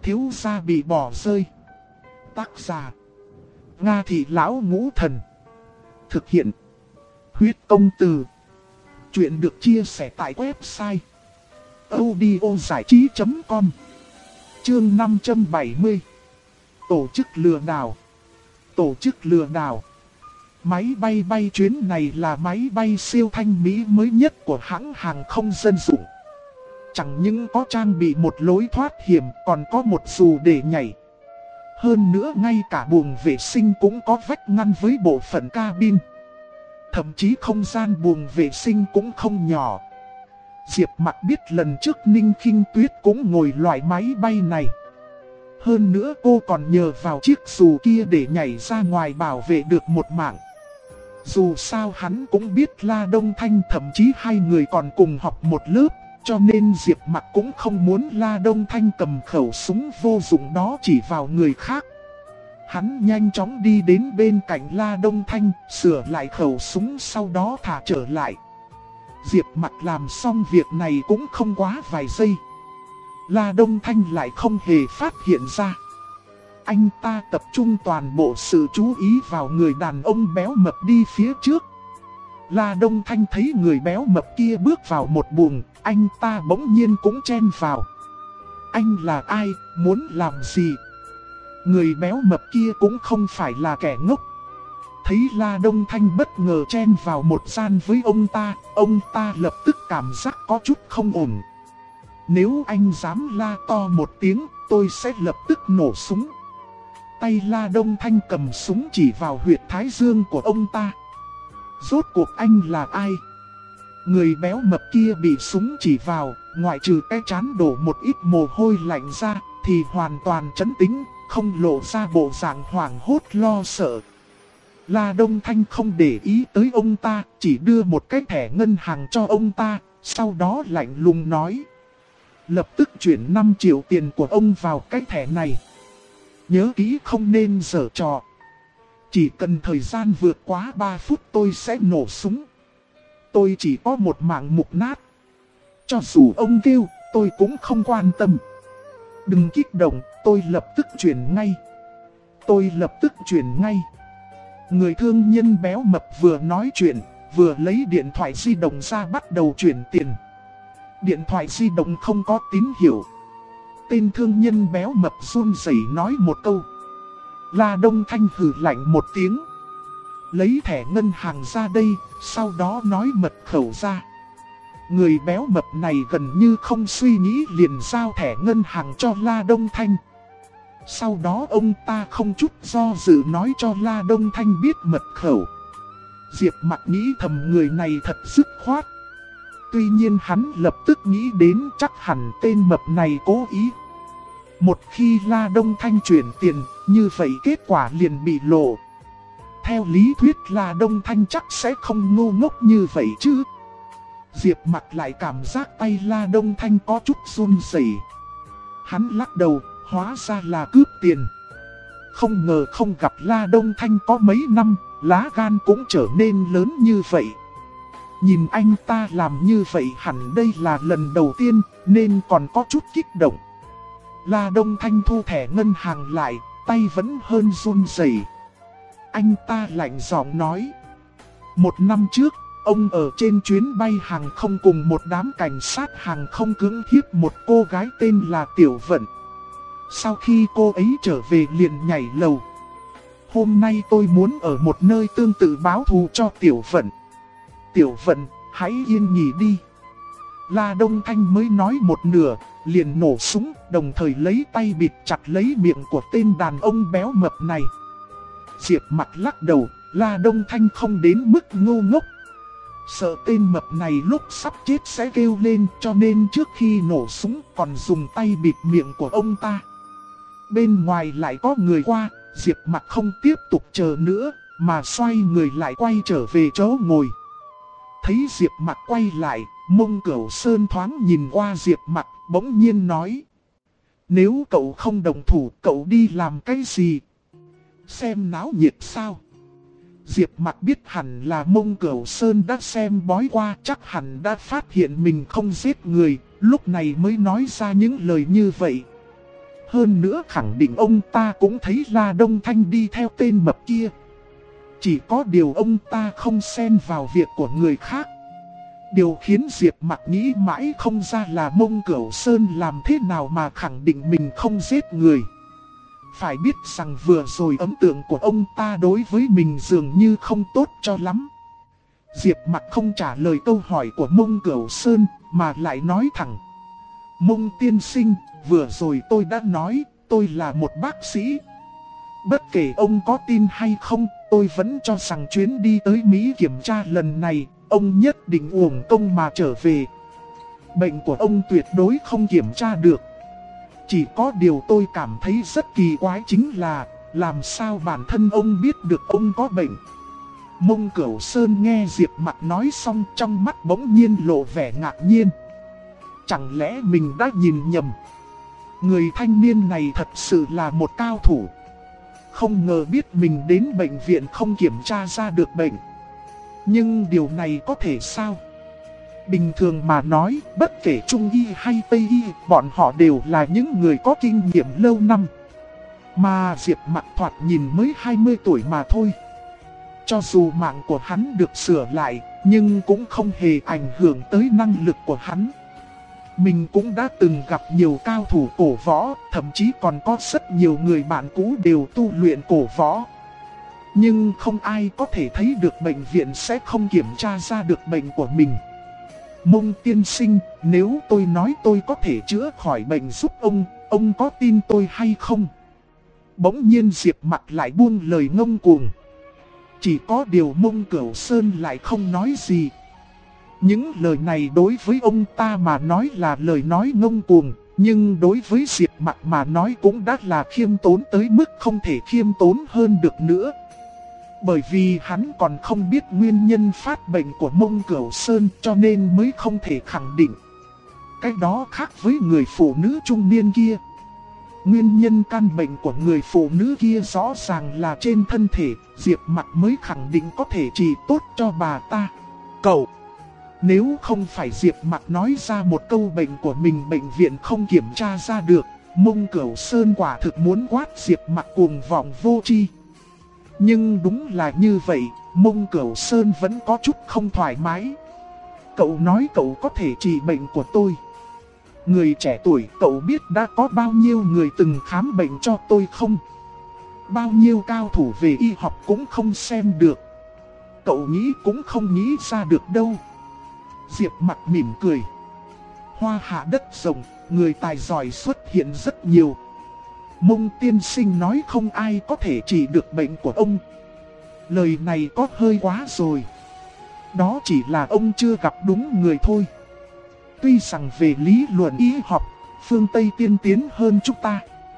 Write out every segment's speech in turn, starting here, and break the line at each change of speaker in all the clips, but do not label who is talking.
Thiếu gia bị bỏ rơi. Tác giả Nga Thị Lão Ngũ Thần. Thực hiện Huyết Công Từ. Chuyện được chia sẻ tại website audiozảichí.com. Chương 570. Tổ chức lừa đảo. Tổ chức lừa đảo. Máy bay bay chuyến này là máy bay siêu thanh Mỹ mới nhất của hãng hàng không dân dụng. Chẳng những có trang bị một lối thoát hiểm, còn có một dù để nhảy. Hơn nữa ngay cả buồng vệ sinh cũng có vách ngăn với bộ phận cabin. Thậm chí không gian buồng vệ sinh cũng không nhỏ. Diệp Mặc biết lần trước Ninh Khinh Tuyết cũng ngồi loại máy bay này. Hơn nữa cô còn nhờ vào chiếc dù kia để nhảy ra ngoài bảo vệ được một mạng. Dù sao hắn cũng biết La Đông Thanh, thậm chí hai người còn cùng học một lớp, cho nên Diệp Mặc cũng không muốn La Đông Thanh cầm khẩu súng vô dụng đó chỉ vào người khác. Hắn nhanh chóng đi đến bên cạnh La Đông Thanh, sửa lại khẩu súng sau đó thả trở lại. Diệp Mặc làm xong việc này cũng không quá vài giây. La Đông Thanh lại không hề phát hiện ra. Anh ta tập trung toàn bộ sự chú ý vào người đàn ông béo mập đi phía trước. La Đông Thanh thấy người béo mập kia bước vào một buồng, anh ta bỗng nhiên cũng chen vào. Anh là ai, muốn làm gì? Người béo mập kia cũng không phải là kẻ ngốc. Thấy La Đông Thanh bất ngờ chen vào một gian với ông ta lập tức cảm giác có chút không ổn. Nếu anh dám la to một tiếng, tôi sẽ lập tức nổ súng. Tay La Đông Thanh cầm súng chỉ vào huyệt thái dương của ông ta. Rốt cuộc anh là ai? Người béo mập kia bị súng chỉ vào, ngoại trừ cái trán đổ một ít mồ hôi lạnh ra, thì hoàn toàn trấn tĩnh, không lộ ra bộ dạng hoảng hốt lo sợ. La Đông Thanh không để ý tới ông ta, chỉ đưa một cái thẻ ngân hàng cho ông ta, sau đó lạnh lùng nói. Lập tức chuyển 5 triệu tiền của ông vào cái thẻ này. Nhớ kỹ không nên giở trò. Chỉ cần thời gian vượt quá 3 phút tôi sẽ nổ súng. Tôi chỉ có một mạng mục nát. Cho dù ông kêu, tôi cũng không quan tâm. Đừng kích động, tôi lập tức chuyển ngay. Tôi lập tức chuyển ngay. Người thương nhân béo mập vừa nói chuyện, vừa lấy điện thoại di động ra bắt đầu chuyển tiền. Điện thoại di động không có tín hiệu. Tên thương nhân béo mập run rẩy nói một câu. La Đông Thanh hừ lạnh một tiếng. Lấy thẻ ngân hàng ra đây, sau đó nói mật khẩu ra. Người béo mập này gần như không suy nghĩ liền giao thẻ ngân hàng cho La Đông Thanh. Sau đó ông ta không chút do dự nói cho La Đông Thanh biết mật khẩu. Diệp Mặc nghĩ thầm người này thật dứt khoát. Tuy nhiên hắn lập tức nghĩ đến chắc hẳn tên mập này cố ý. Một khi La Đông Thanh chuyển tiền, như vậy kết quả liền bị lộ. Theo lý thuyết La Đông Thanh chắc sẽ không ngu ngốc như vậy chứ. Diệp Mặc lại cảm giác tay La Đông Thanh có chút run rẩy. Hắn lắc đầu, hóa ra là cướp tiền. Không ngờ không gặp La Đông Thanh có mấy năm, lá gan cũng trở nên lớn như vậy. Nhìn anh ta làm như vậy hẳn đây là lần đầu tiên, nên còn có chút kích động. La Đông Thanh thu thẻ ngân hàng lại, tay vẫn hơn run rẩy. Anh ta lạnh giọng nói. 1 năm trước, ông ở trên chuyến bay hàng không cùng một đám cảnh sát hàng không cưỡng hiếp một cô gái tên là Tiểu Vận. Sau khi cô ấy trở về liền nhảy lầu. Hôm nay tôi muốn ở một nơi tương tự báo thù cho Tiểu Vận. Tiểu Vận, hãy yên nghỉ đi. La Đông Thanh mới nói một nửa, liền nổ súng, đồng thời lấy tay bịt chặt lấy miệng của tên đàn ông béo mập này. Diệp Mặc lắc đầu, La Đông Thanh không đến mức ngu ngốc. Sợ tên mập này lúc sắp chết sẽ kêu lên, cho nên trước khi nổ súng còn dùng tay bịt miệng của ông ta. Bên ngoài lại có người qua, Diệp Mặc không tiếp tục chờ nữa, mà xoay người lại quay trở về chỗ ngồi. Thấy Diệp Mặc quay lại, Mông Cửu Sơn thoáng nhìn qua Diệp Mặc, bỗng nhiên nói. Nếu cậu không đồng thủ, cậu đi làm cái gì? Xem náo nhiệt sao? Diệp Mặc biết hẳn là Mông Cửu Sơn đã xem bói qua, chắc hẳn đã phát hiện mình không giết người, lúc này mới nói ra những lời như vậy. Hơn nữa khẳng định ông ta cũng thấy La Đông Thanh đi theo tên mập kia. Chỉ có điều ông ta không xen vào việc của người khác. Điều khiến Diệp Mặc nghĩ mãi không ra là Mông Cửu Sơn làm thế nào mà khẳng định mình không giết người. Phải biết rằng vừa rồi ấn tượng của ông ta đối với mình dường như không tốt cho lắm. Diệp Mặc không trả lời câu hỏi của Mông Cửu Sơn mà lại nói thẳng: Mông tiên sinh, vừa rồi tôi đã nói tôi là một bác sĩ. Bất kể ông có tin hay không, tôi vẫn cho rằng chuyến đi tới Mỹ kiểm tra lần này, ông nhất định uổng công mà trở về. Bệnh của ông tuyệt đối không kiểm tra được. Chỉ có điều tôi cảm thấy rất kỳ quái chính là, làm sao bản thân ông biết được ông có bệnh. Mông Cửu Sơn nghe Diệp Mặc nói xong, trong mắt bỗng nhiên lộ vẻ ngạc nhiên. Chẳng lẽ mình đã nhìn nhầm? Người thanh niên này thật sự là một cao thủ. Không ngờ biết mình đến bệnh viện không kiểm tra ra được bệnh. Nhưng điều này có thể sao? Bình thường mà nói, bất kể Trung Y hay Tây Y, bọn họ đều là những người có kinh nghiệm lâu năm. Mà Diệp Mặc thoạt nhìn mới 20 tuổi mà thôi. Cho dù mạng của hắn được sửa lại, nhưng cũng không hề ảnh hưởng tới năng lực của hắn. Mình cũng đã từng gặp nhiều cao thủ cổ võ, thậm chí còn có rất nhiều người bạn cũ đều tu luyện cổ võ. Nhưng không ai có thể thấy được bệnh viện sẽ không kiểm tra ra được bệnh của mình. Mông tiên sinh, nếu tôi nói tôi có thể chữa khỏi bệnh giúp ông có tin tôi hay không? Bỗng nhiên Diệp Mặc lại buông lời ngông cuồng. Chỉ có điều Mông Cửu Sơn lại không nói gì. Những lời này đối với ông ta mà nói là lời nói ngông cuồng, nhưng đối với Diệp Mặc mà nói cũng đã là khiêm tốn tới mức không thể khiêm tốn hơn được nữa. Bởi vì hắn còn không biết nguyên nhân phát bệnh của Mông Cửu Sơn cho nên mới không thể khẳng định. Cái đó khác với người phụ nữ trung niên kia. Nguyên nhân căn bệnh của người phụ nữ kia rõ ràng là trên thân thể, Diệp Mặc mới khẳng định có thể trị tốt cho bà ta. Cậu! Nếu không phải Diệp Mặc nói ra một câu bệnh của mình bệnh viện không kiểm tra ra được, Mông Cửu Sơn quả thực muốn quát Diệp Mặc cuồng vọng vô tri. Nhưng đúng là như vậy, Mông Cửu Sơn vẫn có chút không thoải mái. Cậu nói cậu có thể trị bệnh của tôi. Người trẻ tuổi, cậu biết đã có bao nhiêu người từng khám bệnh cho tôi không? Bao nhiêu cao thủ về y học cũng không xem được. Cậu nghĩ cũng không nghĩ ra được đâu. Diệp Mặc mỉm cười. Hoa hạ đất rộng, người tài giỏi xuất hiện rất nhiều. Mông tiên sinh nói không ai có thể trị được bệnh của ông. Lời này có hơi quá rồi. Đó chỉ là ông chưa gặp đúng người thôi. Tuy rằng về lý luận y học, phương Tây tiên tiến hơn chúng ta.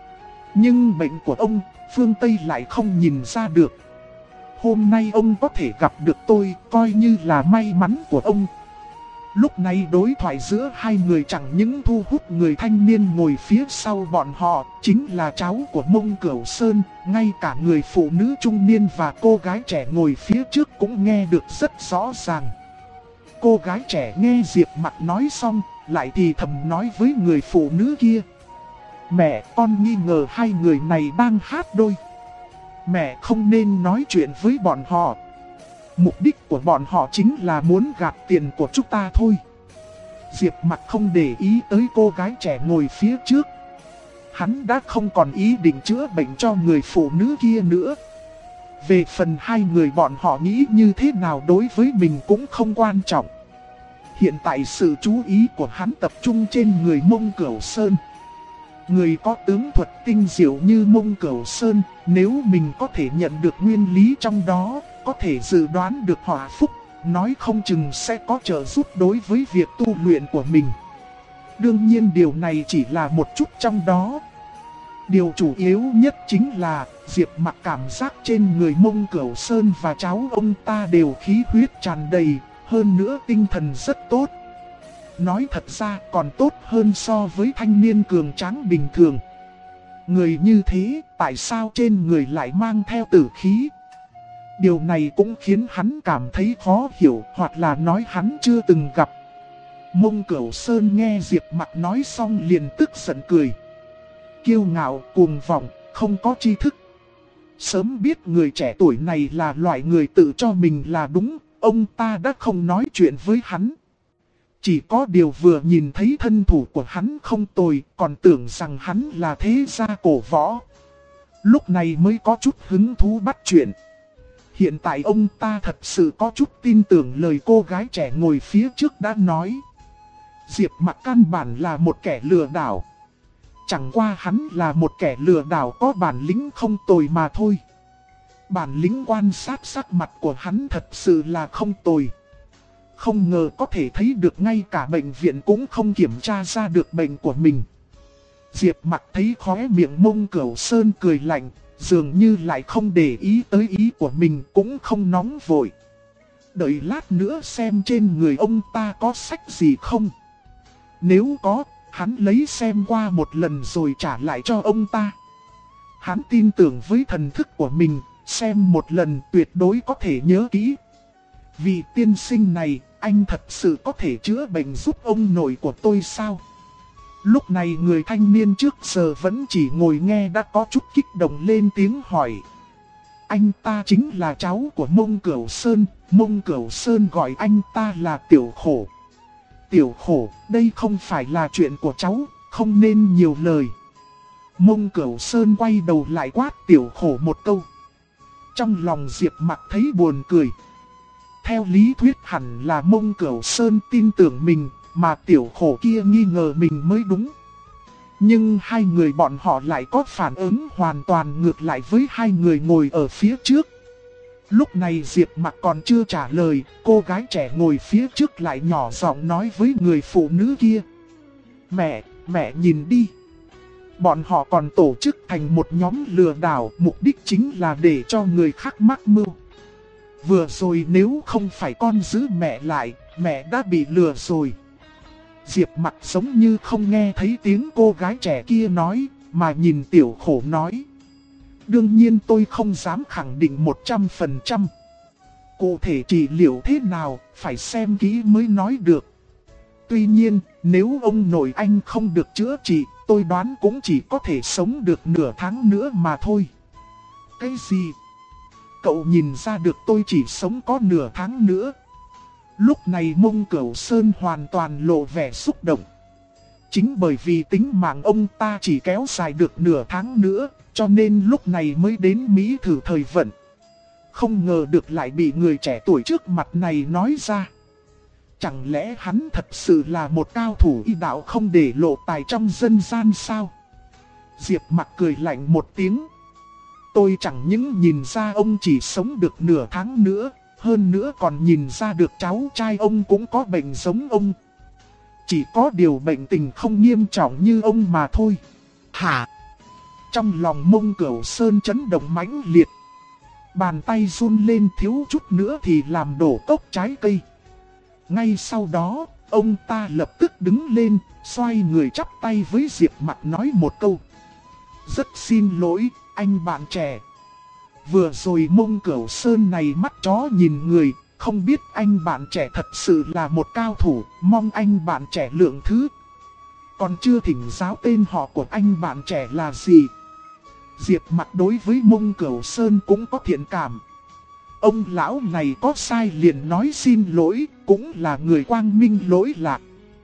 Nhưng bệnh của ông, phương Tây lại không nhìn ra được. Hôm nay ông có thể gặp được tôi, coi như là may mắn của ông. Lúc này đối thoại giữa hai người chẳng những thu hút người thanh niên ngồi phía sau bọn họ, chính là cháu của Mông Cửu Sơn, ngay cả người phụ nữ trung niên và cô gái trẻ ngồi phía trước cũng nghe được rất rõ ràng. Cô gái trẻ nghe Diệp Mặc nói xong, lại thì thầm nói với người phụ nữ kia. Mẹ, con nghi ngờ hai người này đang hát đôi. Mẹ không nên nói chuyện với bọn họ. Mục đích của bọn họ chính là muốn gạt tiền của chúng ta thôi. Diệp Mặc không để ý tới cô gái trẻ ngồi phía trước. Hắn đã không còn ý định chữa bệnh cho người phụ nữ kia nữa. Về phần hai người bọn họ nghĩ như thế nào đối với mình cũng không quan trọng. Hiện tại sự chú ý của hắn tập trung trên người Mông Cửu Sơn. Người có tướng thuật tinh diệu như Mông Cửu Sơn, nếu mình có thể nhận được nguyên lý trong đó, có thể dự đoán được họa phúc, nói không chừng sẽ có trợ giúp đối với việc tu luyện của mình. Đương nhiên điều này chỉ là một chút trong đó. Điều chủ yếu nhất chính là Diệp Mặc cảm giác trên người Mông Cửu Sơn và cháu ông ta đều khí huyết tràn đầy, hơn nữa tinh thần rất tốt. Nói thật ra còn tốt hơn so với thanh niên cường tráng bình thường. Người như thế, tại sao trên người lại mang theo tử khí? Điều này cũng khiến hắn cảm thấy khó hiểu, hoặc là nói hắn chưa từng gặp. Mông Cửu Sơn nghe Diệp Mặc nói xong liền tức giận cười. kiêu ngạo, cuồng vọng, không có tri thức. Sớm biết người trẻ tuổi này là loại người tự cho mình là đúng, ông ta đã không nói chuyện với hắn. Chỉ có điều vừa nhìn thấy thân thủ của hắn không tồi, còn tưởng rằng hắn là thế gia cổ võ. Lúc này mới có chút hứng thú bắt chuyện. Hiện tại ông ta thật sự có chút tin tưởng lời cô gái trẻ ngồi phía trước đã nói. Diệp Mặc căn bản là một kẻ lừa đảo. Chẳng qua hắn là một kẻ lừa đảo có bản lĩnh không tồi mà thôi. Bản lĩnh quan sát sắc mặt của hắn thật sự là không tồi. Không ngờ có thể thấy được ngay cả bệnh viện cũng không kiểm tra ra được bệnh của mình. Diệp Mặc thấy khóe miệng Mông Cửu Sơn cười lạnh, dường như lại không để ý tới ý của mình, cũng không nóng vội. Đợi lát nữa xem trên người ông ta có sách gì không. Nếu có, hắn lấy xem qua một lần rồi trả lại cho ông ta. Hắn tin tưởng với thần thức của mình, xem một lần tuyệt đối có thể nhớ kỹ. Vì tiên sinh này, anh thật sự có thể chữa bệnh giúp ông nội của tôi sao? Lúc này người thanh niên trước giờ vẫn chỉ ngồi nghe đã có chút kích động lên tiếng hỏi. Anh ta chính là cháu của Mông Cửu Sơn, Mông Cửu Sơn gọi anh ta là Tiểu Khổ. Tiểu Khổ, đây không phải là chuyện của cháu, không nên nhiều lời. Mông Cửu Sơn quay đầu lại quát Tiểu Khổ một câu. Trong lòng Diệp Mặc thấy buồn cười. Theo lý thuyết hẳn là Mông Cửu Sơn tin tưởng mình, mà Tiểu Khổ kia nghi ngờ mình mới đúng. Nhưng hai người bọn họ lại có phản ứng hoàn toàn ngược lại với hai người ngồi ở phía trước. Lúc này Diệp Mặc còn chưa trả lời, cô gái trẻ ngồi phía trước lại nhỏ giọng nói với người phụ nữ kia. Mẹ nhìn đi. Bọn họ còn tổ chức thành một nhóm lừa đảo, mục đích chính là để cho người khác mắc mưu. Vừa rồi nếu không phải con giữ mẹ lại, mẹ đã bị lừa rồi. Diệp Mặc giống như không nghe thấy tiếng cô gái trẻ kia nói, mà nhìn Tiểu Khổ nói. Đương nhiên tôi không dám khẳng định 100%. Cụ thể trị liệu thế nào, phải xem kỹ mới nói được. Tuy nhiên, nếu ông nội anh không được chữa trị, tôi đoán cũng chỉ có thể sống được nửa tháng nữa mà thôi. Cái gì? Cậu nhìn ra được tôi chỉ sống có nửa tháng nữa. Lúc này Mông Cửu Sơn hoàn toàn lộ vẻ xúc động. Chính bởi vì tính mạng ông ta chỉ kéo dài được nửa tháng nữa, cho nên lúc này mới đến Mỹ thử thời vận. Không ngờ được lại bị người trẻ tuổi trước mặt này nói ra. Chẳng lẽ hắn thật sự là một cao thủ y đạo không để lộ tài trong dân gian sao? Diệp Mặc cười lạnh một tiếng. Tôi chẳng những nhìn ra ông chỉ sống được nửa tháng nữa, hơn nữa còn nhìn ra được cháu trai ông cũng có bệnh giống ông. Chỉ có điều bệnh tình không nghiêm trọng như ông mà thôi. Hả? Trong lòng Mông Cửu Sơn chấn động mãnh liệt. Bàn tay run lên thiếu chút nữa thì làm đổ cốc trái cây. Ngay sau đó, ông ta lập tức đứng lên, xoay người chắp tay với Diệp Mặc nói một câu. Rất xin lỗi, anh bạn trẻ. Vừa rồi Mông Cửu Sơn này mắt chó nhìn người, không biết anh bạn trẻ thật sự là một cao thủ, mong anh bạn trẻ lượng thứ. Còn chưa thỉnh giáo tên họ của anh bạn trẻ là gì. Diệp Mặc đối với Mông Cửu Sơn cũng có thiện cảm. Ông lão này có sai liền nói xin lỗi, cũng là người quang minh lỗi lạc.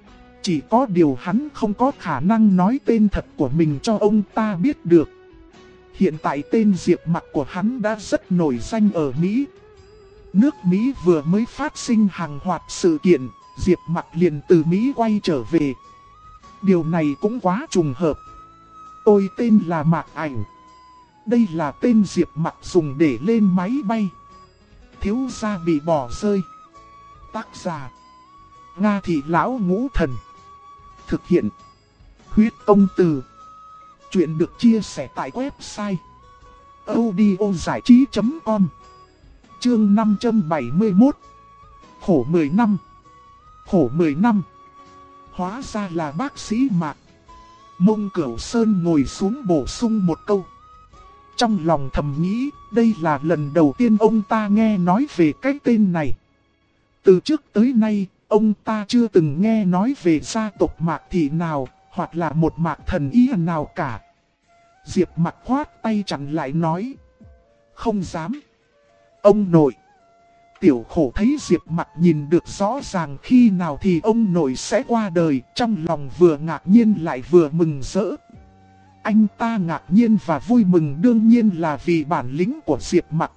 Chỉ có điều hắn không có khả năng nói tên thật của mình cho ông ta biết được. Hiện tại tên Diệp Mặc của hắn đã rất nổi danh ở Mỹ. Nước Mỹ vừa mới phát sinh hàng loạt sự kiện, Diệp Mặc liền từ Mỹ quay trở về. Điều này cũng quá trùng hợp. Tôi tên là Mạc Ảnh. Đây là tên Diệp Mặc dùng để lên máy bay. Thiếu gia bị bỏ rơi. Tác giả: Nga Thị Lão Ngũ Thần. Thực hiện: Huyết Công Từ. Chuyện được chia sẻ tại website audiozảichí.com. Chương 571. Khổ 10 năm. Khổ 10 năm. Hóa ra là bác sĩ Mạc. Mông Cửu Sơn ngồi xuống bổ sung một câu. Trong lòng thầm nghĩ, đây là lần đầu tiên ông ta nghe nói về cái tên này. Từ trước tới nay, ông ta chưa từng nghe nói về gia tộc Mạc Thị nào, hoặc là một Mạc thần y nào cả. Diệp Mặc khoát tay chặn lại nói. Không dám. Ông nội. Tiểu khổ thấy Diệp Mặc nhìn được rõ ràng khi nào thì ông nội sẽ qua đời, trong lòng vừa ngạc nhiên lại vừa mừng rỡ. Anh ta ngạc nhiên và vui mừng đương nhiên là vì bản lĩnh của Diệp Mặc.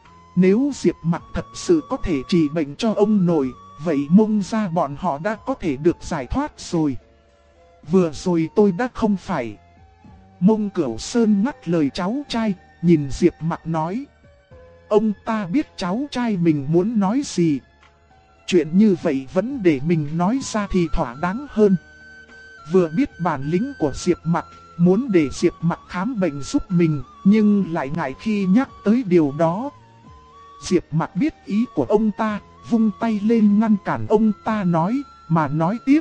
Nếu Diệp Mặc thật sự có thể trị bệnh cho ông nội, vậy Mông gia bọn họ đã có thể được giải thoát rồi. Vừa rồi tôi đã không phải. Mông Cửu Sơn ngắt lời cháu trai, nhìn Diệp Mặc nói. Ông ta biết cháu trai mình muốn nói gì. Chuyện như vậy vẫn để mình nói ra thì thỏa đáng hơn. Vừa biết bản lĩnh của Diệp Mặc, muốn để Diệp Mặc khám bệnh giúp mình, nhưng lại ngại khi nhắc tới điều đó. Diệp Mặc biết ý của ông ta, vung tay lên ngăn cản ông ta nói tiếp.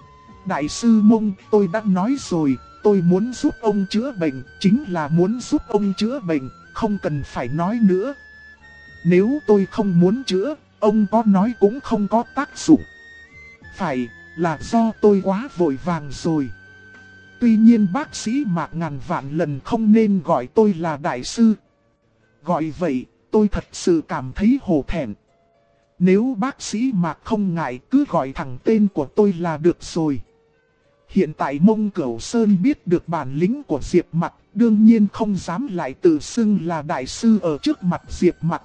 Đại sư Mông, tôi đã nói rồi, tôi muốn giúp ông chữa bệnh, chính là muốn giúp ông chữa bệnh, không cần phải nói nữa. Nếu tôi không muốn chữa, ông có nói cũng không có tác dụng. Phải, là do tôi quá vội vàng rồi. Tuy nhiên bác sĩ Mạc ngàn vạn lần không nên gọi tôi là đại sư. Gọi vậy, tôi thật sự cảm thấy hổ thẹn. Nếu bác sĩ Mạc không ngại cứ gọi thẳng tên của tôi là được rồi. Hiện tại Mông Cửu Sơn biết được bản lĩnh của Diệp Mặc, đương nhiên không dám lại tự xưng là đại sư ở trước mặt Diệp Mặc.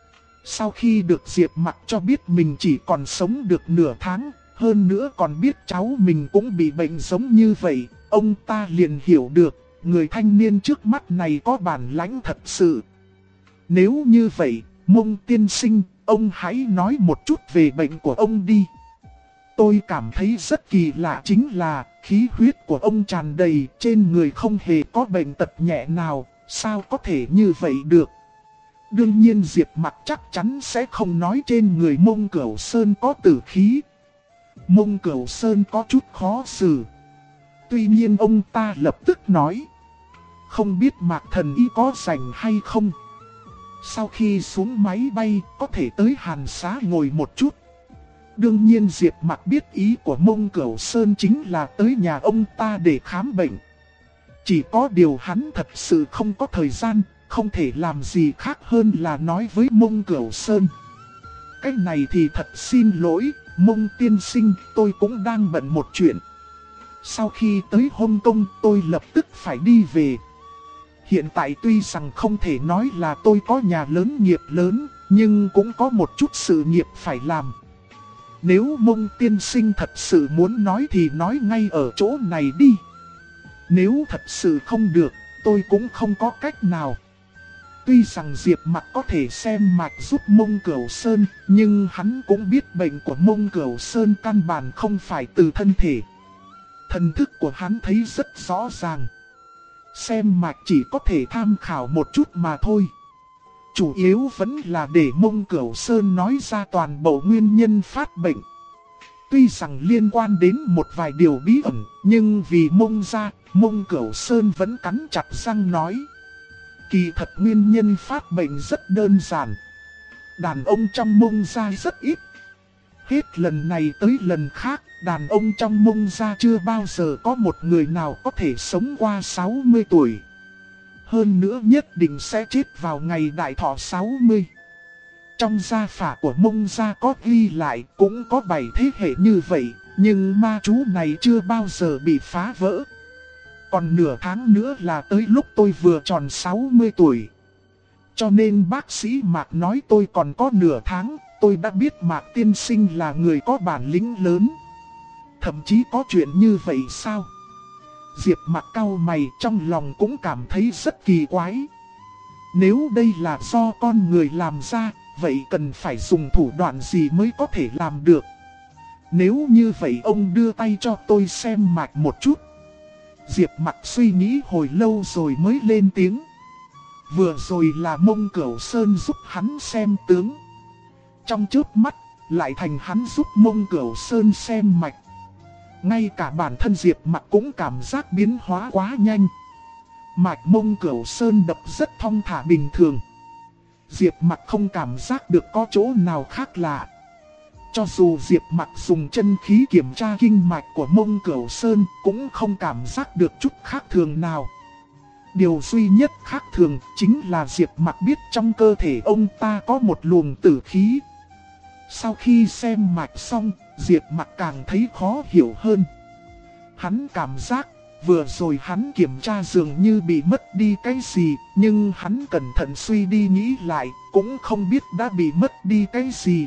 Sau khi được Diệp Mặc cho biết mình chỉ còn sống được nửa tháng, hơn nữa còn biết cháu mình cũng bị bệnh giống như vậy, ông ta liền hiểu được, người thanh niên trước mắt này có bản lãnh thật sự. Nếu như vậy, Mông tiên sinh, ông hãy nói một chút về bệnh của ông đi. Tôi cảm thấy rất kỳ lạ chính là, khí huyết của ông tràn đầy, trên người không hề có bệnh tật nhẹ nào, sao có thể như vậy được. Đương nhiên Diệp Mặc chắc chắn sẽ không nói trên người Mông Cửu Sơn có tử khí. Mông Cửu Sơn có chút khó xử. Tuy nhiên ông ta lập tức nói. Không biết Mạc thần y có rảnh hay không. Sau khi xuống máy bay có thể tới Hàn Xá ngồi một chút. Đương nhiên Diệp Mặc biết ý của Mông Cửu Sơn chính là tới nhà ông ta để khám bệnh. Chỉ có điều hắn thật sự không có thời gian, không thể làm gì khác hơn là nói với Mông Cửu Sơn. Cái này thì thật xin lỗi, Mông tiên sinh, tôi cũng đang bận một chuyện. Sau khi tới Hồng Kông tôi lập tức phải đi về. Hiện tại tuy rằng không thể nói là tôi có nhà lớn nghiệp lớn, nhưng cũng có một chút sự nghiệp phải làm. Nếu Mông tiên sinh thật sự muốn nói thì nói ngay ở chỗ này đi. Nếu thật sự không được, tôi cũng không có cách nào. Tuy rằng Diệp Mặc có thể xem mạch giúp Mông Cửu Sơn, nhưng hắn cũng biết bệnh của Mông Cửu Sơn căn bản không phải từ thân thể. Thần thức của hắn thấy rất rõ ràng. Xem mạch chỉ có thể tham khảo một chút mà thôi. Chủ yếu vẫn là để Mông Cửu Sơn nói ra toàn bộ nguyên nhân phát bệnh. Tuy rằng liên quan đến một vài điều bí ẩn, nhưng vì Mông gia, Mông Cửu Sơn vẫn cắn chặt răng nói. Kỳ thật nguyên nhân phát bệnh rất đơn giản. Đàn ông trong Mông gia rất ít. Hết lần này tới lần khác, đàn ông trong Mông gia chưa bao giờ có một người nào có thể sống qua 60 tuổi. Hơn nữa nhất định sẽ chết vào ngày đại thọ 60. Trong gia phả của Mông gia có ghi lại cũng có 7 thế hệ như vậy, nhưng ma chú này chưa bao giờ bị phá vỡ. Còn nửa tháng nữa là tới lúc tôi vừa tròn 60 tuổi. Cho nên bác sĩ Mạc nói tôi còn có nửa tháng, tôi đã biết Mạc tiên sinh là người có bản lĩnh lớn. Thậm chí có chuyện như vậy sao? Diệp Mặc cau mày trong lòng cũng cảm thấy rất kỳ quái. Nếu đây là do con người làm ra, vậy cần phải dùng thủ đoạn gì mới có thể làm được? Nếu như vậy ông đưa tay cho tôi xem mạch một chút. Diệp Mặc suy nghĩ hồi lâu rồi mới lên tiếng. Vừa rồi là Mông Cửu Sơn giúp hắn xem tướng. Trong chớp mắt, lại thành hắn giúp Mông Cửu Sơn xem mạch. Ngay cả bản thân Diệp Mặc cũng cảm giác biến hóa quá nhanh. Mạch Mông Cửu Sơn đập rất thong thả bình thường. Diệp Mặc không cảm giác được có chỗ nào khác lạ. Cho dù Diệp Mặc dùng chân khí kiểm tra kinh mạch của Mông Cửu Sơn cũng không cảm giác được chút khác thường nào. Điều duy nhất khác thường chính là Diệp Mặc biết trong cơ thể ông ta có một luồng tử khí. Sau khi xem mạch xong, Diệp Mặc càng thấy khó hiểu hơn. Hắn cảm giác vừa rồi hắn kiểm tra dường như bị mất đi cái gì, nhưng hắn cẩn thận suy đi nghĩ lại, cũng không biết đã bị mất đi cái gì.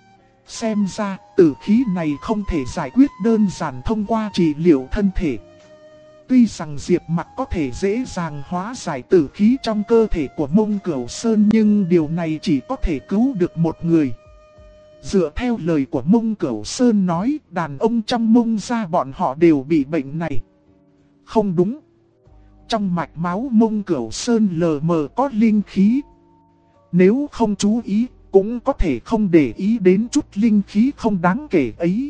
Xem ra, tử khí này không thể giải quyết đơn giản thông qua trị liệu thân thể. Tuy rằng Diệp Mặc có thể dễ dàng hóa giải tử khí trong cơ thể của Mông Cửu Sơn, nhưng điều này chỉ có thể cứu được một người. Dựa theo lời của Mông Cửu Sơn nói, đàn ông trong Mông gia bọn họ đều bị bệnh này. Không đúng. Trong mạch máu Mông Cửu Sơn lờ mờ có linh khí. Nếu không chú ý, cũng có thể không để ý đến chút linh khí không đáng kể ấy.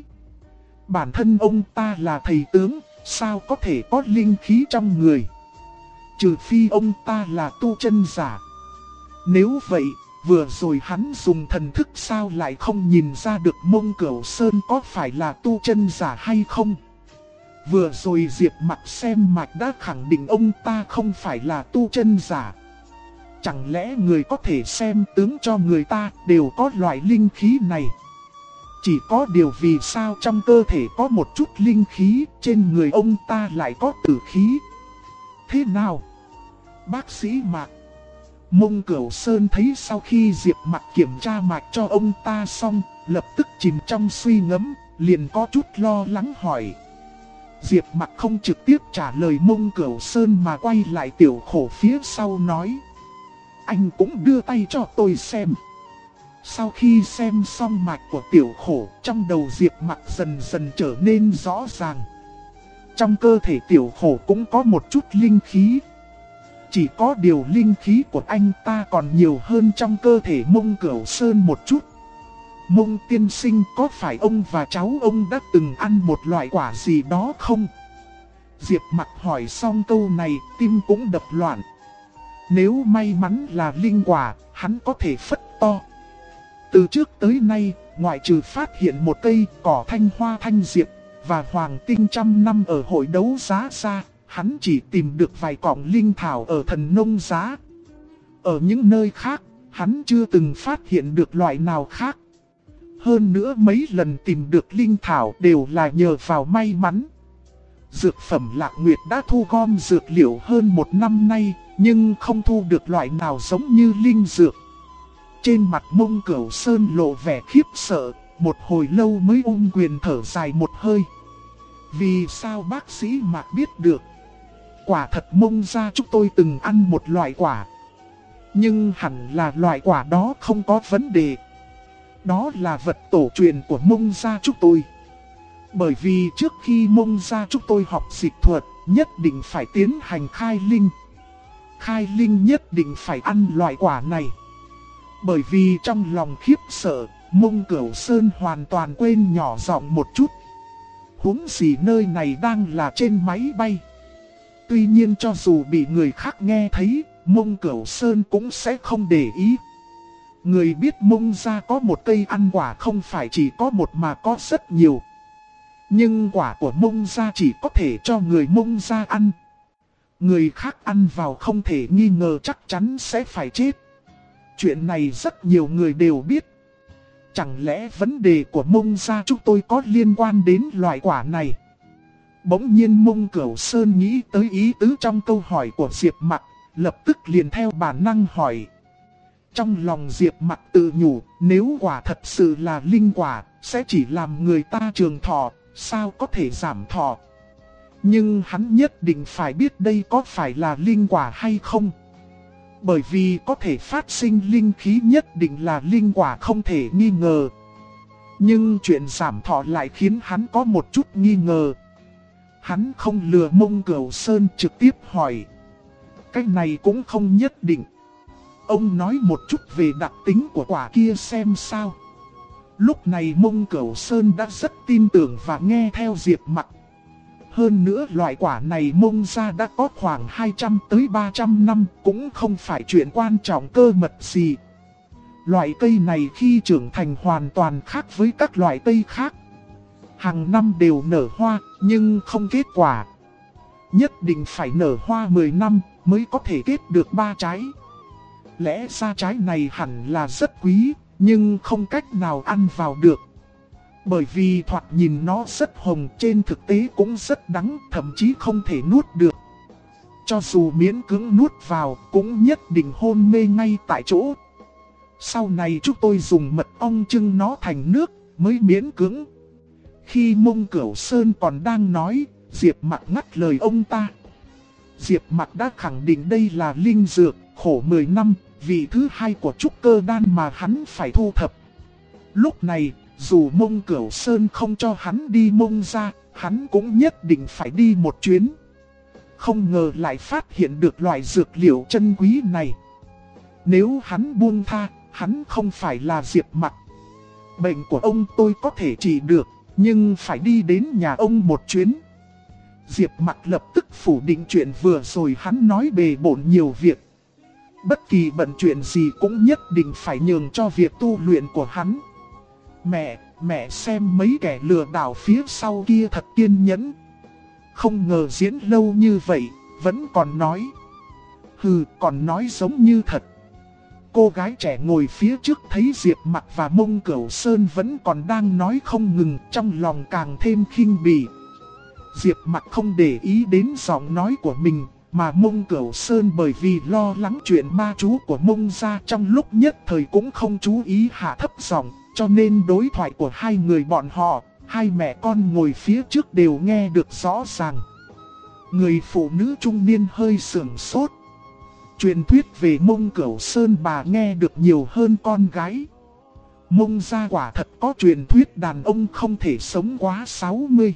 Bản thân ông ta là thầy tướng, sao có thể có linh khí trong người? Trừ phi ông ta là tu chân giả. Nếu vậy, vừa rồi hắn dùng thần thức sao lại không nhìn ra được Mông Cửu Sơn có phải là tu chân giả hay không? Vừa rồi Diệp Mặc xem mạch đã khẳng định ông ta không phải là tu chân giả. Chẳng lẽ người có thể xem tướng cho người ta đều có loại linh khí này? Chỉ có điều vì sao trong cơ thể có một chút linh khí, trên người ông ta lại có tử khí? Thế nào? Bác sĩ Mạc. Mông Cửu Sơn thấy sau khi Diệp Mặc kiểm tra mạch cho ông ta xong, lập tức chìm trong suy ngẫm, liền có chút lo lắng hỏi. Diệp Mặc không trực tiếp trả lời Mông Cửu Sơn mà quay lại Tiểu Khổ phía sau nói. Anh cũng đưa tay cho tôi xem. Sau khi xem xong mạch của Tiểu Khổ, trong đầu Diệp Mặc dần dần trở nên rõ ràng. Trong cơ thể Tiểu Khổ cũng có một chút linh khí. Chỉ có điều linh khí của anh ta còn nhiều hơn trong cơ thể Mông Cửu Sơn một chút. Mông tiên sinh, có phải ông và cháu ông đã từng ăn một loại quả gì đó không? Diệp Mặc hỏi xong câu này, tim cũng đập loạn. Nếu may mắn là linh quả, hắn có thể phất to. Từ trước tới nay, ngoại trừ phát hiện một cây cỏ thanh hoa thanh diệp và hoàng tinh trăm năm ở hội đấu giá ra, hắn chỉ tìm được vài cọng linh thảo ở thần nông giá. Ở những nơi khác, hắn chưa từng phát hiện được loại nào khác. Hơn nữa mấy lần tìm được linh thảo đều là nhờ vào may mắn. Dược phẩm Lạc Nguyệt đã thu gom dược liệu hơn một năm nay, nhưng không thu được loại nào giống như linh dược. Trên mặt Mông Cửu Sơn lộ vẻ khiếp sợ, một hồi lâu mới quyền thở dài một hơi. Vì sao bác sĩ Mạc biết được? Quả thật Mông gia chúng tôi từng ăn một loại quả. Nhưng hẳn là loại quả đó không có vấn đề. Đó là vật tổ truyền của Mông gia chúng tôi. Bởi vì trước khi Mông gia chúng tôi học dịch thuật, nhất định phải tiến hành khai linh. Khai linh nhất định phải ăn loại quả này. Bởi vì trong lòng khiếp sợ, Mông Cửu Sơn hoàn toàn quên nhỏ giọng một chút. Huống gì nơi này đang là trên máy bay. Tuy nhiên cho dù bị người khác nghe thấy, Mông Cửu Sơn cũng sẽ không để ý. Người biết Mông gia có một cây ăn quả không phải chỉ có một mà có rất nhiều. Nhưng quả của Mông gia chỉ có thể cho người Mông gia ăn. Người khác ăn vào không thể nghi ngờ chắc chắn sẽ phải chết. Chuyện này rất nhiều người đều biết. Chẳng lẽ vấn đề của Mông gia chúng tôi có liên quan đến loại quả này? Bỗng nhiên Mông Cửu Sơn nghĩ tới ý tứ trong câu hỏi của Diệp Mặc, lập tức liền theo bản năng hỏi. Trong lòng Diệp Mặc tự nhủ, nếu quả thật sự là linh quả, sẽ chỉ làm người ta trường thọ, sao có thể giảm thọ? Nhưng hắn nhất định phải biết đây có phải là linh quả hay không. Bởi vì có thể phát sinh linh khí nhất định là linh quả không thể nghi ngờ. Nhưng chuyện giảm thọ lại khiến hắn có một chút nghi ngờ. Hắn không lừa Mông Cửu Sơn trực tiếp hỏi. Cái này cũng không nhất định. Ông nói một chút về đặc tính của quả kia xem sao. Lúc này Mông Cửu Sơn đã rất tin tưởng và nghe theo Diệp Mặc. Hơn nữa loại quả này Mông gia đã có khoảng 200 tới 300 năm, cũng không phải chuyện quan trọng cơ mật gì. Loại cây này khi trưởng thành hoàn toàn khác với các loại cây khác. Hàng năm đều nở hoa, nhưng không kết quả. Nhất định phải nở hoa 10 năm, mới có thể kết được 3 trái. Lẽ ra trái này hẳn là rất quý, nhưng không cách nào ăn vào được. Bởi vì thoạt nhìn nó rất hồng, trên thực tế cũng rất đắng, thậm chí không thể nuốt được. Cho dù miễn cưỡng nuốt vào, cũng nhất định hôn mê ngay tại chỗ. Sau này chúng tôi dùng mật ong trưng nó thành nước, mới miễn cưỡng. Khi Mông Cửu Sơn còn đang nói, Diệp Mặc ngắt lời ông ta. Diệp Mặc đã khẳng định đây là linh dược, khổ 10 năm, vị thứ hai của trúc cơ đan mà hắn phải thu thập. Lúc này, dù Mông Cửu Sơn không cho hắn đi Mông ra, hắn cũng nhất định phải đi một chuyến. Không ngờ lại phát hiện được loại dược liệu chân quý này. Nếu hắn buông tha, hắn không phải là Diệp Mặc. Bệnh của ông tôi có thể trị được, nhưng phải đi đến nhà ông một chuyến. Diệp Mặc lập tức phủ định chuyện vừa rồi hắn nói bề bộn nhiều việc. Bất kỳ bận chuyện gì cũng nhất định phải nhường cho việc tu luyện của hắn. Mẹ xem mấy kẻ lừa đảo phía sau kia thật kiên nhẫn. Không ngờ diễn lâu như vậy, vẫn còn nói. Hừ, còn nói giống như thật. Cô gái trẻ ngồi phía trước thấy Diệp Mặc và Mông Cửu Sơn vẫn còn đang nói không ngừng, trong lòng càng thêm khinh bỉ. Diệp Mặc không để ý đến giọng nói của mình, mà Mông Cửu Sơn bởi vì lo lắng chuyện ma chú của Mông gia trong lúc nhất thời cũng không chú ý hạ thấp giọng, cho nên đối thoại của hai người bọn họ, hai mẹ con ngồi phía trước đều nghe được rõ ràng. Người phụ nữ trung niên hơi sửng sốt. Truyền thuyết về Mông Cửu Sơn bà nghe được nhiều hơn con gái. Mông gia quả thật có truyền thuyết đàn ông không thể sống quá 60.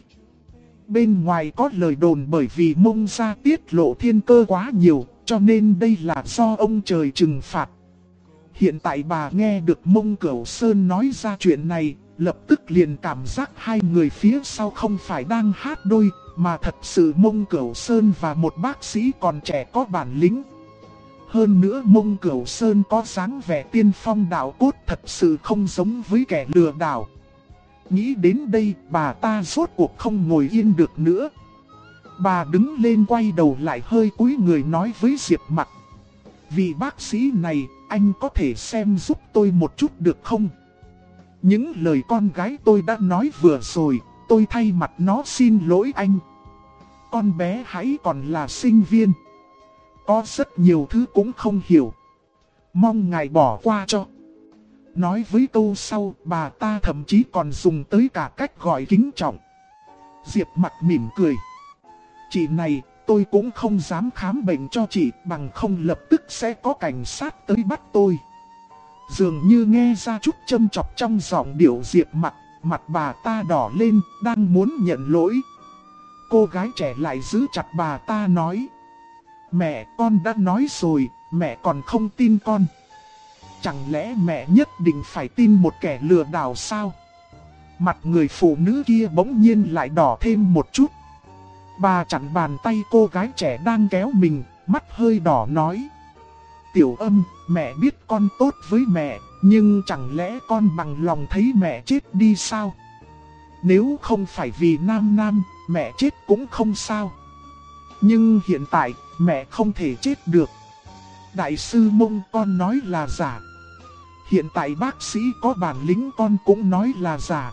Bên ngoài có lời đồn bởi vì Mông gia tiết lộ thiên cơ quá nhiều, cho nên đây là do ông trời trừng phạt. Hiện tại bà nghe được Mông Cửu Sơn nói ra chuyện này, lập tức liền cảm giác hai người phía sau không phải đang hát đôi, mà thật sự Mông Cửu Sơn và một bác sĩ còn trẻ có bản lĩnh. Hơn nữa Mông Cửu Sơn có dáng vẻ tiên phong đạo cốt, thật sự không giống với kẻ lừa đảo. Nghĩ đến đây, bà ta rốt cuộc không ngồi yên được nữa. Bà đứng lên quay đầu lại hơi cúi người nói với Diệp Mặc. Vị bác sĩ này, anh có thể xem giúp tôi một chút được không? Những lời con gái tôi đã nói vừa rồi, tôi thay mặt nó xin lỗi anh. Con bé hãy còn là sinh viên. Có rất nhiều thứ cũng không hiểu. Mong ngài bỏ qua cho. Nói với câu sau, bà ta thậm chí còn dùng tới cả cách gọi kính trọng. Diệp Mặc mỉm cười. Chị này, tôi cũng không dám khám bệnh cho chị, bằng không lập tức sẽ có cảnh sát tới bắt tôi. Dường như nghe ra chút châm chọc trong giọng điệu Diệp Mặc, mặt bà ta đỏ lên, đang muốn nhận lỗi. Cô gái trẻ lại giữ chặt bà ta nói. Mẹ, con đã nói rồi, mẹ còn không tin con. Chẳng lẽ mẹ nhất định phải tin một kẻ lừa đảo sao? Mặt người phụ nữ kia bỗng nhiên lại đỏ thêm một chút. Bà chặn bàn tay cô gái trẻ đang kéo mình, mắt hơi đỏ nói. Tiểu Âm, mẹ biết con tốt với mẹ, nhưng chẳng lẽ con bằng lòng thấy mẹ chết đi sao? Nếu không phải vì Nam, mẹ chết cũng không sao. Nhưng hiện tại, mẹ không thể chết được. Đại sư Mông con nói là giả. Hiện tại bác sĩ có bản lĩnh con cũng nói là giả.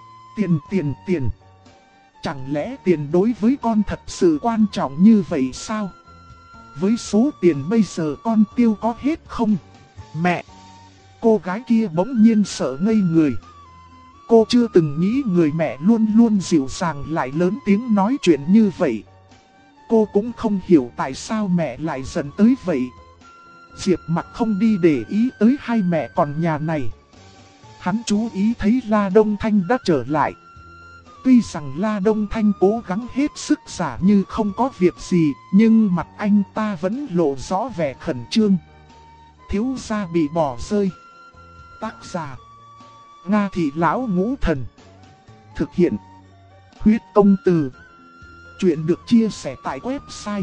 Tiền. Chẳng lẽ tiền đối với con thật sự quan trọng như vậy sao? Với số tiền bây giờ con tiêu có hết không? Mẹ! Cô gái kia bỗng nhiên sợ ngây người. Cô chưa từng nghĩ người mẹ luôn luôn dịu dàng lại lớn tiếng nói chuyện như vậy. Cô cũng không hiểu tại sao mẹ lại giận tới vậy. Diệp Mặc không đi để ý tới hai mẹ con nhà này. Hắn chú ý thấy La Đông Thanh đã trở lại. Tuy rằng La Đông Thanh cố gắng hết sức giả như không có việc gì, nhưng mặt anh ta vẫn lộ rõ vẻ khẩn trương. Thiếu gia bị bỏ rơi. Tác giả: Nga Thị Lão Ngũ Thần. Thực hiện: Huyết Công Từ. Chuyện được chia sẻ tại website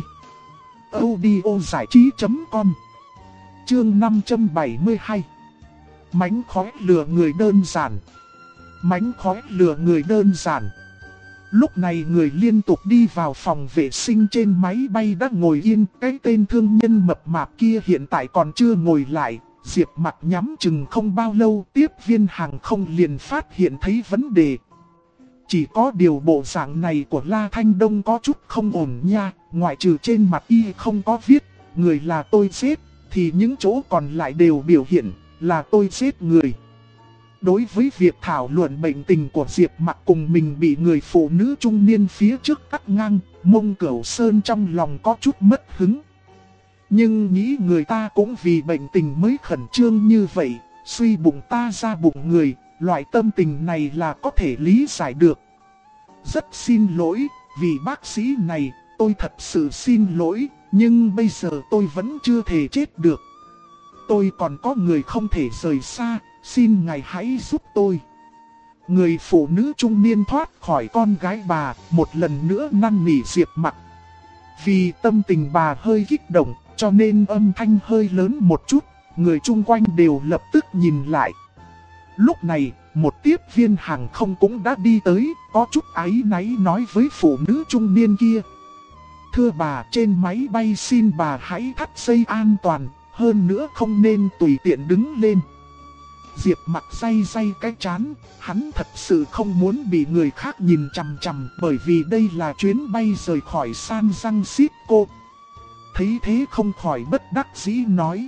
audiozảichí.com. Chương 572. Mánh khóe lừa người đơn giản. Mánh khóe lừa người đơn giản. Lúc này người liên tục đi vào phòng vệ sinh trên máy bay đã ngồi yên. Cái tên thương nhân mập mạp kia hiện tại còn chưa ngồi lại. Diệp Mặc nhắm chừng không bao lâu tiếp viên hàng không liền phát hiện thấy vấn đề. Chỉ có điều bộ dạng này của La Thanh Đông có chút không ổn nha. Ngoại trừ trên mặt y không có viết người là tôi giết, thì những chỗ còn lại đều biểu hiện là tôi giết người. Đối với việc thảo luận bệnh tình của Diệp Mặc cùng mình bị người phụ nữ trung niên phía trước cắt ngang, Mông Cửu Sơn trong lòng có chút mất hứng. Nhưng nghĩ người ta cũng vì bệnh tình mới khẩn trương như vậy, suy bụng ta ra bụng người, loại tâm tình này là có thể lý giải được. Rất xin lỗi, vì bác sĩ này, tôi thật sự xin lỗi, nhưng bây giờ tôi vẫn chưa thể chết được. Tôi còn có người không thể rời xa, xin ngài hãy giúp tôi. Người phụ nữ trung niên thoát khỏi con gái bà, một lần nữa năn nỉ Diệp Mặc. Vì tâm tình bà hơi kích động, cho nên âm thanh hơi lớn một chút, người chung quanh đều lập tức nhìn lại. Lúc này, một tiếp viên hàng không cũng đã đi tới, có chút áy náy nói với phụ nữ trung niên kia. Thưa bà, trên máy bay xin bà hãy thắt dây an toàn, hơn nữa không nên tùy tiện đứng lên. Diệp Mặc day cái trán, hắn thật sự không muốn bị người khác nhìn chằm chằm bởi vì đây là chuyến bay rời khỏi San Francisco. Thấy thế không khỏi bất đắc dĩ nói.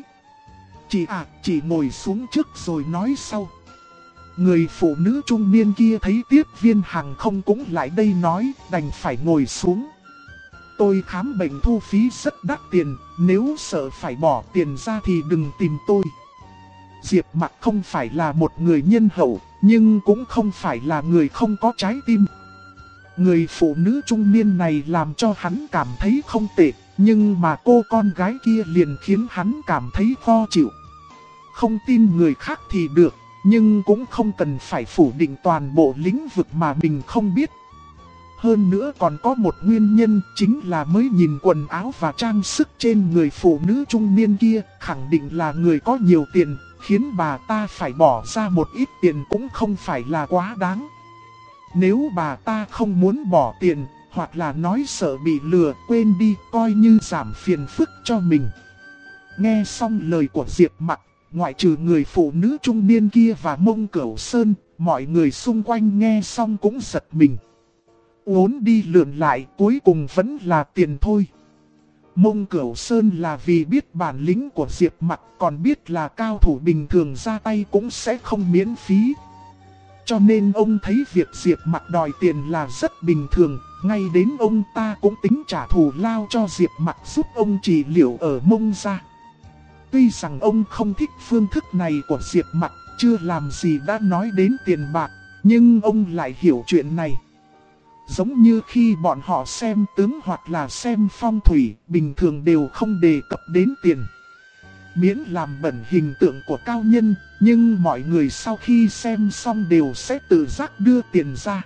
Chị ngồi xuống trước rồi nói sau. Người phụ nữ trung niên kia thấy tiếp viên hàng không cũng lại đây nói, đành phải ngồi xuống. Tôi khám bệnh thu phí rất đắt tiền, nếu sợ phải bỏ tiền ra thì đừng tìm tôi. Diệp Mặc không phải là một người nhân hậu, nhưng cũng không phải là người không có trái tim. Người phụ nữ trung niên này làm cho hắn cảm thấy không tệ, nhưng mà cô con gái kia liền khiến hắn cảm thấy khó chịu. Không tin người khác thì được, nhưng cũng không cần phải phủ định toàn bộ lĩnh vực mà mình không biết. Hơn nữa còn có một nguyên nhân chính là mới nhìn quần áo và trang sức trên người phụ nữ trung niên kia, khẳng định là người có nhiều tiền, khiến bà ta phải bỏ ra một ít tiền cũng không phải là quá đáng. Nếu bà ta không muốn bỏ tiền, hoặc là nói sợ bị lừa, quên đi, coi như giảm phiền phức cho mình. Nghe xong lời của Diệp Mặc, ngoại trừ người phụ nữ trung niên kia và Mông Cửu Sơn, mọi người xung quanh nghe xong cũng giật mình. Uốn đi lượn lại, cuối cùng vẫn là tiền thôi. Mông Cửu Sơn là vì biết bản lĩnh của Diệp Mặc, còn biết là cao thủ bình thường ra tay cũng sẽ không miễn phí. Cho nên ông thấy việc Diệp Mặc đòi tiền là rất bình thường, ngay đến ông ta cũng tính trả thù lao cho Diệp Mặc giúp ông trị liệu ở Mông gia. Tuy rằng ông không thích phương thức này của Diệp Mặc, chưa làm gì đã nói đến tiền bạc, nhưng ông lại hiểu chuyện này. Giống như khi bọn họ xem tướng hoặc là xem phong thủy, bình thường đều không đề cập đến tiền. Miễn làm bẩn hình tượng của cao nhân, nhưng mọi người sau khi xem xong đều sẽ tự giác đưa tiền ra.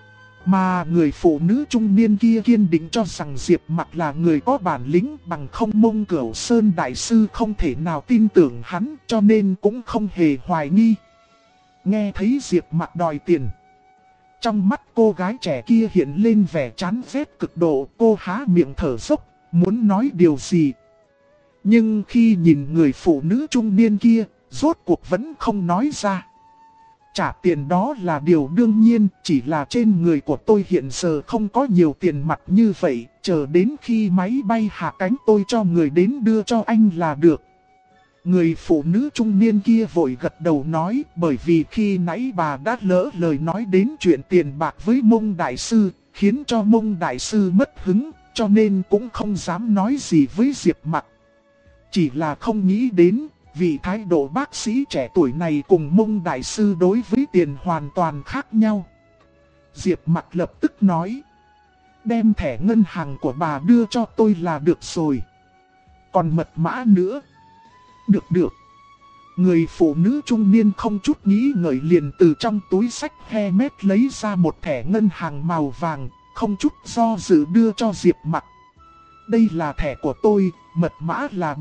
Mà người phụ nữ trung niên kia kiên định cho rằng Diệp Mặc là người có bản lĩnh, bằng không Mông Cửu Sơn đại sư không thể nào tin tưởng hắn, cho nên cũng không hề hoài nghi. Nghe thấy Diệp Mặc đòi tiền, trong mắt cô gái trẻ kia hiện lên vẻ chán ghét cực độ, cô há miệng thở dốc, muốn nói điều gì. Nhưng khi nhìn người phụ nữ trung niên kia, rốt cuộc vẫn không nói ra. Trả tiền đó là điều đương nhiên, chỉ là trên người của tôi hiện giờ không có nhiều tiền mặt như vậy, chờ đến khi máy bay hạ cánh tôi cho người đến đưa cho anh là được. Người phụ nữ trung niên kia vội gật đầu nói, bởi vì khi nãy bà đã lỡ lời nói đến chuyện tiền bạc với Mông Đại Sư, khiến cho Mông Đại Sư mất hứng, cho nên cũng không dám nói gì với Diệp Mặc. Chỉ là không nghĩ đến, vì thái độ bác sĩ trẻ tuổi này cùng Mông Đại Sư đối với tiền hoàn toàn khác nhau. Diệp Mặc lập tức nói, đem thẻ ngân hàng của bà đưa cho tôi là được rồi. Còn mật mã nữa. Được. Người phụ nữ trung niên không chút nghĩ ngợi liền từ trong túi xách Hermes lấy ra một thẻ ngân hàng màu vàng, không chút do dự đưa cho Diệp Mặc. Đây là thẻ của tôi, mật mã là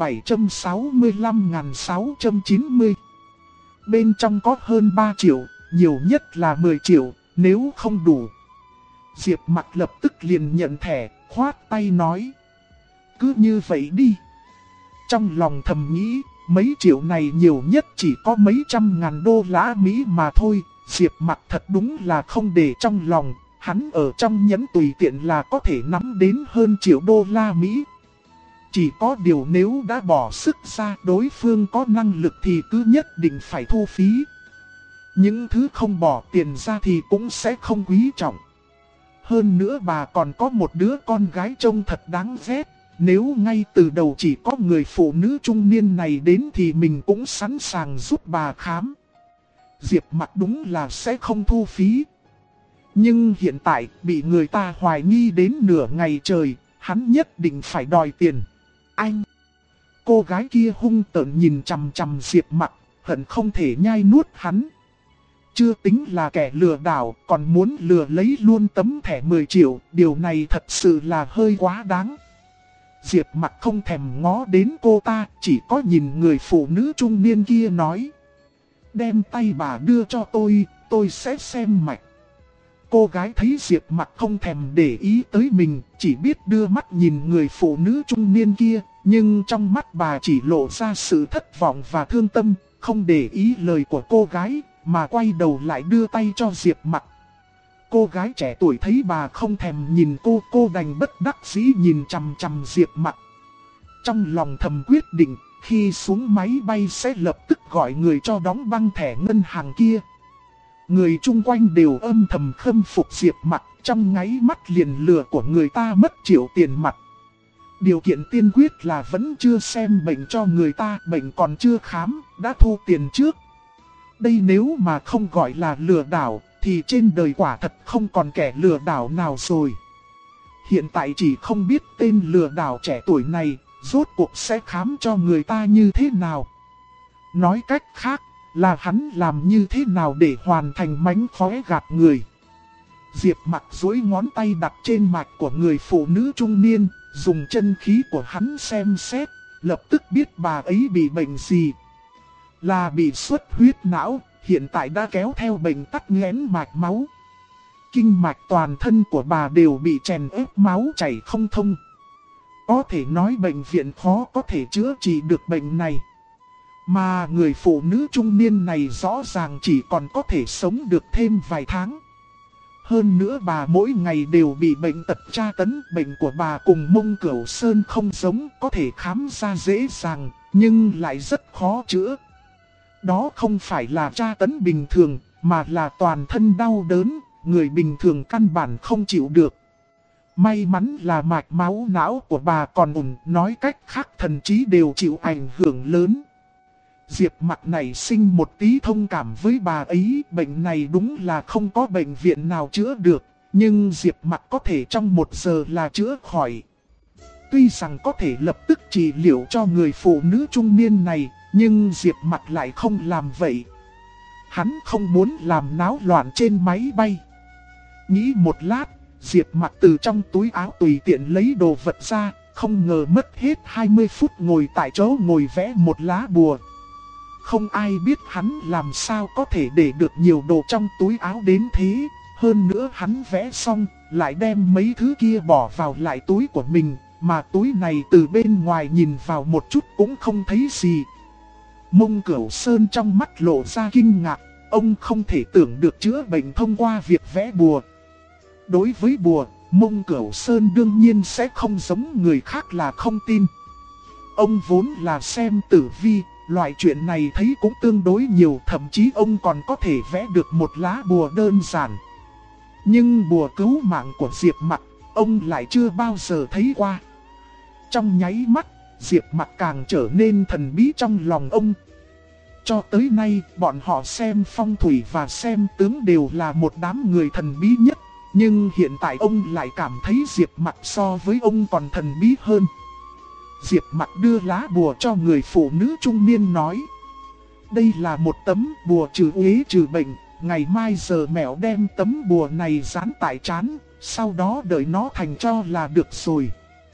765.690. Bên trong có hơn 3 triệu, nhiều nhất là 10 triệu, nếu không đủ. Diệp Mặc lập tức liền nhận thẻ, khoát tay nói. Cứ như vậy đi. Trong lòng thầm nghĩ, mấy triệu này nhiều nhất chỉ có mấy trăm ngàn đô la Mỹ mà thôi. Diệp Mặc thật đúng là không để trong lòng, hắn ở trong nhẫn tùy tiện là có thể nắm đến hơn triệu đô la Mỹ. Chỉ có điều nếu đã bỏ sức ra, đối phương có năng lực thì cứ nhất định phải thu phí. Những thứ không bỏ tiền ra thì cũng sẽ không quý trọng. Hơn nữa bà còn có một đứa con gái trông thật đáng ghét. Nếu ngay từ đầu chỉ có người phụ nữ trung niên này đến thì mình cũng sẵn sàng giúp bà khám. Diệp Mặc đúng là sẽ không thu phí. Nhưng hiện tại bị người ta hoài nghi đến nửa ngày trời, hắn nhất định phải đòi tiền. Anh! Cô gái kia hung tợn nhìn chằm chằm Diệp Mặc, hận không thể nhai nuốt hắn. Chưa tính là kẻ lừa đảo, còn muốn lừa lấy luôn tấm thẻ 10 triệu, điều này thật sự là hơi quá đáng. Diệp Mặc không thèm ngó đến cô ta, chỉ có nhìn người phụ nữ trung niên kia nói. Đem tay bà đưa cho tôi sẽ xem mạch. Cô gái thấy Diệp Mặc không thèm để ý tới mình, chỉ biết đưa mắt nhìn người phụ nữ trung niên kia, nhưng trong mắt bà chỉ lộ ra sự thất vọng và thương tâm, không để ý lời của cô gái, mà quay đầu lại đưa tay cho Diệp Mặc. Cô gái trẻ tuổi thấy bà không thèm nhìn cô đành bất đắc dĩ nhìn chằm chằm Diệp Mặc. Trong lòng thầm quyết định, khi xuống máy bay sẽ lập tức gọi người cho đóng băng thẻ ngân hàng kia. Người chung quanh đều âm thầm khâm phục Diệp Mặc, trong nháy mắt liền lừa của người ta mất triệu tiền mặt. Điều kiện tiên quyết là vẫn chưa xem bệnh cho người ta, bệnh còn chưa khám, đã thu tiền trước. Đây nếu mà không gọi là lừa đảo, thì trên đời quả thật không còn kẻ lừa đảo nào rồi. Hiện tại chỉ không biết tên lừa đảo trẻ tuổi này, rốt cuộc sẽ khám cho người ta như thế nào. Nói cách khác, là hắn làm như thế nào để hoàn thành mánh khóe gạt người. Diệp Mặc duỗi ngón tay đặt trên mạch của người phụ nữ trung niên, dùng chân khí của hắn xem xét, lập tức biết bà ấy bị bệnh gì. Là bị xuất huyết não, hiện tại đã kéo theo bệnh tắc nghẽn mạch máu. Kinh mạch toàn thân của bà đều bị chèn ép, máu chảy không thông. Có thể nói bệnh viện khó có thể chữa trị được bệnh này. Mà người phụ nữ trung niên này rõ ràng chỉ còn có thể sống được thêm vài tháng. Hơn nữa bà mỗi ngày đều bị bệnh tật tra tấn. Bệnh của bà cùng Mông Cửu Sơn không giống, có thể khám ra dễ dàng, nhưng lại rất khó chữa. Đó không phải là tra tấn bình thường, mà là toàn thân đau đớn, người bình thường căn bản không chịu được. May mắn là mạch máu não của bà còn ổn, nói cách khác thần trí đều chịu ảnh hưởng lớn. Diệp Mặc nảy sinh một tí thông cảm với bà ấy, bệnh này đúng là không có bệnh viện nào chữa được, nhưng Diệp Mặc có thể trong 1 giờ là chữa khỏi. Tuy rằng có thể lập tức trị liệu cho người phụ nữ trung niên này, nhưng Diệp Mặc lại không làm vậy. Hắn không muốn làm náo loạn trên máy bay. Nghĩ một lát, Diệp Mặc từ trong túi áo tùy tiện lấy đồ vật ra, không ngờ mất hết 20 phút ngồi tại chỗ ngồi vẽ một lá bùa. Không ai biết hắn làm sao có thể để được nhiều đồ trong túi áo đến thế. Hơn nữa hắn vẽ xong, lại đem mấy thứ kia bỏ vào lại túi của mình, mà túi này từ bên ngoài nhìn vào một chút cũng không thấy gì. Mông Cửu Sơn trong mắt lộ ra kinh ngạc, ông không thể tưởng được chữa bệnh thông qua việc vẽ bùa. Đối với bùa, Mông Cửu Sơn đương nhiên sẽ không giống người khác là không tin. Ông vốn là xem tử vi, loại chuyện này thấy cũng tương đối nhiều, thậm chí ông còn có thể vẽ được một lá bùa đơn giản. Nhưng bùa cứu mạng của Diệp Mặc, ông lại chưa bao giờ thấy qua. Trong nháy mắt, Diệp Mặc càng trở nên thần bí trong lòng ông. Cho tới nay, bọn họ xem phong thủy và xem tướng đều là một đám người thần bí nhất. Nhưng hiện tại ông lại cảm thấy Diệp Mặc so với ông còn thần bí hơn. Diệp Mặc đưa lá bùa cho người phụ nữ trung niên nói. Đây là một tấm bùa trừ uế trừ bệnh. Ngày mai giờ mẹo đem tấm bùa này dán tại trán, sau đó đợi nó thành cho là được rồi.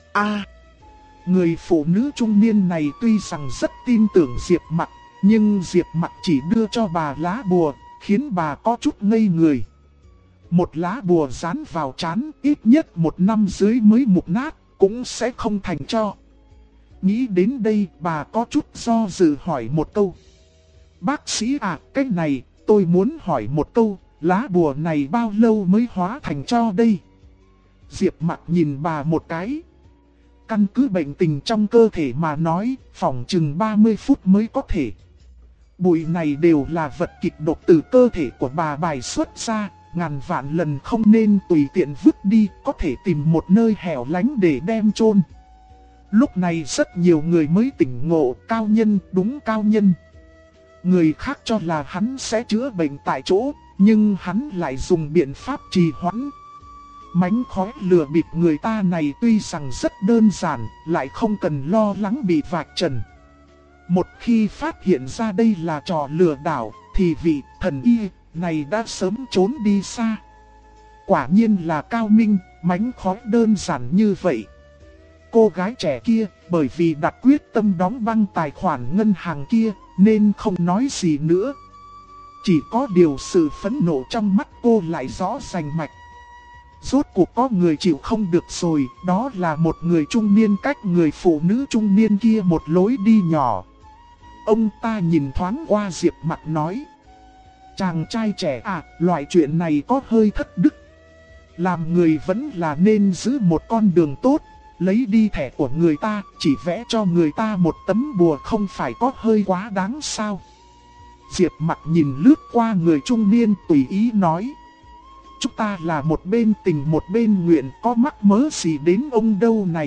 Người phụ nữ trung niên này tuy rằng rất tin tưởng Diệp Mặc, nhưng Diệp Mặc chỉ đưa cho bà lá bùa, khiến bà có chút ngây người. một lá bùa dán vào trán ít nhất 1 năm dưới mới mục nát, cũng sẽ không thành tro. Nghĩ đến đây bà có chút do dự hỏi một câu. Bác sĩ à, cái này, tôi muốn hỏi một câu, lá bùa này bao lâu mới hóa thành tro đây? Diệp Mặc nhìn bà một cái. Căn cứ bệnh tình trong cơ thể mà nói, phỏng chừng 30 phút mới có thể. Bụi này đều là vật kịch độc từ cơ thể của bà bài xuất ra, ngàn vạn lần không nên tùy tiện vứt đi, có thể tìm một nơi hẻo lánh để đem chôn. Lúc này rất nhiều người mới tỉnh ngộ, cao nhân, đúng cao nhân. Người khác cho là hắn sẽ chữa bệnh tại chỗ, nhưng hắn lại dùng biện pháp trì hoãn. Mánh khóe lừa bịp người ta này tuy rằng rất đơn giản, lại không cần lo lắng bị vạch trần. Một khi phát hiện ra đây là trò lừa đảo, thì vị thần y này đã sớm trốn đi xa. Quả nhiên là cao minh, mánh khóe đơn giản như vậy. Cô gái trẻ kia, bởi vì đặt quyết tâm đóng băng tài khoản ngân hàng kia, nên không nói gì nữa. Chỉ có điều sự phẫn nộ trong mắt cô lại rõ rành mạch. Rốt cuộc có người chịu không được rồi, đó là một người trung niên cách người phụ nữ trung niên kia một lối đi nhỏ. Ông ta nhìn thoáng qua Diệp Mặc nói. Chàng trai trẻ à, loại chuyện này có hơi thất đức. Làm người vẫn là nên giữ một con đường tốt, lấy đi thẻ của người ta, chỉ vẽ cho người ta một tấm bùa không phải có hơi quá đáng sao. Diệp Mặc nhìn lướt qua người trung niên tùy ý nói. Chúng ta là một bên tình một bên nguyện, có mắc mớ gì đến ông đâu này.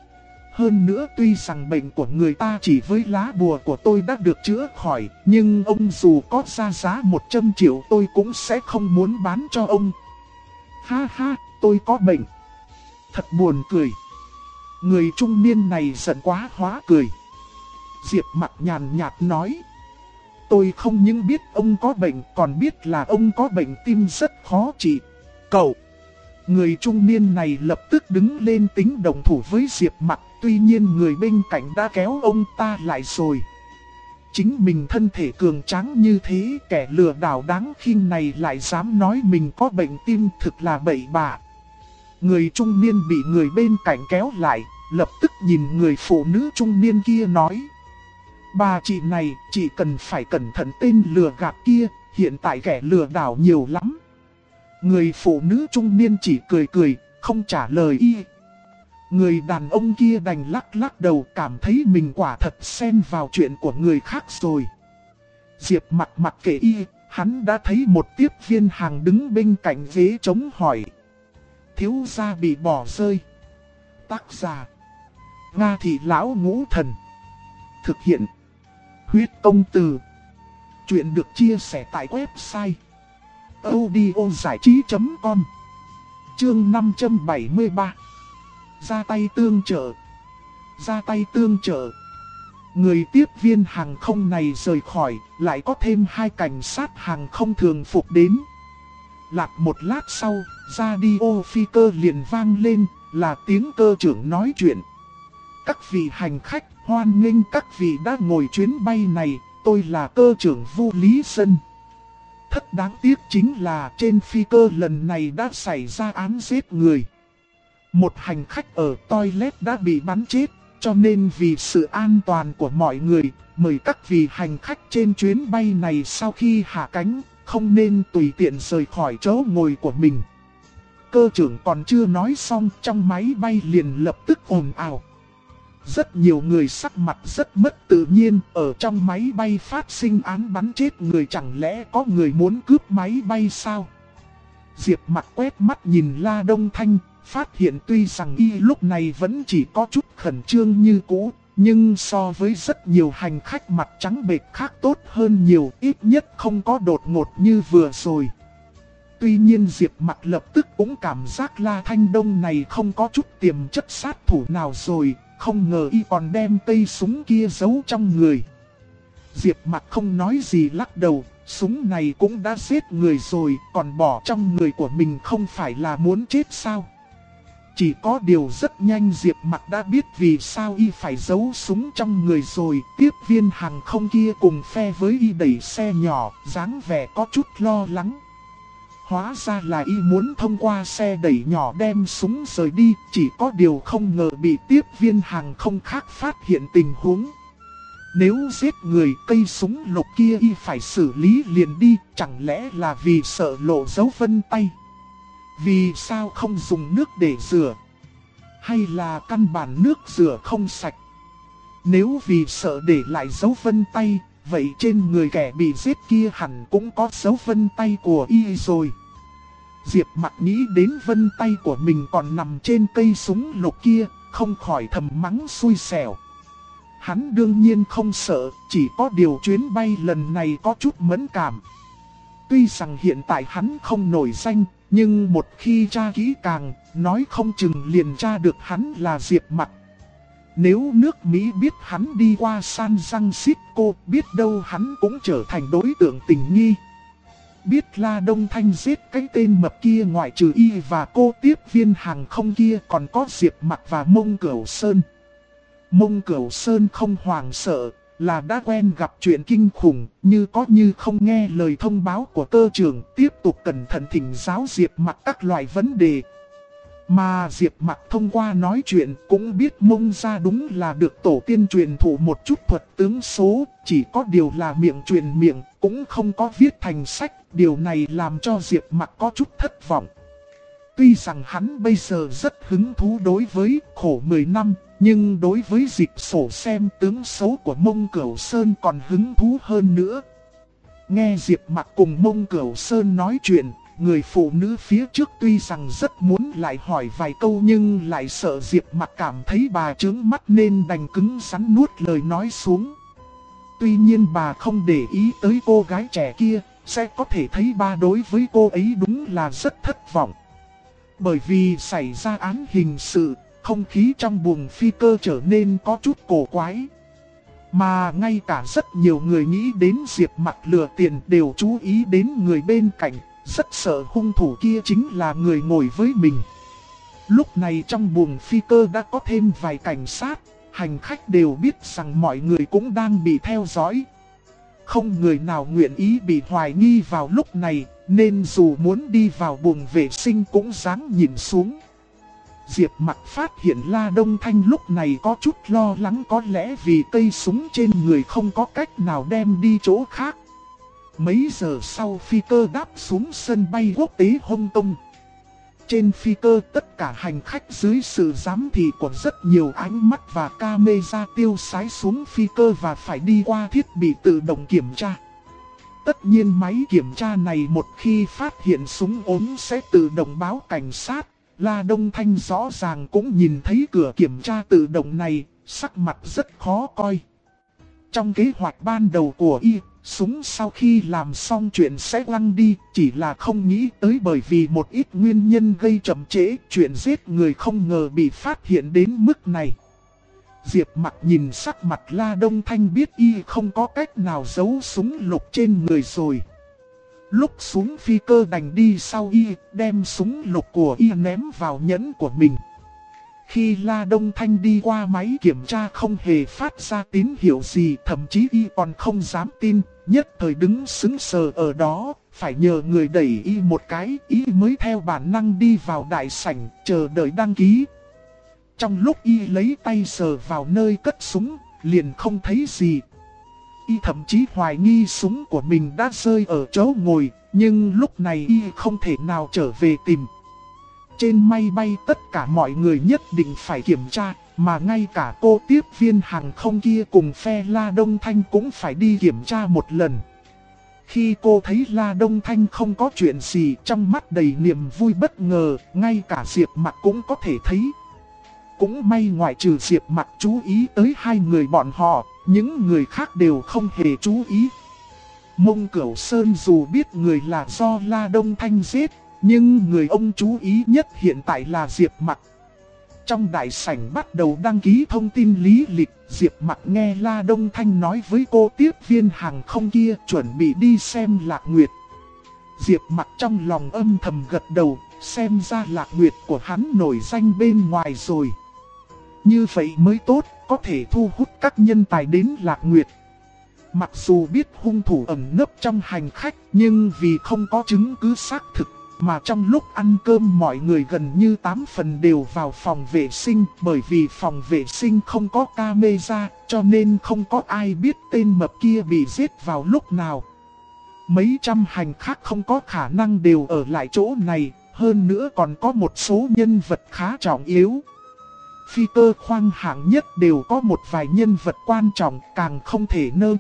Hơn nữa tuy rằng bệnh của người ta chỉ với lá bùa của tôi đã được chữa khỏi, nhưng ông dù có ra giá 100 triệu tôi cũng sẽ không muốn bán cho ông. Ha ha, tôi có bệnh. Thật buồn cười. Người trung niên này giận quá hóa cười. Diệp Mặc nhàn nhạt nói. Tôi không những biết ông có bệnh, còn biết là ông có bệnh tim rất khó trị. Cậu! Người trung niên này lập tức đứng lên tính đồng thủ với Diệp Mặc, tuy nhiên người bên cạnh đã kéo ông ta lại rồi. Chính mình thân thể cường tráng như thế, kẻ lừa đảo đáng khinh này lại dám nói mình có bệnh tim, thực là bậy bạ. Người trung niên bị người bên cạnh kéo lại, lập tức nhìn người phụ nữ trung niên kia nói. Bà chị này, chị cần phải cẩn thận tên lừa gạt kia, hiện tại kẻ lừa đảo nhiều lắm. Người phụ nữ trung niên chỉ cười cười, không trả lời y. Người đàn ông kia đành lắc lắc đầu, cảm thấy mình quả thật xen vào chuyện của người khác rồi. Diệp Mặc mặc kệ y, hắn đã thấy một tiếp viên hàng đứng bên cạnh ghế trống hỏi. Thiếu gia bị bỏ rơi. Tác giả Nga Thị Lão Ngũ Thần. Thực hiện Huyết Công Từ. Chuyện được chia sẻ tại website audiozảichí.com. Chương 573. Ra tay tương trợ. Ra tay tương trợ. Người tiếp viên hàng không này rời khỏi, lại có thêm 2 cảnh sát hàng không thường phục đến. Lạc một lát sau, radio phi cơ liền vang lên, là tiếng cơ trưởng nói chuyện. Các vị hành khách, hoan nghênh các vị đã ngồi chuyến bay này, tôi là cơ trưởng Vu Lý Dân. Thật đáng tiếc chính là trên phi cơ lần này đã xảy ra án giết người. Một hành khách ở toilet đã bị bắn chết, cho nên vì sự an toàn của mọi người, mời các vị hành khách trên chuyến bay này sau khi hạ cánh, không nên tùy tiện rời khỏi chỗ ngồi của mình. Cơ trưởng còn chưa nói xong, trong máy bay liền lập tức ồn ào. Rất nhiều người sắc mặt rất mất tự nhiên, ở trong máy bay phát sinh án bắn chết người, chẳng lẽ có người muốn cướp máy bay sao? Diệp Mặc quét mắt nhìn La Đông Thanh, phát hiện tuy rằng y lúc này vẫn chỉ có chút khẩn trương như cũ, nhưng so với rất nhiều hành khách mặt trắng bệch khác tốt hơn nhiều, ít nhất không có đột ngột như vừa rồi. Tuy nhiên Diệp Mặc lập tức cũng cảm giác La Thanh Đông này không có chút tiềm chất sát thủ nào rồi, không ngờ y còn đem cây súng kia giấu trong người. Diệp Mặc không nói gì lắc đầu, súng này cũng đã giết người rồi, còn bỏ trong người của mình không phải là muốn chết sao? Chỉ có điều rất nhanh Diệp Mặc đã biết vì sao y phải giấu súng trong người rồi. Tiếp viên hàng không kia cùng phe với y đẩy xe nhỏ, dáng vẻ có chút lo lắng. Hóa ra là y muốn thông qua xe đẩy nhỏ đem súng rời đi, chỉ có điều không ngờ bị tiếp viên hàng không khác phát hiện tình huống. Nếu giết người, cây súng lục kia y phải xử lý liền đi, chẳng lẽ là vì sợ lộ dấu vân tay? Vì sao không dùng nước để rửa? Hay là căn bản nước rửa không sạch? Nếu vì sợ để lại dấu vân tay, vậy trên người kẻ bị giết kia hẳn cũng có dấu vân tay của y rồi. Diệp Mặc nghĩ đến vân tay của mình còn nằm trên cây súng lục kia, không khỏi thầm mắng xui xẻo. Hắn đương nhiên không sợ, chỉ có điều chuyến bay lần này có chút mẫn cảm. Tuy rằng hiện tại hắn không nổi danh, nhưng một khi tra kỹ càng, nói không chừng liền tra được hắn là Diệp Mặc. Nếu nước Mỹ biết hắn đi qua San Francisco, biết đâu hắn cũng trở thành đối tượng tình nghi. Biết La Đông Thanh giết cái tên mập kia, ngoại trừ y và cô tiếp viên hàng không kia còn có Diệp Mặc và Mông Cửu Sơn. Mông Cửu Sơn không hoảng sợ, là đã quen gặp chuyện kinh khủng, như có như không nghe lời thông báo của cơ trưởng, tiếp tục cẩn thận thỉnh giáo Diệp Mặc các loại vấn đề. Mà Diệp Mặc thông qua nói chuyện cũng biết Mông gia đúng là được tổ tiên truyền thụ một chút thuật tướng số, chỉ có điều là miệng truyền miệng, cũng không có viết thành sách, điều này làm cho Diệp Mặc có chút thất vọng. Tuy rằng hắn bây giờ rất hứng thú đối với khổ 10 năm, nhưng đối với dịch sổ xem tướng số của Mông Cửu Sơn còn hứng thú hơn nữa. Nghe Diệp Mặc cùng Mông Cửu Sơn nói chuyện, người phụ nữ phía trước tuy rằng rất muốn lại hỏi vài câu nhưng lại sợ Diệp Mặc cảm thấy bà trướng mắt nên đành cứng rắn nuốt lời nói xuống. Tuy nhiên bà không để ý tới cô gái trẻ kia, sẽ có thể thấy bà đối với cô ấy đúng là rất thất vọng. Bởi vì xảy ra án hình sự, không khí trong buồng phi cơ trở nên có chút cổ quái. Mà ngay cả rất nhiều người nghĩ đến Diệp Mặc lừa tiền đều chú ý đến người bên cạnh, rất sợ hung thủ kia chính là người ngồi với mình. Lúc này trong buồng phi cơ đã có thêm vài cảnh sát, hành khách đều biết rằng mọi người cũng đang bị theo dõi. Không người nào nguyện ý bị hoài nghi vào lúc này, nên dù muốn đi vào buồng vệ sinh cũng ráng nhìn xuống. Diệp Mặc phát hiện La Đông Thanh lúc này có chút lo lắng, có lẽ vì cây súng trên người không có cách nào đem đi chỗ khác. Mấy giờ sau phi cơ đáp xuống sân bay quốc tế Hồng Kông. Trên phi cơ tất cả hành khách dưới sự giám thị của rất nhiều ánh mắt và camera tiêu sái xuống phi cơ và phải đi qua thiết bị tự động kiểm tra. Tất nhiên máy kiểm tra này một khi phát hiện súng ốm sẽ tự động báo cảnh sát. La Đông Thanh rõ ràng cũng nhìn thấy cửa kiểm tra tự động này, sắc mặt rất khó coi. Trong kế hoạch ban đầu của y, súng sau khi làm xong chuyện sẽ quăng đi, chỉ là không nghĩ tới bởi vì một ít nguyên nhân gây chậm trễ, chuyện giết người không ngờ bị phát hiện đến mức này. Diệp Mặc nhìn sắc mặt La Đông Thanh biết y không có cách nào giấu súng lục trên người rồi. Lúc xuống phi cơ đành đi sau y, đem súng lục của y ném vào nhẫn của mình. Khi La Đông Thanh đi qua máy kiểm tra không hề phát ra tín hiệu gì, thậm chí y còn không dám tin, nhất thời đứng sững sờ ở đó, phải nhờ người đẩy y một cái, y mới theo bản năng đi vào đại sảnh, chờ đợi đăng ký. Trong lúc y lấy tay sờ vào nơi cất súng, liền không thấy gì. Y thậm chí hoài nghi súng của mình đã rơi ở chỗ ngồi, nhưng lúc này y không thể nào trở về tìm. Trên máy bay tất cả mọi người nhất định phải kiểm tra, mà ngay cả cô tiếp viên hàng không kia cùng phe La Đông Thanh cũng phải đi kiểm tra một lần. Khi cô thấy La Đông Thanh không có chuyện gì, trong mắt đầy niềm vui bất ngờ, ngay cả Diệp Mặc cũng có thể thấy. Cũng may ngoại trừ Diệp Mặc chú ý tới hai người bọn họ, những người khác đều không hề chú ý. Mông Cửu Sơn dù biết người là do La Đông Thanh giết, nhưng người ông chú ý nhất hiện tại là Diệp Mặc. Trong đại sảnh bắt đầu đăng ký thông tin lý lịch, Diệp Mặc nghe La Đông Thanh nói với cô tiếp viên hàng không kia chuẩn bị đi xem Lạc Nguyệt. Diệp Mặc trong lòng âm thầm gật đầu, xem ra Lạc Nguyệt của hắn nổi danh bên ngoài rồi. Như vậy mới tốt, có thể thu hút các nhân tài đến Lạc Nguyệt. Mặc dù biết hung thủ ẩn nấp trong hành khách, nhưng vì không có chứng cứ xác thực, Mà trong lúc ăn cơm mọi người gần như 8 phần đều vào phòng vệ sinh, bởi vì phòng vệ sinh không có camera, cho nên không có ai biết tên mập kia bị giết vào lúc nào. Mấy trăm hành khách không có khả năng đều ở lại chỗ này, hơn nữa còn có một số nhân vật khá trọng yếu. Phi cơ khoang hạng nhất đều có một vài nhân vật quan trọng, càng không thể nơ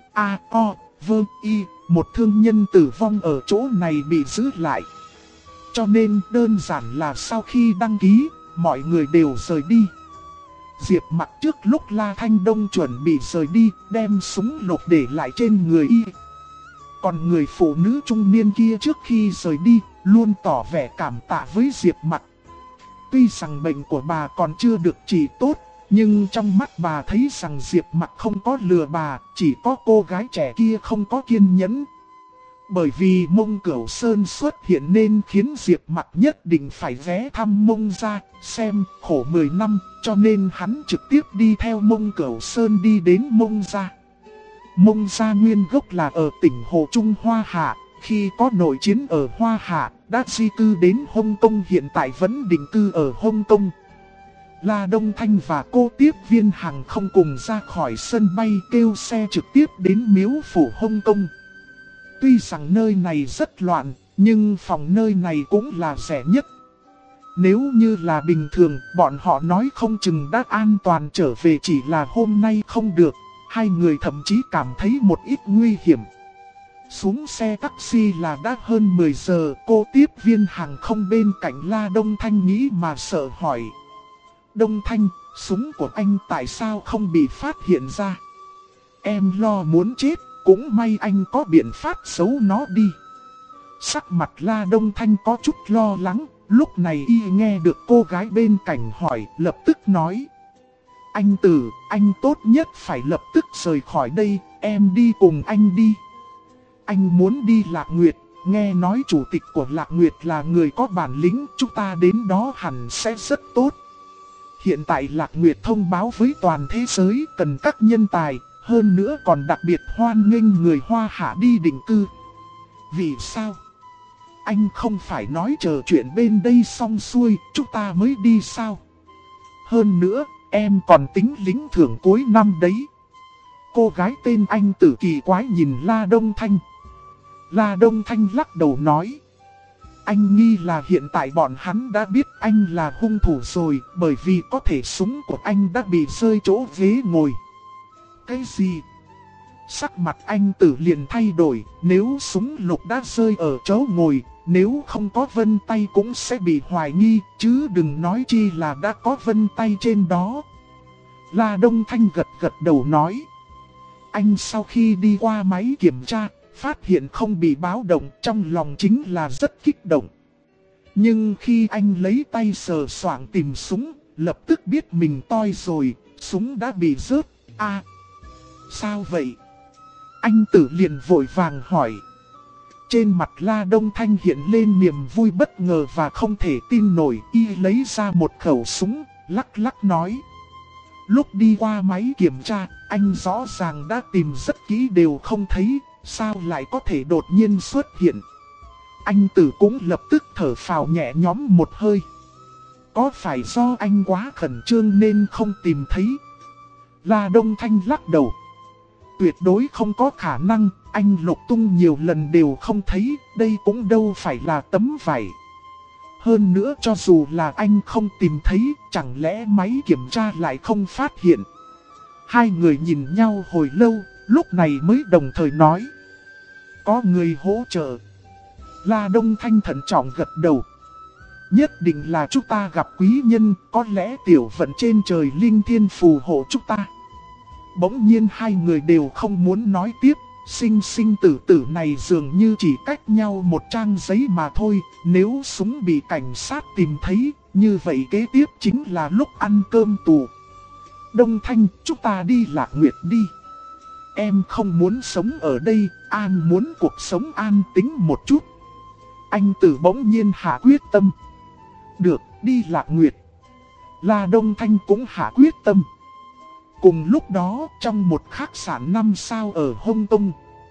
một thương nhân tử vong ở chỗ này bị giữ lại. Cho nên đơn giản là sau khi đăng ký, mọi người đều rời đi. Diệp Mặc trước lúc La Thanh Đông chuẩn bị rời đi, đem súng lục để lại trên người y. Còn người phụ nữ trung niên kia trước khi rời đi, luôn tỏ vẻ cảm tạ với Diệp Mặc. Tuy rằng bệnh của bà còn chưa được trị tốt, nhưng trong mắt bà thấy rằng Diệp Mặc không có lừa bà, chỉ có cô gái trẻ kia không có kiên nhẫn. Bởi vì Mông Cửu Sơn xuất hiện nên khiến Diệp Mặc nhất định phải ghé thăm Mông gia, xem khổ 10 năm, cho nên hắn trực tiếp đi theo Mông Cửu Sơn đi đến Mông gia. Mông gia nguyên gốc là ở tỉnh Hồ Trung Hoa Hạ, khi có nội chiến ở Hoa Hạ, đã di cư đến Hồng Kông, hiện tại vẫn định cư ở Hồng Kông. La Đông Thanh và cô tiếp viên hàng không cùng ra khỏi sân bay kêu xe trực tiếp đến miếu phủ Hồng Kông. Tuy rằng nơi này rất loạn, nhưng phòng nơi này cũng là rẻ nhất. Nếu như là bình thường, bọn họ nói không chừng đã an toàn trở về, chỉ là hôm nay không được. Hai người thậm chí cảm thấy một ít nguy hiểm. Xuống xe taxi là đã hơn 10 giờ, cô tiếp viên hàng không bên cạnh La Đông Thanh nghĩ mà sợ hỏi. Đông Thanh, súng của anh tại sao không bị phát hiện ra? Em lo muốn chết, cũng may anh có biện pháp giấu nó đi. Sắc mặt La Đông Thanh có chút lo lắng, lúc này y nghe được cô gái bên cạnh hỏi, lập tức nói. Anh Tử, anh tốt nhất phải lập tức rời khỏi đây, em đi cùng anh đi. Anh muốn đi Lạc Nguyệt, nghe nói chủ tịch của Lạc Nguyệt là người có bản lĩnh, chúng ta đến đó hẳn sẽ rất tốt. Hiện tại Lạc Nguyệt thông báo với toàn thế giới cần các nhân tài, hơn nữa còn đặc biệt hoan nghênh người Hoa Hạ đi định cư. Vì sao? Anh không phải nói chờ chuyện bên đây xong xuôi, chúng ta mới đi sao? Hơn nữa, em còn tính lĩnh thưởng cuối năm đấy. Cô gái tên Anh Tử kỳ quái nhìn La Đông Thanh. La Đông Thanh lắc đầu nói. Anh nghi là hiện tại bọn hắn đã biết anh là hung thủ rồi, bởi vì có thể súng của anh đã bị rơi chỗ ghế ngồi. Cái gì? Sắc mặt Anh Tử liền thay đổi, nếu súng lục đã rơi ở chỗ ngồi, nếu không có vân tay cũng sẽ bị hoài nghi, chứ đừng nói chi là đã có vân tay trên đó. La Đông Thanh gật gật đầu nói. Anh sau khi đi qua máy kiểm tra, phát hiện không bị báo động, trong lòng chính là rất kích động. Nhưng khi anh lấy tay sờ soạng tìm súng, lập tức biết mình toi rồi, súng đã bị rớt. Sao vậy? Anh Tử liền vội vàng hỏi. Trên mặt La Đông Thanh hiện lên niềm vui bất ngờ và không thể tin nổi, y lấy ra một khẩu súng, lắc lắc nói. Lúc đi qua máy kiểm tra, anh rõ ràng đã tìm rất kỹ đều không thấy, sao lại có thể đột nhiên xuất hiện. Anh Tử cũng lập tức thở phào nhẹ nhõm một hơi. Có phải do anh quá khẩn trương nên không tìm thấy? La Đông Thanh lắc đầu. Tuyệt đối không có khả năng, anh lục tung nhiều lần đều không thấy, đây cũng đâu phải là tấm vải. Hơn nữa cho dù là anh không tìm thấy, chẳng lẽ máy kiểm tra lại không phát hiện. Hai người nhìn nhau hồi lâu, lúc này mới đồng thời nói. Có người hỗ trợ. La Đông Thanh thận trọng gật đầu. Nhất định là chúng ta gặp quý nhân, có lẽ tiểu vận trên trời linh thiên phù hộ chúng ta. Bỗng nhiên hai người đều không muốn nói tiếp, sinh sinh tử tử này dường như chỉ cách nhau một trang giấy mà thôi. Nếu súng bị cảnh sát tìm thấy, như vậy kế tiếp chính là lúc ăn cơm tù. Đông Thanh, chúng ta đi Lạc Nguyệt đi. Em không muốn sống ở đây, An muốn cuộc sống an tĩnh một chút. Anh Tử bỗng nhiên hạ quyết tâm. Được, đi Lạc Nguyệt. La Đông Thanh cũng hạ quyết tâm. Cùng lúc đó, trong một khách sạn 5 sao ở Hồng Kông,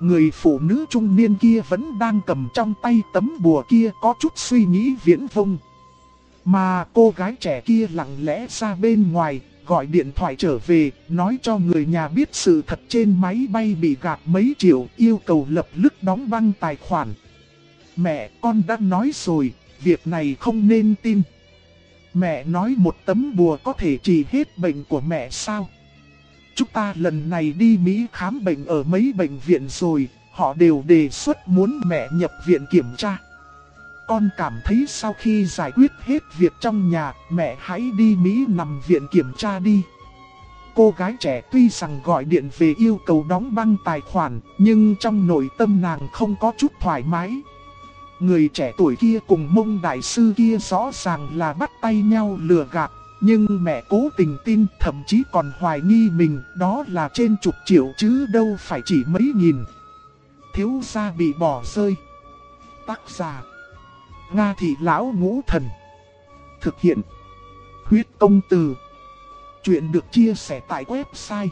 Người phụ nữ trung niên kia vẫn đang cầm trong tay tấm bùa kia, có chút suy nghĩ viễn vông. Mà cô gái trẻ kia lặng lẽ ra bên ngoài, gọi điện thoại trở về, nói cho người nhà biết sự thật trên máy bay bị gạt mấy triệu, yêu cầu lập tức đóng băng tài khoản. Mẹ, con đã nói rồi, việc này không nên tin. Mẹ nói một tấm bùa có thể trị hết bệnh của mẹ sao? Chúng ta lần này đi Mỹ khám bệnh ở mấy bệnh viện rồi, họ đều đề xuất muốn mẹ nhập viện kiểm tra. Con cảm thấy sau khi giải quyết hết việc trong nhà, mẹ hãy đi Mỹ nằm viện kiểm tra đi. Cô gái trẻ tuy rằng gọi điện về yêu cầu đóng băng tài khoản, nhưng trong nội tâm nàng không có chút thoải mái. Người trẻ tuổi kia cùng Mông đại sư kia rõ ràng là bắt tay nhau lừa gạt, nhưng mẹ cố tình tin, thậm chí còn hoài nghi mình, đó là trên chục triệu chứ đâu phải chỉ mấy nghìn. Thiếu gia bị bỏ rơi. Tác giả: Nga Thị Lão Ngũ Thần. Thực hiện: Huyết Công Từ. Chuyện được chia sẻ tại website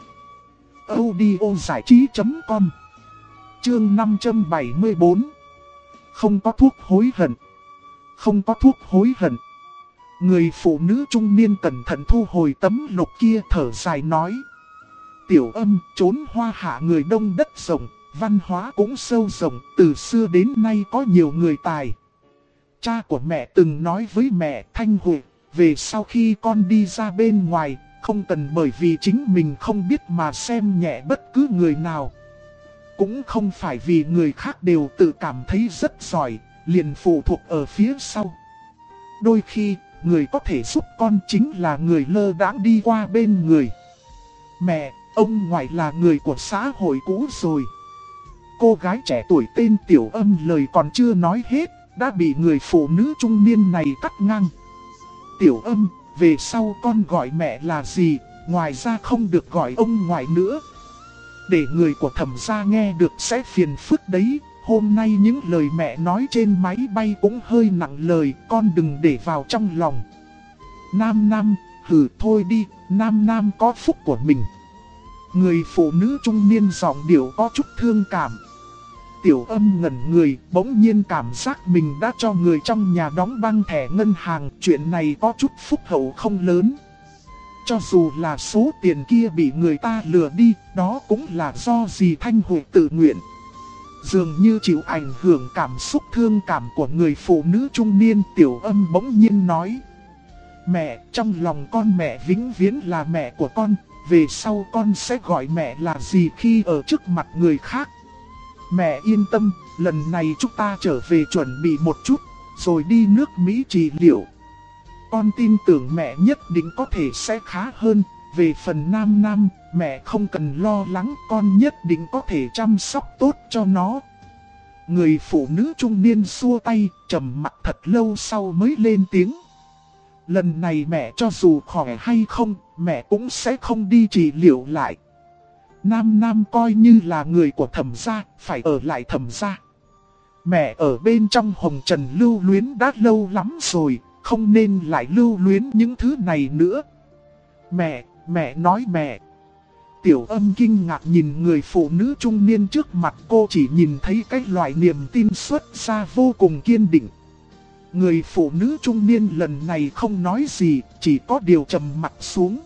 audiozảichí.com. Chương 574. Không có thuốc hối hận. Không có thuốc hối hận. Người phụ nữ trung niên cẩn thận thu hồi tấm lục kia, thở dài nói: Tiểu Âm, trốn Hoa Hạ người đông đất rộng, văn hóa cũng sâu rộng, từ xưa đến nay có nhiều người tài. Cha của mẹ từng nói với mẹ Thanh Huệ, về sau khi con đi ra bên ngoài, không cần bởi vì chính mình không biết mà xem nhẹ bất cứ người nào. Cũng không phải vì người khác đều tự cảm thấy rất giỏi, liền phụ thuộc ở phía sau. Đôi khi, người có thể giúp con chính là người lơ đãng đi qua bên người. Mẹ, ông ngoại là người của xã hội cũ rồi. Cô gái trẻ tuổi tên Tiểu Âm lời còn chưa nói hết, đã bị người phụ nữ trung niên này cắt ngang. Tiểu Âm, về sau con gọi mẹ là gì, ngoài ra không được gọi ông ngoại nữa. Để người của Thẩm gia nghe được sẽ phiền phức đấy. Hôm nay những lời mẹ nói trên máy bay cũng hơi nặng lời, con đừng để vào trong lòng. Nam Nam, hừ thôi đi, Nam Nam có phúc của mình. Người phụ nữ trung niên giọng điệu có chút thương cảm. Tiểu Âm ngẩn người, bỗng nhiên cảm giác mình đã cho người trong nhà đóng băng thẻ ngân hàng. Chuyện này có chút phúc hậu không lớn. Cho dù là số tiền kia bị người ta lừa đi, đó cũng là do dì Thanh Huệ tự nguyện. Dường như chịu ảnh hưởng cảm xúc thương cảm của người phụ nữ trung niên, Tiểu Âm bỗng nhiên nói: Mẹ, trong lòng con mẹ vĩnh viễn là mẹ của con, về sau con sẽ gọi mẹ là dì khi ở trước mặt người khác. Mẹ yên tâm, lần này chúng ta trở về chuẩn bị một chút, rồi đi nước Mỹ trị liệu. Con tin tưởng mẹ nhất định có thể sẽ khá hơn. Về phần Nam Nam, mẹ không cần lo lắng, con nhất định có thể chăm sóc tốt cho nó. Người phụ nữ trung niên xua tay, trầm mặt thật lâu sau mới lên tiếng: Lần này mẹ cho dù khỏe hay không, mẹ cũng sẽ không đi trị liệu lại. Nam Nam coi như là người của Thẩm gia, phải ở lại Thẩm gia. Mẹ ở bên trong hồng trần lưu luyến đã lâu lắm rồi, không nên lại lưu luyến những thứ này nữa. Mẹ nói mẹ. Tiểu Âm kinh ngạc nhìn người phụ nữ trung niên trước mặt, cô chỉ nhìn thấy cái loại niềm tin xuất ra vô cùng kiên định. Người phụ nữ trung niên lần này không nói gì, chỉ có điều trầm mặt xuống.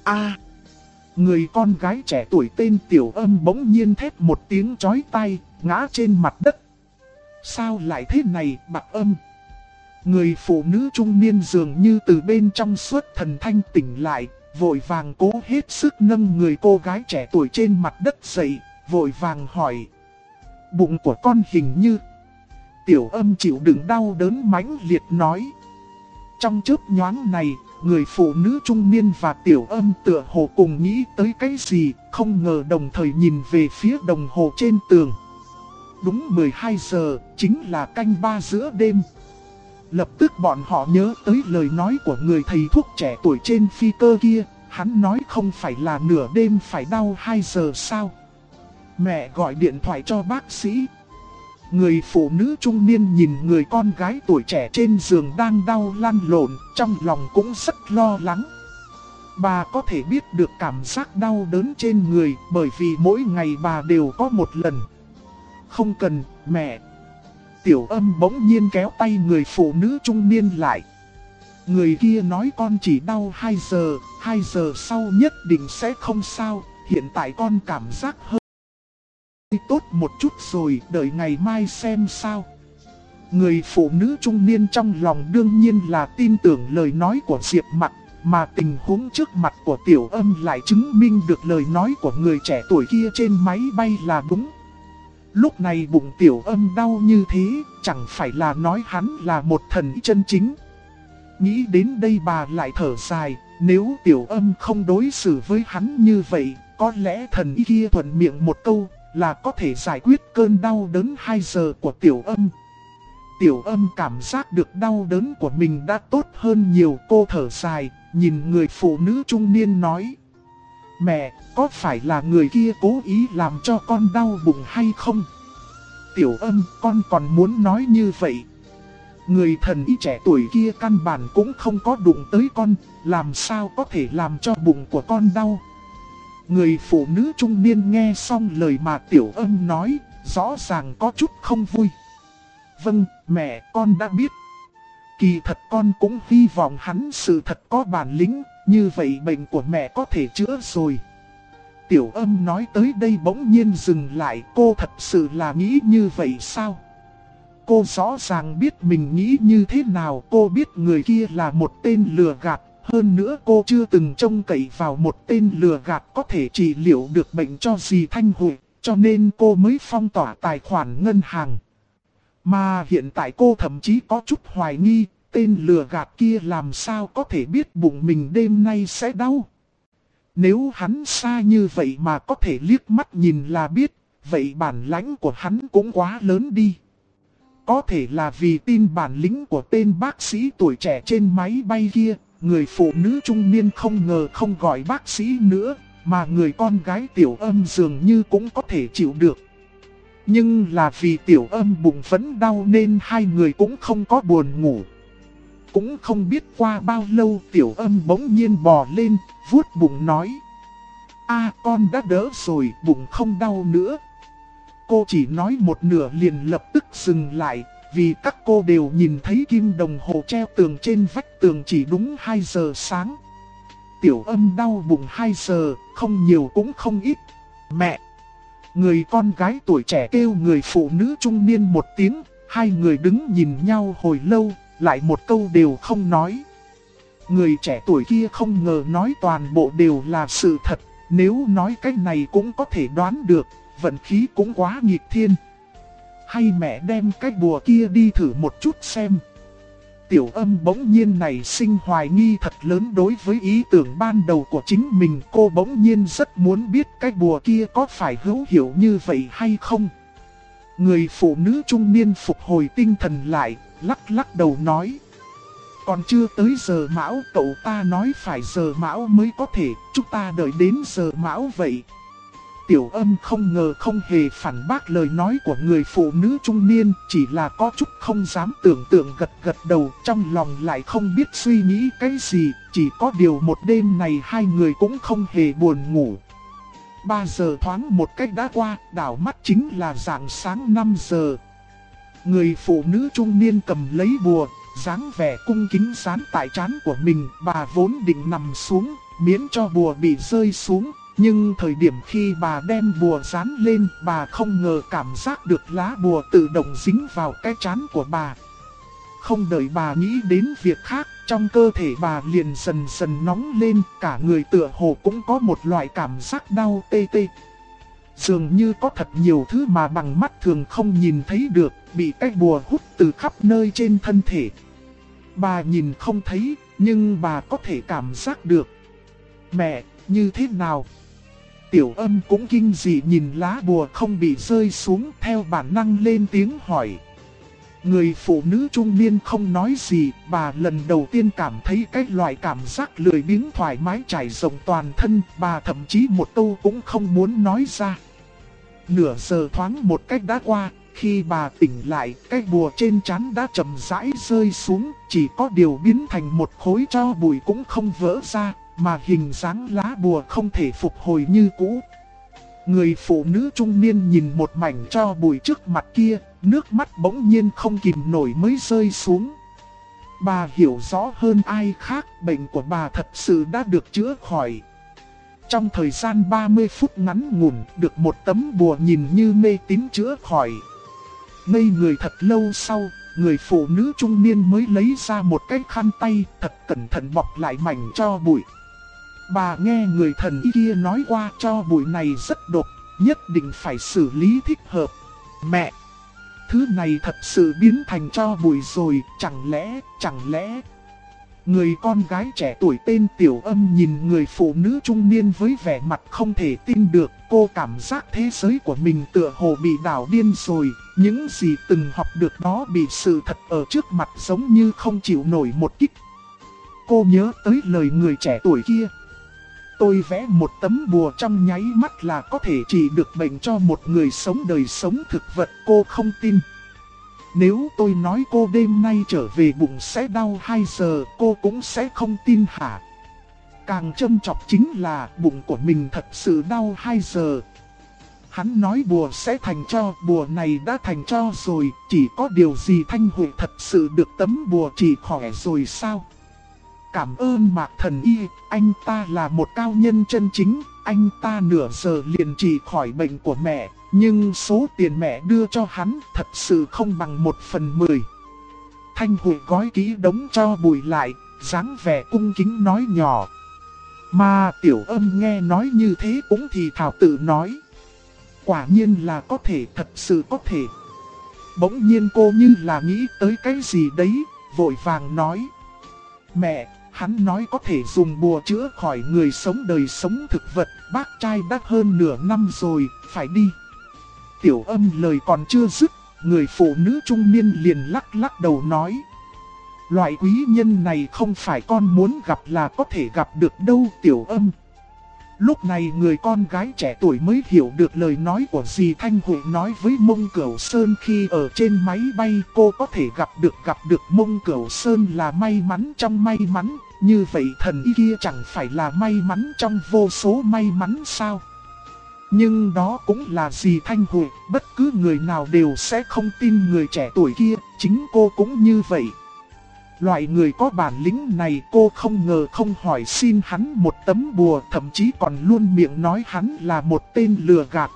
Người con gái trẻ tuổi tên Tiểu Âm bỗng nhiên thét một tiếng chói tai, ngã trên mặt đất. Sao lại thế này, Bạc Âm? Người phụ nữ trung niên dường như từ bên trong suốt thần thanh tỉnh lại, vội vàng cố hết sức nâng người cô gái trẻ tuổi trên mặt đất dậy, vội vàng hỏi: Bụng của con hình như... Tiểu Âm chịu đựng đau đớn mãnh liệt nói. Trong chớp nhoáng này, người phụ nữ trung niên và Tiểu Âm tựa hồ cùng nghĩ tới cái gì, không ngờ đồng thời nhìn về phía đồng hồ trên tường. Đúng 12 giờ, chính là canh 3 giữa đêm. Lập tức bọn họ nhớ tới lời nói của người thầy thuốc trẻ tuổi trên phi cơ kia. Hắn nói không phải là nửa đêm phải đau 2 giờ sao? Mẹ gọi điện thoại cho bác sĩ. Người phụ nữ trung niên nhìn người con gái tuổi trẻ trên giường đang đau lăn lộn, trong lòng cũng rất lo lắng. Bà có thể biết được cảm giác đau đớn trên người bởi vì mỗi ngày bà đều có một lần. Không cần, mẹ. Tiểu Âm bỗng nhiên kéo tay người phụ nữ trung niên lại. Người kia nói con chỉ đau 2 giờ sau nhất định sẽ không sao. Hiện tại con cảm giác hơi tốt một chút rồi, đợi ngày mai xem sao. Người phụ nữ trung niên trong lòng đương nhiên là tin tưởng lời nói của Diệp Mặc, mà tình huống trước mặt của Tiểu Âm lại chứng minh được lời nói của người trẻ tuổi kia trên máy bay là đúng. Lúc này bụng Tiểu Âm đau như thế, chẳng phải là nói hắn là một thần chân chính. Nghĩ đến đây bà lại thở dài, nếu Tiểu Âm không đối xử với hắn như vậy, có lẽ thần y kia thuận miệng một câu là có thể giải quyết cơn đau đớn 2 giờ của Tiểu Âm. Tiểu Âm cảm giác được đau đớn của mình đã tốt hơn nhiều. Cô thở dài, nhìn người phụ nữ trung niên nói: Mẹ, có phải là người kia cố ý làm cho con đau bụng hay không? Tiểu Âm, con còn muốn nói như vậy. Người thần y trẻ tuổi kia căn bản cũng không có đụng tới con, làm sao có thể làm cho bụng của con đau? Người phụ nữ trung niên nghe xong lời mà Tiểu Âm nói, rõ ràng có chút không vui. Vâng, mẹ, con đã biết. Kỳ thật con cũng hy vọng hắn sự thật có bản lĩnh, như vậy bệnh của mẹ có thể chữa rồi. Tiểu Âm nói tới đây bỗng nhiên dừng lại, cô thật sự là nghĩ như vậy sao? Cô rõ ràng biết mình nghĩ như thế nào, cô biết người kia là một tên lừa gạt. Hơn nữa cô chưa từng trông cậy vào một tên lừa gạt có thể trị liệu được bệnh cho dì Thanh Huệ, cho nên cô mới phong tỏa tài khoản ngân hàng. Mà hiện tại cô thậm chí có chút hoài nghi, tên lừa gạt kia làm sao có thể biết bụng mình đêm nay sẽ đau. Nếu hắn xa như vậy mà có thể liếc mắt nhìn là biết, vậy bản lãnh của hắn cũng quá lớn đi. Có thể là vì tin bản lĩnh của tên bác sĩ tuổi trẻ trên máy bay kia, người phụ nữ trung niên không ngờ không gọi bác sĩ nữa, mà người con gái Tiểu Âm dường như cũng có thể chịu được. Nhưng là vì Tiểu Âm bụng vẫn đau nên hai người cũng không có buồn ngủ. Cũng không biết qua bao lâu Tiểu Âm bỗng nhiên bò lên, vuốt bụng nói: con đã đỡ rồi, bụng không đau nữa. Cô chỉ nói một nửa liền lập tức dừng lại, vì các cô đều nhìn thấy kim đồng hồ treo tường trên vách tường chỉ đúng 2 giờ sáng. Tiểu Âm đau bụng 2 giờ, không nhiều cũng không ít. Mẹ! Người con gái tuổi trẻ kêu người phụ nữ trung niên một tiếng, hai người đứng nhìn nhau hồi lâu, lại một câu đều không nói. Người trẻ tuổi kia không ngờ nói toàn bộ đều là sự thật, nếu nói cái này cũng có thể đoán được, vận khí cũng quá nghịch thiên. Hay mẹ đem cái bùa kia đi thử một chút xem. Tiểu Âm bỗng nhiên nảy sinh hoài nghi thật lớn đối với ý tưởng ban đầu của chính mình. Cô bỗng nhiên rất muốn biết cái bùa kia có phải hữu hiệu như vậy hay không. Người phụ nữ trung niên phục hồi tinh thần lại, lắc lắc đầu nói: Còn chưa tới giờ mão, cậu ta nói phải giờ mão mới có thể, chúng ta đợi đến giờ mão vậy. Tiểu Âm không ngờ không hề phản bác lời nói của người phụ nữ trung niên, chỉ là có chút không dám tưởng tượng gật gật đầu, trong lòng lại không biết suy nghĩ cái gì, chỉ có điều một đêm này hai người cũng không hề buồn ngủ. 3 giờ thoáng một cách đã qua, đảo mắt chính là rạng sáng 5 giờ. Người phụ nữ trung niên cầm lấy bùa, dáng vẻ cung kính dán tại trán của mình, bà vốn định nằm xuống, miễn cho bùa bị rơi xuống. Nhưng thời điểm khi bà đem bùa dán lên, bà không ngờ cảm giác được lá bùa tự động dính vào cái trán của bà. Không đợi bà nghĩ đến việc khác, trong cơ thể bà liền dần dần nóng lên, cả người tựa hồ cũng có một loại cảm giác đau tê tê. Dường như có thật nhiều thứ mà bằng mắt thường không nhìn thấy được, bị cái bùa hút từ khắp nơi trên thân thể. Bà nhìn không thấy, nhưng bà có thể cảm giác được. Mẹ, như thế nào? Tiểu Âm cũng kinh dị nhìn lá bùa không bị rơi xuống, theo bản năng lên tiếng hỏi. Người phụ nữ trung niên không nói gì, bà lần đầu tiên cảm thấy cái loại cảm giác lười biếng thoải mái trải rộng toàn thân, bà thậm chí một câu cũng không muốn nói ra. Nửa giờ thoáng một cách đã qua, khi bà tỉnh lại, cái bùa trên trán đã chậm rãi rơi xuống, chỉ có điều biến thành một khối tro bụi cũng không vỡ ra, mà hình dáng lá bùa không thể phục hồi như cũ. Người phụ nữ trung niên nhìn một mảnh tro bụi trước mặt kia, nước mắt bỗng nhiên không kìm nổi mới rơi xuống. Bà hiểu rõ hơn ai khác, bệnh của bà thật sự đã được chữa khỏi. Trong thời gian 30 phút ngắn ngủn, được một tấm bùa nhìn như mê tín chữa khỏi. Ngây người thật lâu sau, người phụ nữ trung niên mới lấy ra một cái khăn tay, thật cẩn thận bọc lại mảnh tro bụi. Bà nghe người thần y kia nói qua tro bụi này rất độc, nhất định phải xử lý thích hợp. Mẹ! Thứ này thật sự biến thành tro bụi rồi, chẳng lẽ... Người con gái trẻ tuổi tên Tiểu Âm nhìn người phụ nữ trung niên với vẻ mặt không thể tin được. Cô cảm giác thế giới của mình tựa hồ bị đảo điên rồi. Những gì từng học được đó bị sự thật ở trước mặt giống như không chịu nổi một kích. Cô nhớ tới lời người trẻ tuổi kia. Tôi vẽ một tấm bùa trong nháy mắt là có thể trị được bệnh cho một người sống đời sống thực vật, cô không tin. Nếu tôi nói cô đêm nay trở về bụng sẽ đau 2 giờ, cô cũng sẽ không tin hả? Càng châm chọc chính là bụng của mình thật sự đau 2 giờ. Hắn nói bùa sẽ thành tro, bùa này đã thành tro rồi, chỉ có điều gì Thanh Huệ thật sự được tấm bùa trị khỏe rồi sao? Cảm ơn Mạc Thần Y, anh ta là một cao nhân chân chính, anh ta nửa giờ liền trị khỏi bệnh của mẹ. Nhưng số tiền mẹ đưa cho hắn thật sự không bằng 1/10. Thanh Huệ gói kỹ đống tro bụi lại, dáng vẻ cung kính nói nhỏ. Mà Tiểu Âm nghe nói như thế cũng thì thào tự nói. Quả nhiên là có thể, thật sự có thể. Bỗng nhiên cô như là nghĩ tới cái gì đấy, vội vàng nói. Mẹ, hắn nói có thể dùng bùa chữa khỏi người sống đời sống thực vật, bác trai đã hơn nửa năm rồi, phải đi. Tiểu Âm lời còn chưa dứt, người phụ nữ trung niên liền lắc đầu nói. Loại quý nhân này không phải con muốn gặp là có thể gặp được đâu Tiểu Âm. Lúc này người con gái trẻ tuổi mới hiểu được lời nói của dì Thanh Huệ nói với Mông Cửu Sơn khi ở trên máy bay. Cô có thể gặp được Mông Cửu Sơn là may mắn trong may mắn. Như vậy thần y kia chẳng phải là may mắn trong vô số may mắn sao? Nhưng đó cũng là dì Thanh Huệ, bất cứ người nào đều sẽ không tin người trẻ tuổi kia, chính cô cũng như vậy. Loại người có bản lĩnh này cô không ngờ không hỏi xin hắn một tấm bùa, thậm chí còn luôn miệng nói hắn là một tên lừa gạt.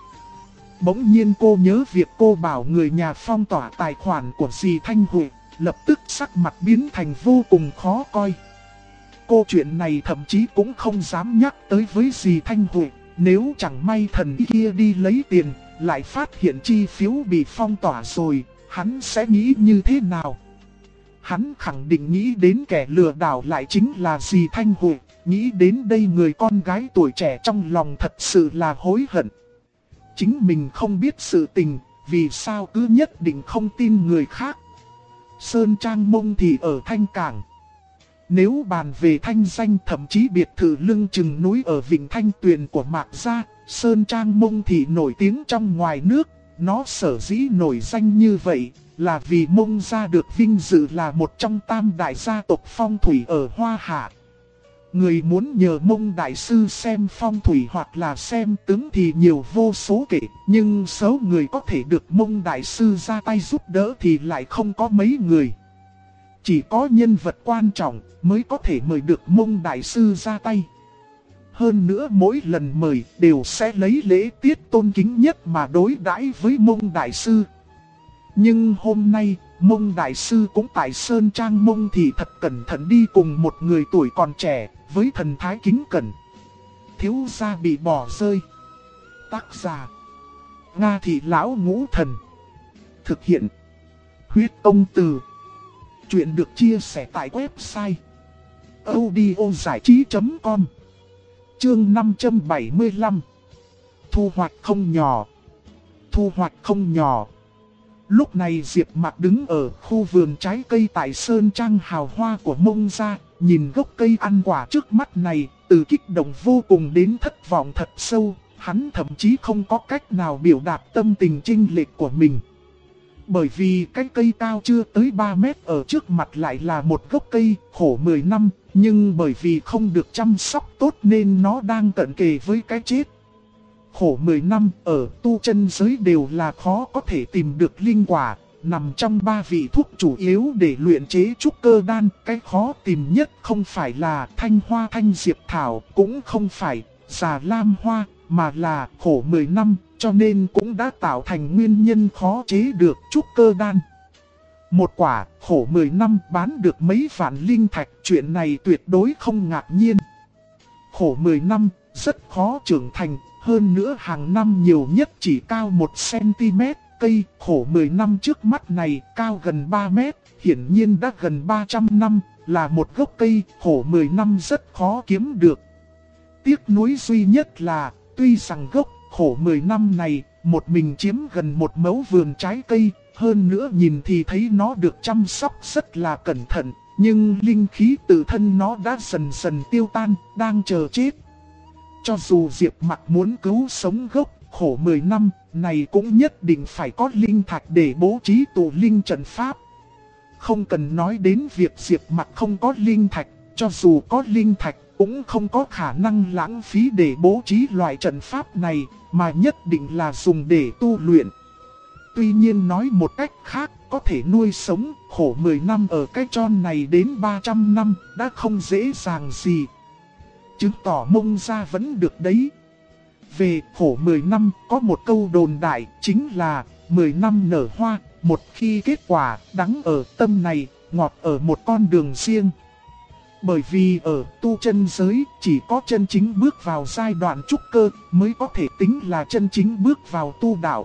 Bỗng nhiên cô nhớ việc cô bảo người nhà phong tỏa tài khoản của dì Thanh Huệ, lập tức sắc mặt biến thành vô cùng khó coi. Cô chuyện này thậm chí cũng không dám nhắc tới với dì Thanh Huệ. Nếu chẳng may thần y kia đi lấy tiền, lại phát hiện chi phiếu bị phong tỏa rồi, hắn sẽ nghĩ như thế nào? Hắn khẳng định nghĩ đến kẻ lừa đảo lại chính là dì Thanh Huệ. Nghĩ đến đây người con gái tuổi trẻ trong lòng thật sự là hối hận. Chính mình không biết sự tình, vì sao cứ nhất định không tin người khác. Sơn Trang Mông thì ở Thanh Cảng. Nếu bàn về thanh danh, thậm chí biệt thự lưng chừng núi ở Vịnh Thanh Tuyền của Mạc Gia, Sơn Trang Mông Thị nổi tiếng trong ngoài nước. Nó sở dĩ nổi danh như vậy là vì Mông Gia được vinh dự là một trong tam đại gia tộc phong thủy ở Hoa Hạ. Người muốn nhờ Mông Đại Sư xem phong thủy hoặc là xem tướng thì nhiều vô số kể, nhưng số người có thể được Mông Đại Sư ra tay giúp đỡ thì lại không có mấy người. Chỉ có nhân vật quan trọng mới có thể mời được Mông Đại Sư ra tay. Hơn nữa mỗi lần mời đều sẽ lấy lễ tiết tôn kính nhất mà đối đãi với Mông Đại Sư. Nhưng hôm nay, Mông Đại Sư cũng tại Sơn Trang Mông thì thật cẩn thận đi cùng một người tuổi còn trẻ, với thần thái kính cẩn. Thiếu gia bị bỏ rơi. Tác giả: Nga Thị Lão Ngũ Thần. Thực hiện: Huyết Công Từ. Chuyện được chia sẻ tại website audiozảichí.com. Chương 575. Thu hoạch không nhỏ. Thu hoạch không nhỏ. Lúc này Diệp Mạc đứng ở khu vườn trái cây tại Sơn Trang hào hoa của Mông Gia, nhìn gốc cây ăn quả trước mắt này, từ kích động vô cùng đến thất vọng thật sâu, hắn thậm chí không có cách nào biểu đạt tâm tình chênh lệch của mình. Bởi vì cái cây cao chưa tới 3 mét ở trước mặt lại là một gốc cây khổ 10 năm, nhưng bởi vì không được chăm sóc tốt nên nó đang cận kề với cái chết. khổ 10 năm ở tu chân giới đều là khó có thể tìm được linh quả, nằm trong 3 vị thuốc chủ yếu để luyện chế trúc cơ đan. Cái khó tìm nhất không phải là thanh hoa thanh diệp thảo, cũng không phải già lam hoa, mà là khổ 10 năm, cho nên cũng đã tạo thành nguyên nhân khó chế được trúc cơ đan. Một quả khổ 10 năm bán được mấy vạn linh thạch, chuyện này tuyệt đối không ngạc nhiên. Khổ 10 năm rất khó trưởng thành, hơn nữa hàng năm nhiều nhất chỉ cao 1cm. Cây khổ 10 năm trước mắt này cao gần 3 mét, hiển nhiên đã gần 300 năm, là một gốc cây khổ 10 năm rất khó kiếm được. Tiếc nuối duy nhất là, tuy rằng gốc khổ 10 năm này một mình chiếm gần một mẫu vườn trái cây, hơn nữa nhìn thì thấy nó được chăm sóc rất là cẩn thận, nhưng linh khí tự thân nó đã dần dần tiêu tan, đang chờ chết. Cho dù Diệp Mặc muốn cứu sống gốc khổ 10 năm này cũng nhất định phải có linh thạch để bố trí tụ linh trận pháp. Không cần nói đến việc Diệp Mặc không có linh thạch, cho dù có linh thạch cũng không có khả năng lãng phí để bố trí loại trận pháp này, mà nhất định là dùng để tu luyện. Tuy nhiên nói một cách khác, có thể nuôi sống khổ 10 năm ở cái chon này đến 300 năm đã không dễ dàng gì. Chứng tỏ Mông gia vẫn được đấy. Về khổ 10 năm có một câu đồn đại chính là 10 năm nở hoa, một khi kết quả đắng ở tâm này, ngọt ở một con đường riêng. Bởi vì ở tu chân giới chỉ có chân chính bước vào giai đoạn trúc cơ mới có thể tính là chân chính bước vào tu đạo.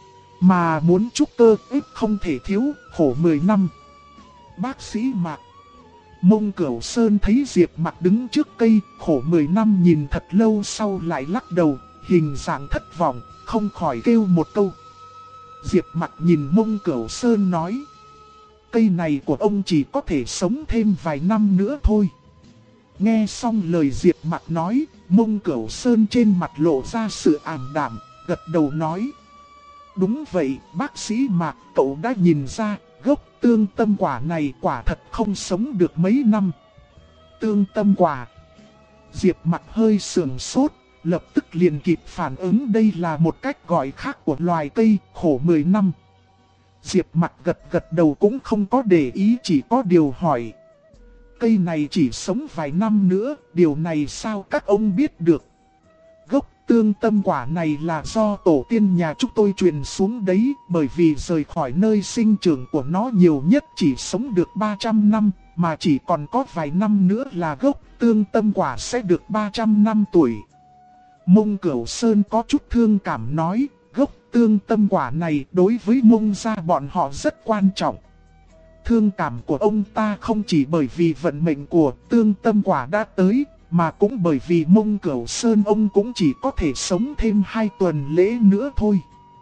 Mà muốn trúc cơ ít không thể thiếu khổ 10 năm. Bác sĩ Mạc Mông Cửu Sơn thấy Diệp Mặc đứng trước cây khổ 10 năm nhìn thật lâu sau lại lắc đầu, hình dạng thất vọng, không khỏi kêu một câu. Diệp Mặc nhìn Mông Cửu Sơn nói, cây này của ông chỉ có thể sống thêm vài năm nữa thôi. Nghe xong lời Diệp Mặc nói, Mông Cửu Sơn trên mặt lộ ra sự ảm đạm, gật đầu nói. Đúng vậy, bác sĩ Mạc, cậu đã nhìn ra, gốc tương tâm quả này quả thật không sống được mấy năm. Tương tâm quả. Diệp Mặc hơi sườn sốt, lập tức liền kịp phản ứng đây là một cách gọi khác của loài cây khổ 10 năm. Diệp Mặc gật đầu cũng không có để ý, chỉ có điều hỏi. Cây này chỉ sống vài năm nữa, điều này sao các ông biết được? Gốc tương tâm quả này là do tổ tiên nhà chúng tôi truyền xuống đấy, bởi vì rời khỏi nơi sinh trưởng của nó nhiều nhất chỉ sống được 300 năm, mà chỉ còn có vài năm nữa là gốc tương tâm quả sẽ được 300 năm tuổi. Mông Cửu Sơn có chút thương cảm nói, gốc tương tâm quả này đối với Mông gia bọn họ rất quan trọng. Thương cảm của ông ta không chỉ bởi vì vận mệnh của tương tâm quả đã tới, mà cũng bởi vì Mông Cửu Sơn ông cũng chỉ có thể sống thêm 2 tuần lễ nữa thôi.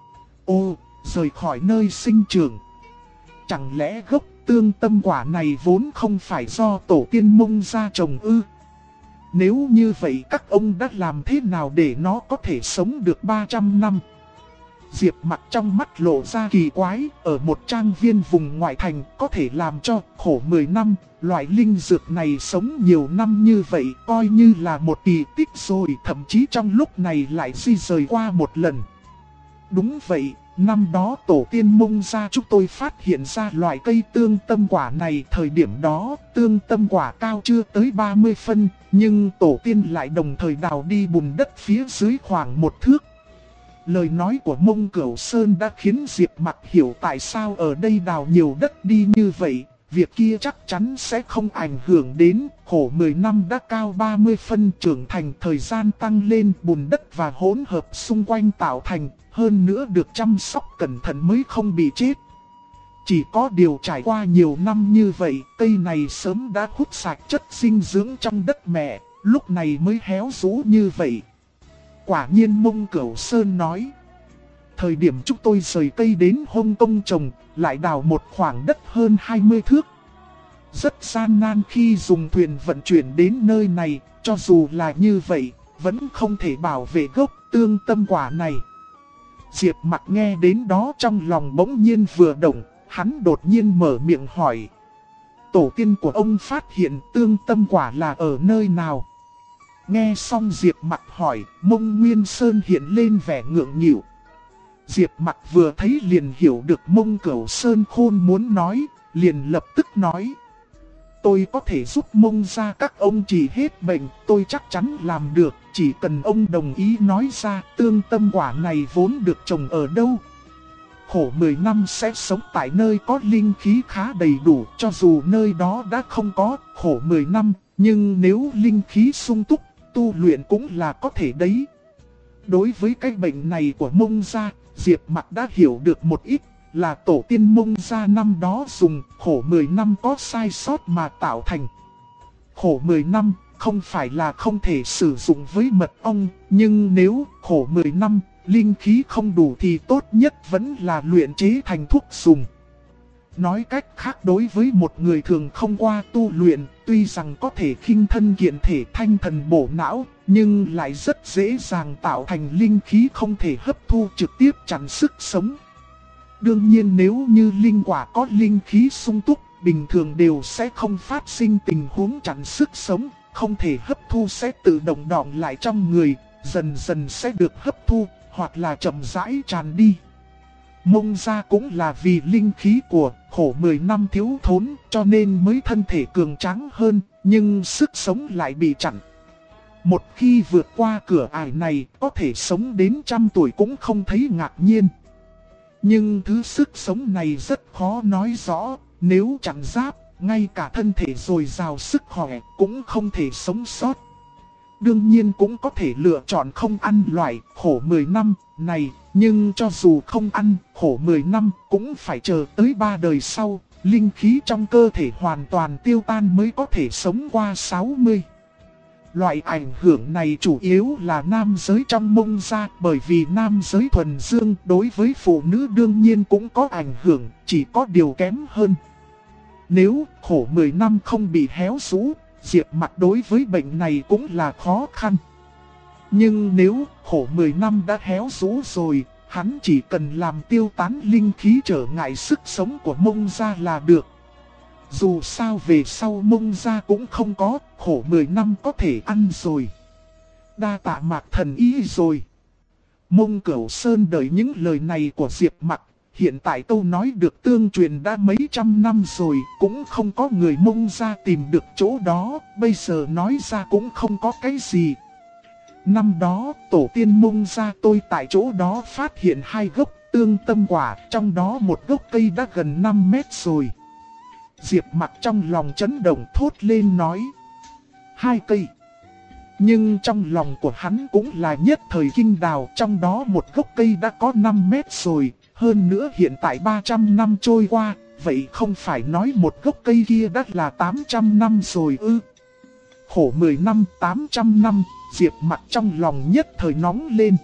Ô, rời khỏi nơi sinh trưởng. Chẳng lẽ gốc tương tâm quả này vốn không phải do tổ tiên Mông gia trồng ư? Nếu như vậy các ông đã làm thế nào để nó có thể sống được 300 năm? Diệp Mặc trong mắt lộ ra kỳ quái, ở một trang viên vùng ngoại thành có thể làm cho khổ 10 năm, loại linh dược này sống nhiều năm như vậy coi như là một kỳ tích rồi, thậm chí trong lúc này lại di rời qua một lần. Đúng vậy, năm đó tổ tiên Mông gia chúng tôi phát hiện ra loại cây tương tâm quả này, thời điểm đó tương tâm quả cao chưa tới 30 phân, nhưng tổ tiên lại đồng thời đào đi bùn đất phía dưới khoảng 1 thước. Lời nói của Mông Cửu Sơn đã khiến Diệp Mặc hiểu tại sao ở đây đào nhiều đất đi như vậy. Việc kia chắc chắn sẽ không ảnh hưởng đến khổ 10 năm đã cao 30 phân, trưởng thành thời gian tăng lên, bùn đất và hỗn hợp xung quanh tạo thành, hơn nữa được chăm sóc cẩn thận mới không bị chết. Chỉ có điều trải qua nhiều năm như vậy, cây này sớm đã hút sạch chất dinh dưỡng trong đất mẹ, lúc này mới héo rũ như vậy. Quả nhiên Mông Cửu Sơn nói. Thời điểm chúng tôi rời cây đến Hồng Kông trồng, lại đào một khoảng đất hơn 20 thước. Rất gian nan khi dùng thuyền vận chuyển đến nơi này, cho dù là như vậy, vẫn không thể bảo vệ gốc tương tâm quả này. Diệp Mặc nghe đến đó trong lòng bỗng nhiên vừa động, hắn đột nhiên mở miệng hỏi. Tổ tiên của ông phát hiện tương tâm quả là ở nơi nào? Nghe xong Diệp Mặc hỏi, Mông Nguyên Sơn hiện lên vẻ ngượng nghịu. Diệp Mặc vừa thấy liền hiểu được Mông Cửu Sơn khôn muốn nói, liền lập tức nói. Tôi có thể giúp Mông gia các ông trị hết bệnh, tôi chắc chắn làm được, chỉ cần ông đồng ý nói ra tương tâm quả này vốn được trồng ở đâu. Khổ 10 năm sẽ sống tại nơi có linh khí khá đầy đủ, cho dù nơi đó đã không có khổ 10 năm, nhưng nếu linh khí sung túc, tu luyện cũng là có thể đấy. Đối với cái bệnh này của Mông gia, Diệp Mặc đã hiểu được một ít, là tổ tiên Mông gia năm đó dùng khổ 10 năm có sai sót mà tạo thành. Khổ 10 năm không phải là không thể sử dụng với mật ong, nhưng nếu khổ 10 năm, linh khí không đủ thì tốt nhất vẫn là luyện chế thành thuốc dùng. Nói cách khác, đối với một người thường không qua tu luyện, tuy rằng có thể khinh thân kiện thể thanh thần bổ não, nhưng lại rất dễ dàng tạo thành linh khí không thể hấp thu trực tiếp chặn sức sống. Đương nhiên nếu như linh quả có linh khí sung túc, bình thường đều sẽ không phát sinh tình huống chặn sức sống, không thể hấp thu sẽ tự động đọng lại trong người, dần dần sẽ được hấp thu, hoặc là chậm rãi tràn đi. Mông gia cũng là vì linh khí của khổ 10 năm thiếu thốn cho nên mới thân thể cường tráng hơn, nhưng sức sống lại bị chặn. Một khi vượt qua cửa ải này, có thể sống đến 100 tuổi cũng không thấy ngạc nhiên. Nhưng thứ sức sống này rất khó nói rõ, nếu chặn giáp, ngay cả thân thể dồi dào sức khỏe cũng không thể sống sót. Đương nhiên cũng có thể lựa chọn không ăn loại khổ 10 năm này, nhưng cho dù không ăn khổ 10 năm cũng phải chờ tới 3 đời sau, linh khí trong cơ thể hoàn toàn tiêu tan mới có thể sống qua 60. Loại ảnh hưởng này chủ yếu là nam giới trong Mông gia, bởi vì nam giới thuần dương đối với phụ nữ đương nhiên cũng có ảnh hưởng, chỉ có điều kém hơn. Nếu khổ 10 năm không bị héo rũ, Diệp Mặc đối với bệnh này cũng là khó khăn. Nhưng nếu khổ 10 năm đã héo rũ rồi, hắn chỉ cần làm tiêu tán linh khí trở ngại sức sống của Mông gia là được. Dù sao về sau Mông gia cũng không có, khổ 10 năm có thể ăn rồi. Đa tạ Mạc thần ý rồi. Mông Cửu Sơn đợi những lời này của Diệp Mặc. Hiện tại câu nói được tương truyền đã mấy trăm năm rồi, cũng không có người Mông gia tìm được chỗ đó, bây giờ nói ra cũng không có cái gì. Năm đó, tổ tiên Mông gia tôi tại chỗ đó phát hiện 2 gốc tương tâm quả, trong đó một gốc cây đã gần 5 mét rồi. Diệp Mặc trong lòng chấn động thốt lên nói. 2 cây. Nhưng trong lòng của hắn cũng là nhất thời kinh đào, trong đó một gốc cây đã có 5 mét rồi. Hơn nữa hiện tại 300 năm trôi qua, vậy không phải nói một gốc cây kia đã là 800 năm rồi ư? Khổ 10 năm, 800 năm, Diệp Mặc trong lòng nhất thời nóng lên.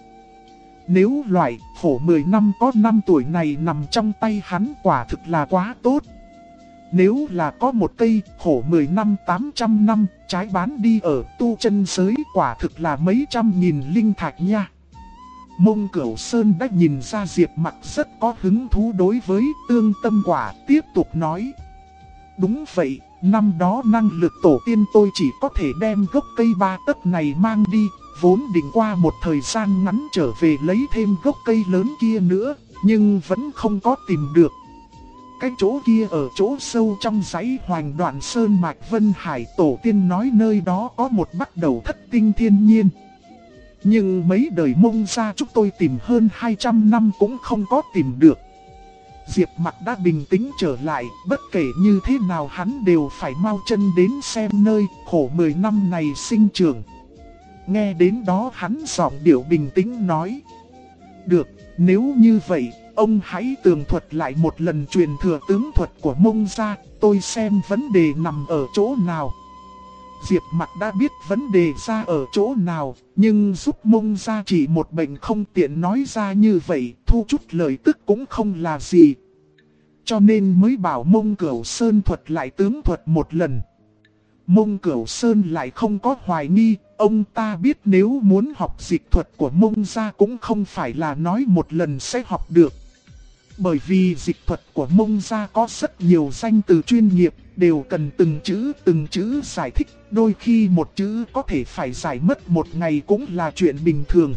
Nếu loại khổ 10 năm có 5 tuổi này nằm trong tay hắn quả thực là quá tốt. Nếu là có một cây khổ 10 năm 800 năm, trái bán đi ở tu chân giới quả thực là mấy trăm nghìn linh thạch nha. Mông Cửu Sơn đã nhìn ra Diệp Mặc rất có hứng thú đối với tương tâm quả, tiếp tục nói. Đúng vậy, năm đó năng lực tổ tiên tôi chỉ có thể đem gốc cây 3 tấc này mang đi, vốn định qua một thời gian ngắn trở về lấy thêm gốc cây lớn kia nữa, nhưng vẫn không có tìm được. Cái chỗ kia ở chỗ sâu trong dãy Hoành Đoạn Sơn Mạch Vân Hải, tổ tiên nói nơi đó có một bắt đầu thất tinh thiên nhiên. Nhưng mấy đời Mông gia chúng tôi tìm hơn 200 năm cũng không có tìm được. Diệp Mặc đã bình tĩnh trở lại, bất kể như thế nào hắn đều phải mau chân đến xem nơi khổ 10 năm này sinh trưởng. Nghe đến đó hắn giọng điệu bình tĩnh nói. Được, nếu như vậy, ông hãy tường thuật lại một lần truyền thừa tướng thuật của Mông gia, tôi xem vấn đề nằm ở chỗ nào. Diệp Mặc đã biết vấn đề ra ở chỗ nào, nhưng giúp Mông gia chỉ một bệnh không tiện nói ra như vậy, thu chút lời tức cũng không là gì. Cho nên mới bảo Mông Cửu Sơn thuật lại tướng thuật một lần. Mông Cửu Sơn lại không có hoài nghi, ông ta biết nếu muốn học dịch thuật của Mông gia cũng không phải là nói một lần sẽ học được. Bởi vì dịch thuật của Mông gia có rất nhiều danh từ chuyên nghiệp, đều cần từng chữ giải thích, đôi khi một chữ có thể phải giải mất một ngày cũng là chuyện bình thường.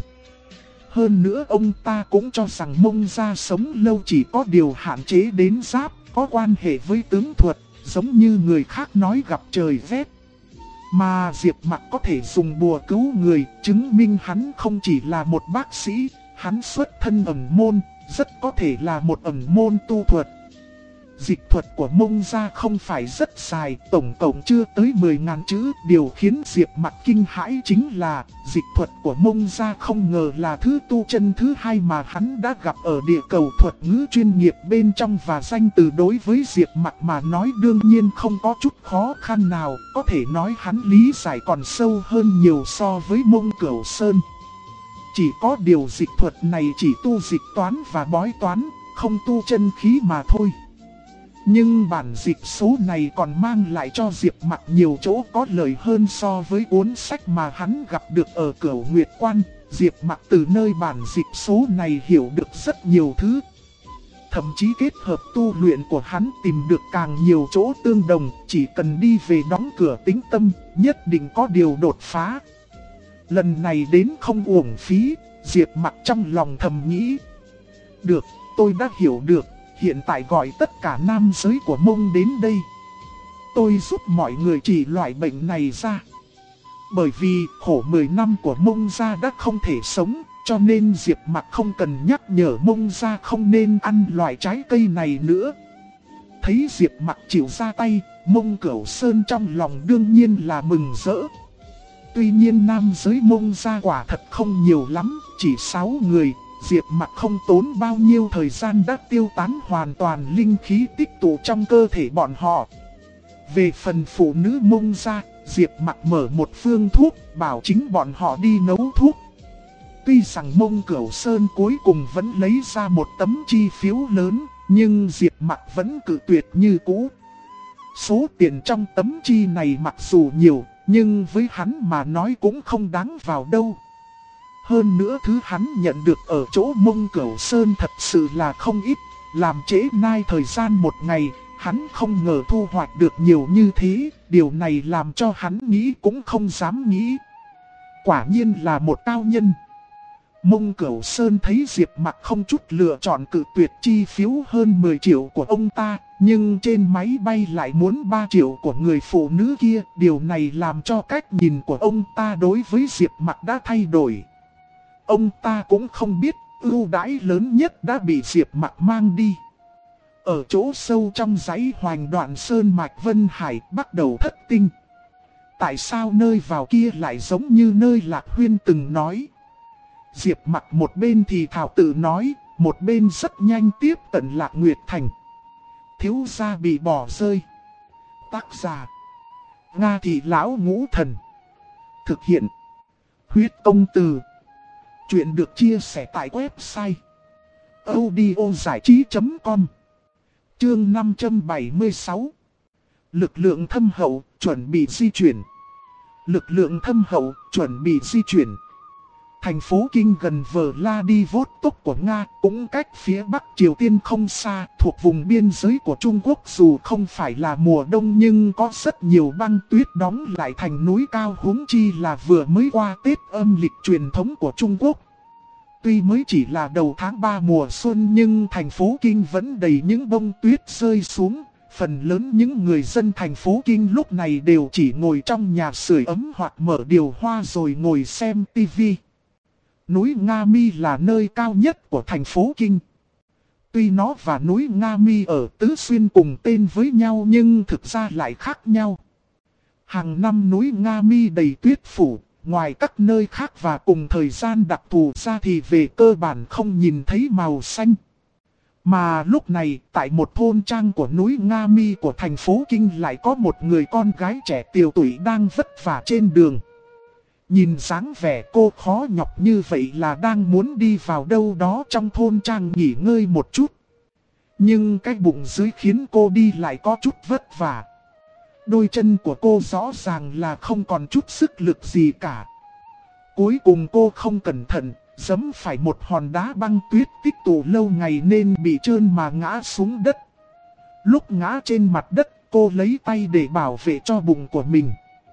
Hơn nữa ông ta cũng cho rằng Mông gia sống lâu chỉ có điều hạn chế đến giáp, có quan hệ với tướng thuật, giống như người khác nói gặp trời ghét. Mà Diệp Mặc có thể dùng bùa cứu người, chứng minh hắn không chỉ là một bác sĩ, hắn xuất thân ẩn môn, rất có thể là một ẩn môn tu thuật. Dịch thuật của Mông gia không phải rất dài, tổng cộng chưa tới 10.000 chữ. Điều khiến Diệp Mặc kinh hãi chính là dịch thuật của Mông gia không ngờ là thứ tu chân thứ hai mà hắn đã gặp ở địa cầu thuật ngữ chuyên nghiệp bên trong, và danh từ đối với Diệp Mặc mà nói đương nhiên không có chút khó khăn nào, có thể nói hắn lý giải còn sâu hơn nhiều so với Mông Cửu Sơn. Chỉ có điều dịch thuật này chỉ tu dịch toán và bói toán, không tu chân khí mà thôi. Nhưng bản dịch số này còn mang lại cho Diệp Mặc nhiều chỗ có lợi hơn so với cuốn sách mà hắn gặp được ở Cửu Nguyệt Quan. Diệp Mặc từ nơi bản dịch số này hiểu được rất nhiều thứ. Thậm chí kết hợp tu luyện của hắn tìm được càng nhiều chỗ tương đồng, chỉ cần đi về đóng cửa tĩnh tâm, nhất định có điều đột phá. Lần này đến không uổng phí, Diệp Mặc trong lòng thầm nghĩ. Được, tôi đã hiểu được. Hiện tại gọi tất cả nam giới của Mông đến đây. Tôi giúp mọi người trị loại bệnh này ra. Bởi vì khổ 10 năm của Mông gia đã không thể sống, cho nên Diệp Mặc không cần nhắc nhở Mông gia không nên ăn loại trái cây này nữa. Thấy Diệp Mặc chịu ra tay, Mông Cửu Sơn trong lòng đương nhiên là mừng rỡ. Tuy nhiên nam giới Mông gia quả thật không nhiều lắm, chỉ 6 người. Diệp Mặc không tốn bao nhiêu thời gian đã tiêu tán hoàn toàn linh khí tích tụ trong cơ thể bọn họ. Về phần phụ nữ Mông gia, Diệp Mặc mở một phương thuốc, bảo chính bọn họ đi nấu thuốc. Tuy rằng Mông Cửu Sơn cuối cùng vẫn lấy ra một tấm chi phiếu lớn, nhưng Diệp Mặc vẫn cự tuyệt như cũ. Số tiền trong tấm chi này mặc dù nhiều, nhưng với hắn mà nói cũng không đáng vào đâu. Hơn nữa thứ hắn nhận được ở chỗ Mông Cửu Sơn thật sự là không ít, làm trễ nai thời gian một ngày, hắn không ngờ thu hoạch được nhiều như thế, điều này làm cho hắn nghĩ cũng không dám nghĩ. Quả nhiên là một cao nhân. Mông Cửu Sơn thấy Diệp Mặc không chút lựa chọn cự tuyệt chi phiếu hơn 10 triệu của ông ta, nhưng trên máy bay lại muốn 3 triệu của người phụ nữ kia, điều này làm cho cách nhìn của ông ta đối với Diệp Mặc đã thay đổi. Ông ta cũng không biết ưu đãi lớn nhất đã bị Diệp Mặc mang đi. Ở chỗ sâu trong dãy Hoành Đoạn Sơn mạch Vân Hải bắt đầu thất tinh. Tại sao nơi vào kia lại giống như nơi Lạc Huyên từng nói? Diệp Mặc một bên thì thảo tự nói, một bên rất nhanh tiếp cận Lạc Nguyệt Thành. Thiếu gia bị bỏ rơi. Tác giả: Nga Thị Lão Ngũ Thần. Thực hiện: Huyết Công Từ. Chuyện được chia sẻ tại website audiozảichí.com. Chương 576. Lực lượng thâm hậu, chuẩn bị di chuyển. Lực lượng thâm hậu, chuẩn bị di chuyển. Thành phố Kinh gần Vladivostok của Nga, cũng cách phía Bắc Triều Tiên không xa, thuộc vùng biên giới của Trung Quốc. Dù không phải là mùa đông nhưng có rất nhiều băng tuyết đóng lại thành núi cao, huống chi là vừa mới qua Tết âm lịch truyền thống của Trung Quốc. Tuy mới chỉ là đầu tháng 3 mùa xuân nhưng thành phố Kinh vẫn đầy những bông tuyết rơi xuống. Phần lớn những người dân thành phố Kinh lúc này đều chỉ ngồi trong nhà sưởi ấm hoặc mở điều hòa rồi ngồi xem tivi. Núi Nga Mi là nơi cao nhất của thành phố Kinh. Tuy nó và núi Nga Mi ở Tứ Xuyên cùng tên với nhau nhưng thực ra lại khác nhau. Hàng năm núi Nga Mi đầy tuyết phủ, ngoài các nơi khác và cùng thời gian đặc thù ra thì về cơ bản không nhìn thấy màu xanh. Mà lúc này, tại một thôn trang của núi Nga Mi của thành phố Kinh lại có một người con gái trẻ tiều tụy đang vất vả trên đường. Nhìn dáng vẻ cô khó nhọc như vậy là đang muốn đi vào đâu đó trong thôn trang nghỉ ngơi một chút. Nhưng cái bụng dưới khiến cô đi lại có chút vất vả. Đôi chân của cô rõ ràng là không còn chút sức lực gì cả. Cuối cùng cô không cẩn thận, giẫm phải một hòn đá băng tuyết tích tụ lâu ngày nên bị trơn mà ngã xuống đất. Lúc ngã trên mặt đất, cô lấy tay để bảo vệ cho bụng của mình.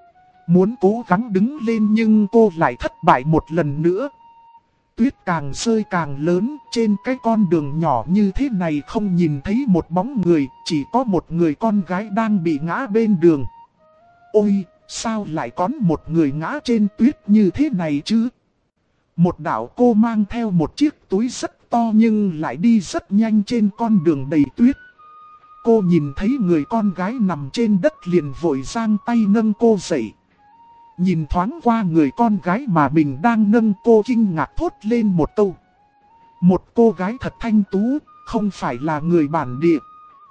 Muốn cố gắng đứng lên nhưng cô lại thất bại một lần nữa. Tuyết càng rơi càng lớn, trên cái con đường nhỏ như thế này không nhìn thấy một bóng người, chỉ có một người con gái đang bị ngã bên đường. Ôi, sao lại có một người ngã trên tuyết như thế này chứ? Một đạo cô mang theo một chiếc túi rất to nhưng lại đi rất nhanh trên con đường đầy tuyết. Cô nhìn thấy người con gái nằm trên đất liền vội giang tay nâng cô dậy. Nhìn thoáng qua người con gái mà mình đang nâng, cô kinh ngạc thốt lên một câu. Một cô gái thật thanh tú, không phải là người bản địa.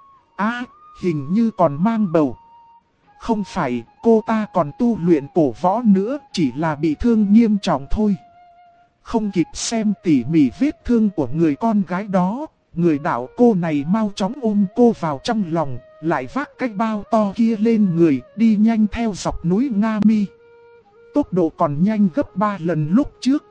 À, hình như còn mang bầu. Không phải, cô ta còn tu luyện cổ võ nữa, chỉ là bị thương nghiêm trọng thôi. Không kịp xem tỉ mỉ vết thương của người con gái đó, người đạo cô này mau chóng ôm cô vào trong lòng, lại vác cái bao to kia lên người, đi nhanh theo dọc núi Nga Mi. Tốc độ còn nhanh gấp 3 lần lúc trước.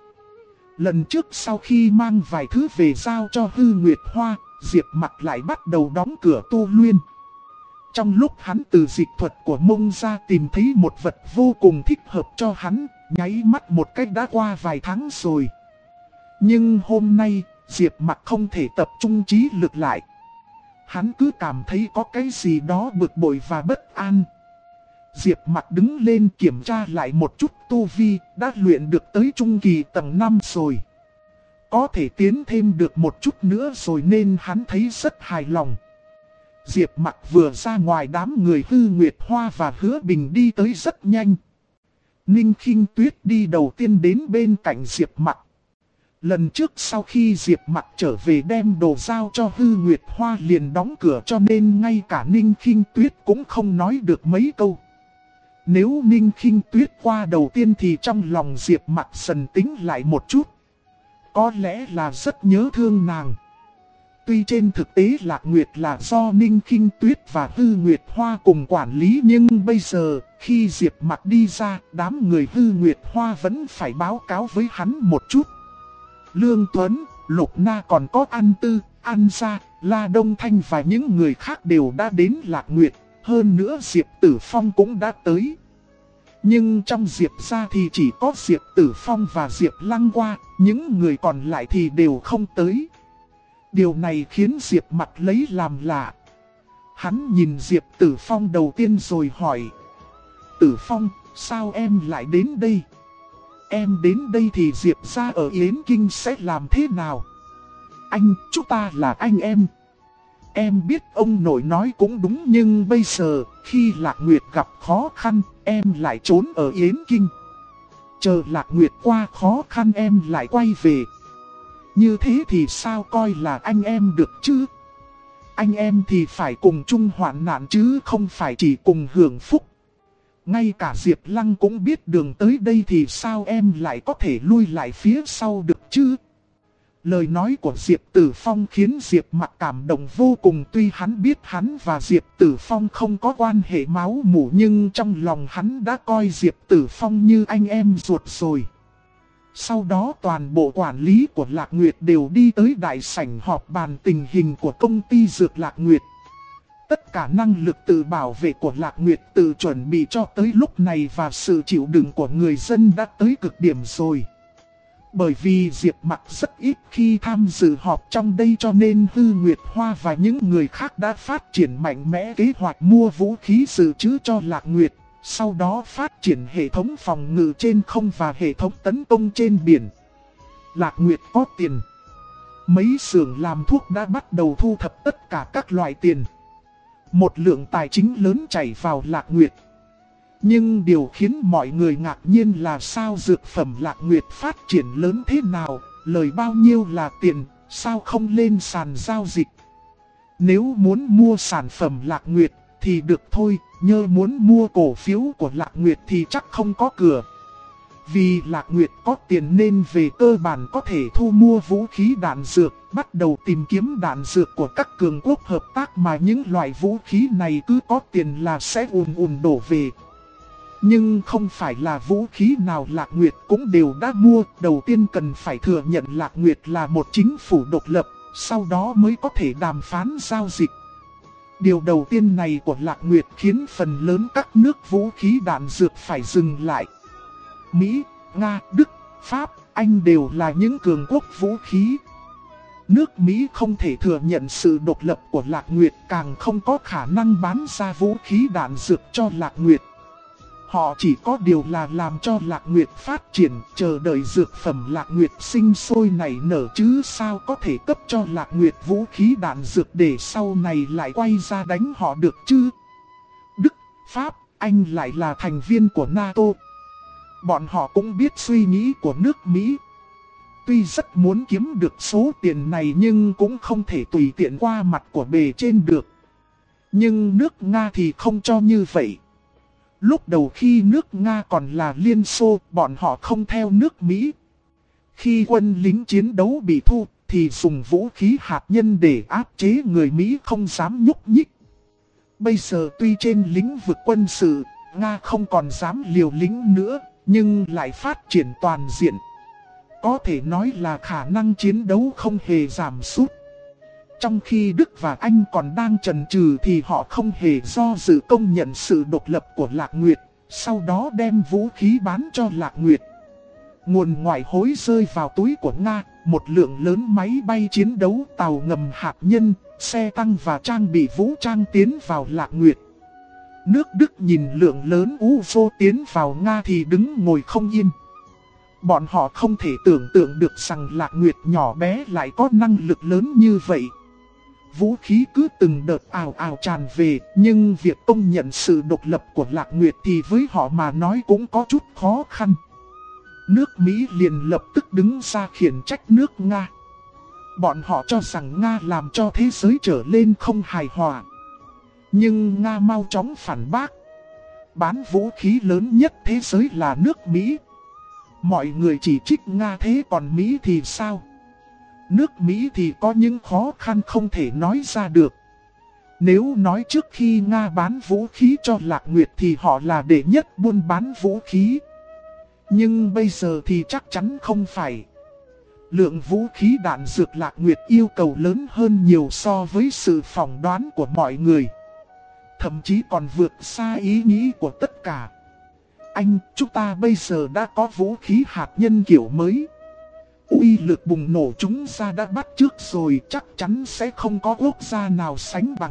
Lần trước sau khi mang vài thứ về giao cho Hư Nguyệt Hoa, Diệp Mặc lại bắt đầu đóng cửa tu luyện. Trong lúc hắn từ dịch thuật của Mông ra tìm thấy một vật vô cùng thích hợp cho hắn, nháy mắt một cách đã qua vài tháng rồi. Nhưng hôm nay, Diệp Mặc không thể tập trung trí lực lại. Hắn cứ cảm thấy có cái gì đó bực bội và bất an. Diệp Mặc đứng lên kiểm tra lại một chút tu vi, đã luyện được tới trung kỳ tầng 5 rồi. Có thể tiến thêm được một chút nữa rồi nên hắn thấy rất hài lòng. Diệp Mặc vừa ra ngoài, đám người Hư Nguyệt Hoa và Hứa Bình đi tới rất nhanh. Ninh Khinh Tuyết đi đầu tiên đến bên cạnh Diệp Mặc. Lần trước sau khi Diệp Mặc trở về đem đồ giao cho Hư Nguyệt Hoa liền đóng cửa, cho nên ngay cả Ninh Khinh Tuyết cũng không nói được mấy câu. Nếu Ninh Khinh Tuyết qua đầu tiên thì trong lòng Diệp Mặc dần tính lại một chút. Có lẽ là rất nhớ thương nàng. Tuy trên thực tế Lạc Nguyệt là do Ninh Khinh Tuyết và Hư Nguyệt Hoa cùng quản lý, nhưng bây giờ khi Diệp Mặc đi ra, đám người Hư Nguyệt Hoa vẫn phải báo cáo với hắn một chút. Lương Tuấn, Lục Na còn có An Tư, An Gia, La Đông Thanh và những người khác đều đã đến Lạc Nguyệt. Hơn nữa Diệp Tử Phong cũng đã tới. Nhưng trong Diệp gia thì chỉ có Diệp Tử Phong và Diệp Lăng qua, những người còn lại thì đều không tới. Điều này khiến Diệp Mặc lấy làm lạ. Hắn nhìn Diệp Tử Phong đầu tiên rồi hỏi: Tử Phong, sao em lại đến đây? Em đến đây thì Diệp gia ở Yến Kinh sẽ làm thế nào? Anh, chúng ta là anh em. Em biết ông nội nói cũng đúng, nhưng bây giờ, khi Lạc Nguyệt gặp khó khăn, em lại trốn ở Yến Kinh. Chờ Lạc Nguyệt qua khó khăn em lại quay về. Như thế thì sao coi là anh em được chứ? Anh em thì phải cùng chung hoạn nạn chứ không phải chỉ cùng hưởng phúc. Ngay cả Diệp Lăng cũng biết đường tới đây thì sao em lại có thể lui lại phía sau được chứ? Lời nói của Diệp Tử Phong khiến Diệp Mặc cảm động vô cùng. Tuy hắn biết hắn và Diệp Tử Phong không có quan hệ máu mủ, nhưng trong lòng hắn đã coi Diệp Tử Phong như anh em ruột rồi. Sau đó toàn bộ quản lý của Lạc Nguyệt đều đi tới đại sảnh họp bàn tình hình của công ty dược Lạc Nguyệt. Tất cả năng lực tự bảo vệ của Lạc Nguyệt tự chuẩn bị cho tới lúc này và sự chịu đựng của người dân đã tới cực điểm rồi. Bởi vì Diệp Mặc rất ít khi tham dự họp trong đây, cho nên Hư Nguyệt Hoa và những người khác đã phát triển mạnh mẽ kế hoạch mua vũ khí dự trữ cho Lạc Nguyệt. Sau đó phát triển hệ thống phòng ngự trên không và hệ thống tấn công trên biển. Lạc Nguyệt có tiền. Mấy xưởng làm thuốc đã bắt đầu thu thập tất cả các loại tiền. Một lượng tài chính lớn chảy vào Lạc Nguyệt. Nhưng điều khiến mọi người ngạc nhiên là sao dược phẩm Lạc Nguyệt phát triển lớn thế nào, lời bao nhiêu là tiền, sao không lên sàn giao dịch. Nếu muốn mua sản phẩm Lạc Nguyệt thì được thôi, nhớ muốn mua cổ phiếu của Lạc Nguyệt thì chắc không có cửa. Vì Lạc Nguyệt có tiền nên về cơ bản có thể thu mua vũ khí đạn dược, bắt đầu tìm kiếm đạn dược của các cường quốc hợp tác, mà những loại vũ khí này cứ có tiền là sẽ ùn đổ về. Nhưng không phải là vũ khí nào Lạc Nguyệt cũng đều đã mua. Đầu tiên cần phải thừa nhận Lạc Nguyệt là một chính phủ độc lập, sau đó mới có thể đàm phán giao dịch. Điều đầu tiên này của Lạc Nguyệt khiến phần lớn các nước vũ khí đạn dược phải dừng lại. Mỹ, Nga, Đức, Pháp, Anh đều là những cường quốc vũ khí. Nước Mỹ không thể thừa nhận sự độc lập của Lạc Nguyệt, càng không có khả năng bán ra vũ khí đạn dược cho Lạc Nguyệt. Họ chỉ có điều là làm cho Lạc Nguyệt phát triển, chờ đợi dược phẩm Lạc Nguyệt sinh sôi nảy nở, chứ sao có thể cấp cho Lạc Nguyệt vũ khí đạn dược để sau này lại quay ra đánh họ được chứ. Đức, Pháp, Anh lại là thành viên của NATO. Bọn họ cũng biết suy nghĩ của nước Mỹ. Tuy rất muốn kiếm được số tiền này nhưng cũng không thể tùy tiện qua mặt của bề trên được. Nhưng nước Nga thì không cho như vậy. Lúc đầu khi nước Nga còn là Liên Xô, bọn họ không theo nước Mỹ. Khi quân lính chiến đấu bị thu, thì dùng vũ khí hạt nhân để áp chế người Mỹ không dám nhúc nhích. Bây giờ tuy trên lĩnh vực quân sự, Nga không còn dám liều lĩnh nữa, nhưng lại phát triển toàn diện. Có thể nói là khả năng chiến đấu không hề giảm sút. Trong khi Đức và Anh còn đang chần chừ thì họ không hề do dự công nhận sự độc lập của Lạc Nguyệt, sau đó đem vũ khí bán cho Lạc Nguyệt. Nguồn ngoại hối rơi vào túi của Nga, một lượng lớn máy bay chiến đấu, tàu ngầm hạt nhân, xe tăng và trang bị vũ trang tiến vào Lạc Nguyệt. Nước Đức nhìn lượng lớn UFO tiến vào Nga thì đứng ngồi không yên. Bọn họ không thể tưởng tượng được rằng Lạc Nguyệt nhỏ bé lại có năng lực lớn như vậy. Vũ khí cứ từng đợt ào ào tràn về, nhưng việc công nhận sự độc lập của Lạc Nguyệt thì với họ mà nói cũng có chút khó khăn. Nước Mỹ liền lập tức đứng ra khiển trách nước Nga. Bọn họ cho rằng Nga làm cho thế giới trở lên không hài hòa. Nhưng Nga mau chóng phản bác. Bán vũ khí lớn nhất thế giới là nước Mỹ. Mọi người chỉ trích Nga, thế còn Mỹ thì sao? Nước Mỹ thì có những khó khăn không thể nói ra được. Nếu nói trước khi Nga bán vũ khí cho Lạc Nguyệt thì họ là đệ nhất buôn bán vũ khí. Nhưng bây giờ thì chắc chắn không phải. Lượng vũ khí đạn dược Lạc Nguyệt yêu cầu lớn hơn nhiều so với sự phỏng đoán của mọi người. Thậm chí còn vượt xa ý nghĩ của tất cả. Anh, chúng ta bây giờ đã có vũ khí hạt nhân kiểu mới. Uy lực bùng nổ chúng ta đã bắt trước rồi, chắc chắn sẽ không có quốc gia nào sánh bằng.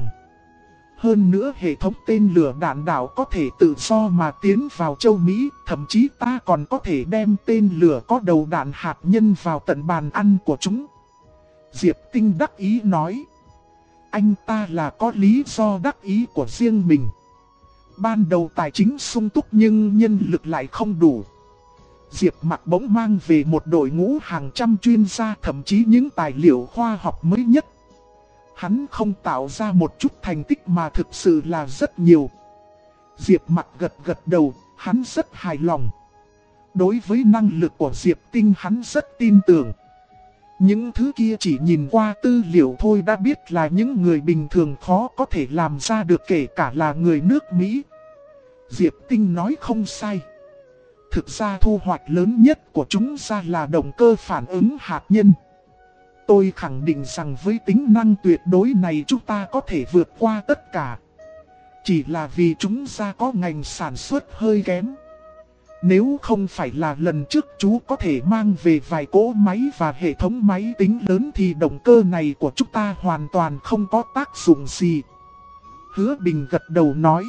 Hơn nữa hệ thống tên lửa đạn đạo có thể tự do mà tiến vào châu Mỹ, thậm chí ta còn có thể đem tên lửa có đầu đạn hạt nhân vào tận bàn ăn của chúng. Diệp Tinh đắc ý nói. Anh ta là có lý do đắc ý của riêng mình. Ban đầu tài chính sung túc nhưng nhân lực lại không đủ. Diệp Mặc bỗng mang về một đội ngũ hàng trăm chuyên gia, thậm chí những tài liệu khoa học mới nhất. Hắn không tạo ra một chút thành tích mà thực sự là rất nhiều. Diệp Mặc gật gật đầu, hắn rất hài lòng. Đối với năng lực của Diệp Tinh hắn rất tin tưởng. Những thứ kia chỉ nhìn qua tư liệu thôi đã biết là những người bình thường khó có thể làm ra được, kể cả là người nước Mỹ. Diệp Tinh nói không sai. Thực ra thu hoạch lớn nhất của chúng ta là động cơ phản ứng hạt nhân. Tôi khẳng định rằng với tính năng tuyệt đối này chúng ta có thể vượt qua tất cả. Chỉ là vì chúng ta có ngành sản xuất hơi kém. Nếu không phải là lần trước chú có thể mang về vài cỗ máy và hệ thống máy tính lớn thì động cơ này của chúng ta hoàn toàn không có tác dụng gì. Hứa Bình gật đầu nói.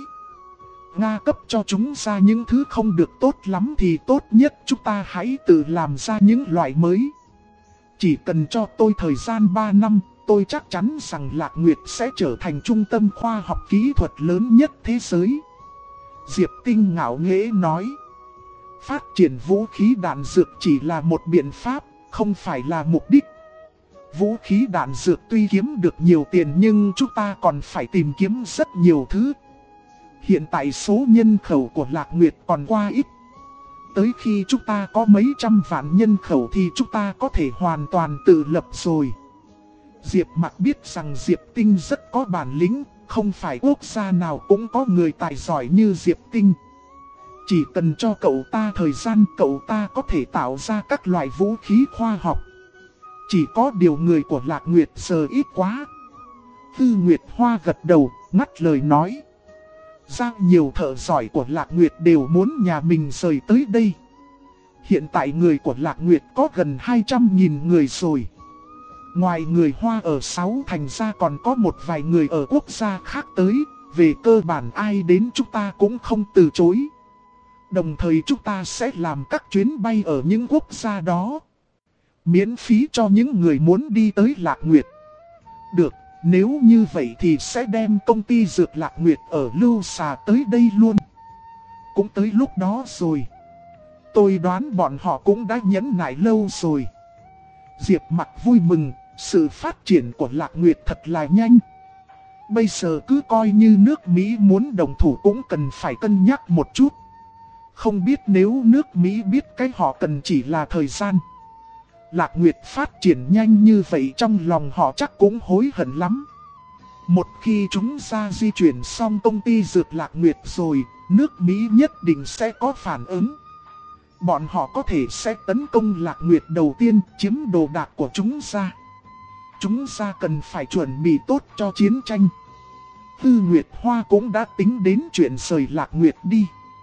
Nga cấp cho chúng ta những thứ không được tốt lắm thì tốt nhất chúng ta hãy tự làm ra những loại mới. Chỉ cần cho tôi thời gian 3 năm, tôi chắc chắn rằng Lạc Nguyệt sẽ trở thành trung tâm khoa học kỹ thuật lớn nhất thế giới. Diệp Tinh ngạo nghễ nói. Phát triển vũ khí đạn dược chỉ là một biện pháp, không phải là mục đích. Vũ khí đạn dược tuy kiếm được nhiều tiền nhưng chúng ta còn phải tìm kiếm rất nhiều thứ. Hiện tại số nhân khẩu của Lạc Nguyệt còn quá ít. Tới khi chúng ta có mấy trăm vạn nhân khẩu thì chúng ta có thể hoàn toàn tự lập rồi. Diệp Mặc biết rằng Diệp Tinh rất có bản lĩnh, không phải quốc gia nào cũng có người tài giỏi như Diệp Tinh. Chỉ cần cho cậu ta thời gian, cậu ta có thể tạo ra các loại vũ khí khoa học. Chỉ có điều người của Lạc Nguyệt giờ ít quá. Tư Nguyệt Hoa gật đầu, ngắt lời nói. Ra nhiều thợ giỏi của Lạc Nguyệt đều muốn nhà mình rời tới đây. Hiện tại người của Lạc Nguyệt có gần 200.000 người rồi. Ngoài người Hoa ở 6 thành ra còn có một vài người ở quốc gia khác tới. Về cơ bản ai đến chúng ta cũng không từ chối. Đồng thời chúng ta sẽ làm các chuyến bay ở những quốc gia đó, miễn phí cho những người muốn đi tới Lạc Nguyệt. Được, nếu như vậy thì sẽ đem công ty dược Lạc Nguyệt ở Lưu Xà tới đây luôn. Cũng tới lúc đó rồi. Tôi đoán bọn họ cũng đã nhẫn nại lâu rồi. Diệp Mặc vui mừng, sự phát triển của Lạc Nguyệt thật là nhanh. Bây giờ cứ coi như nước Mỹ muốn đồng thủ cũng cần phải cân nhắc một chút. Không biết nếu nước Mỹ biết cái họ cần chỉ là thời gian. Lạc Nguyệt phát triển nhanh như vậy trong lòng họ chắc cũng hối hận lắm. Một khi chúng ta di chuyển xong công ty dược Lạc Nguyệt rồi, nước Mỹ nhất định sẽ có phản ứng. Bọn họ có thể sẽ tấn công Lạc Nguyệt đầu tiên, chiếm đồ đạc của chúng ta. Chúng ta cần phải chuẩn bị tốt cho chiến tranh. Tư Nguyệt Hoa cũng đã tính đến chuyện rời Lạc Nguyệt đi.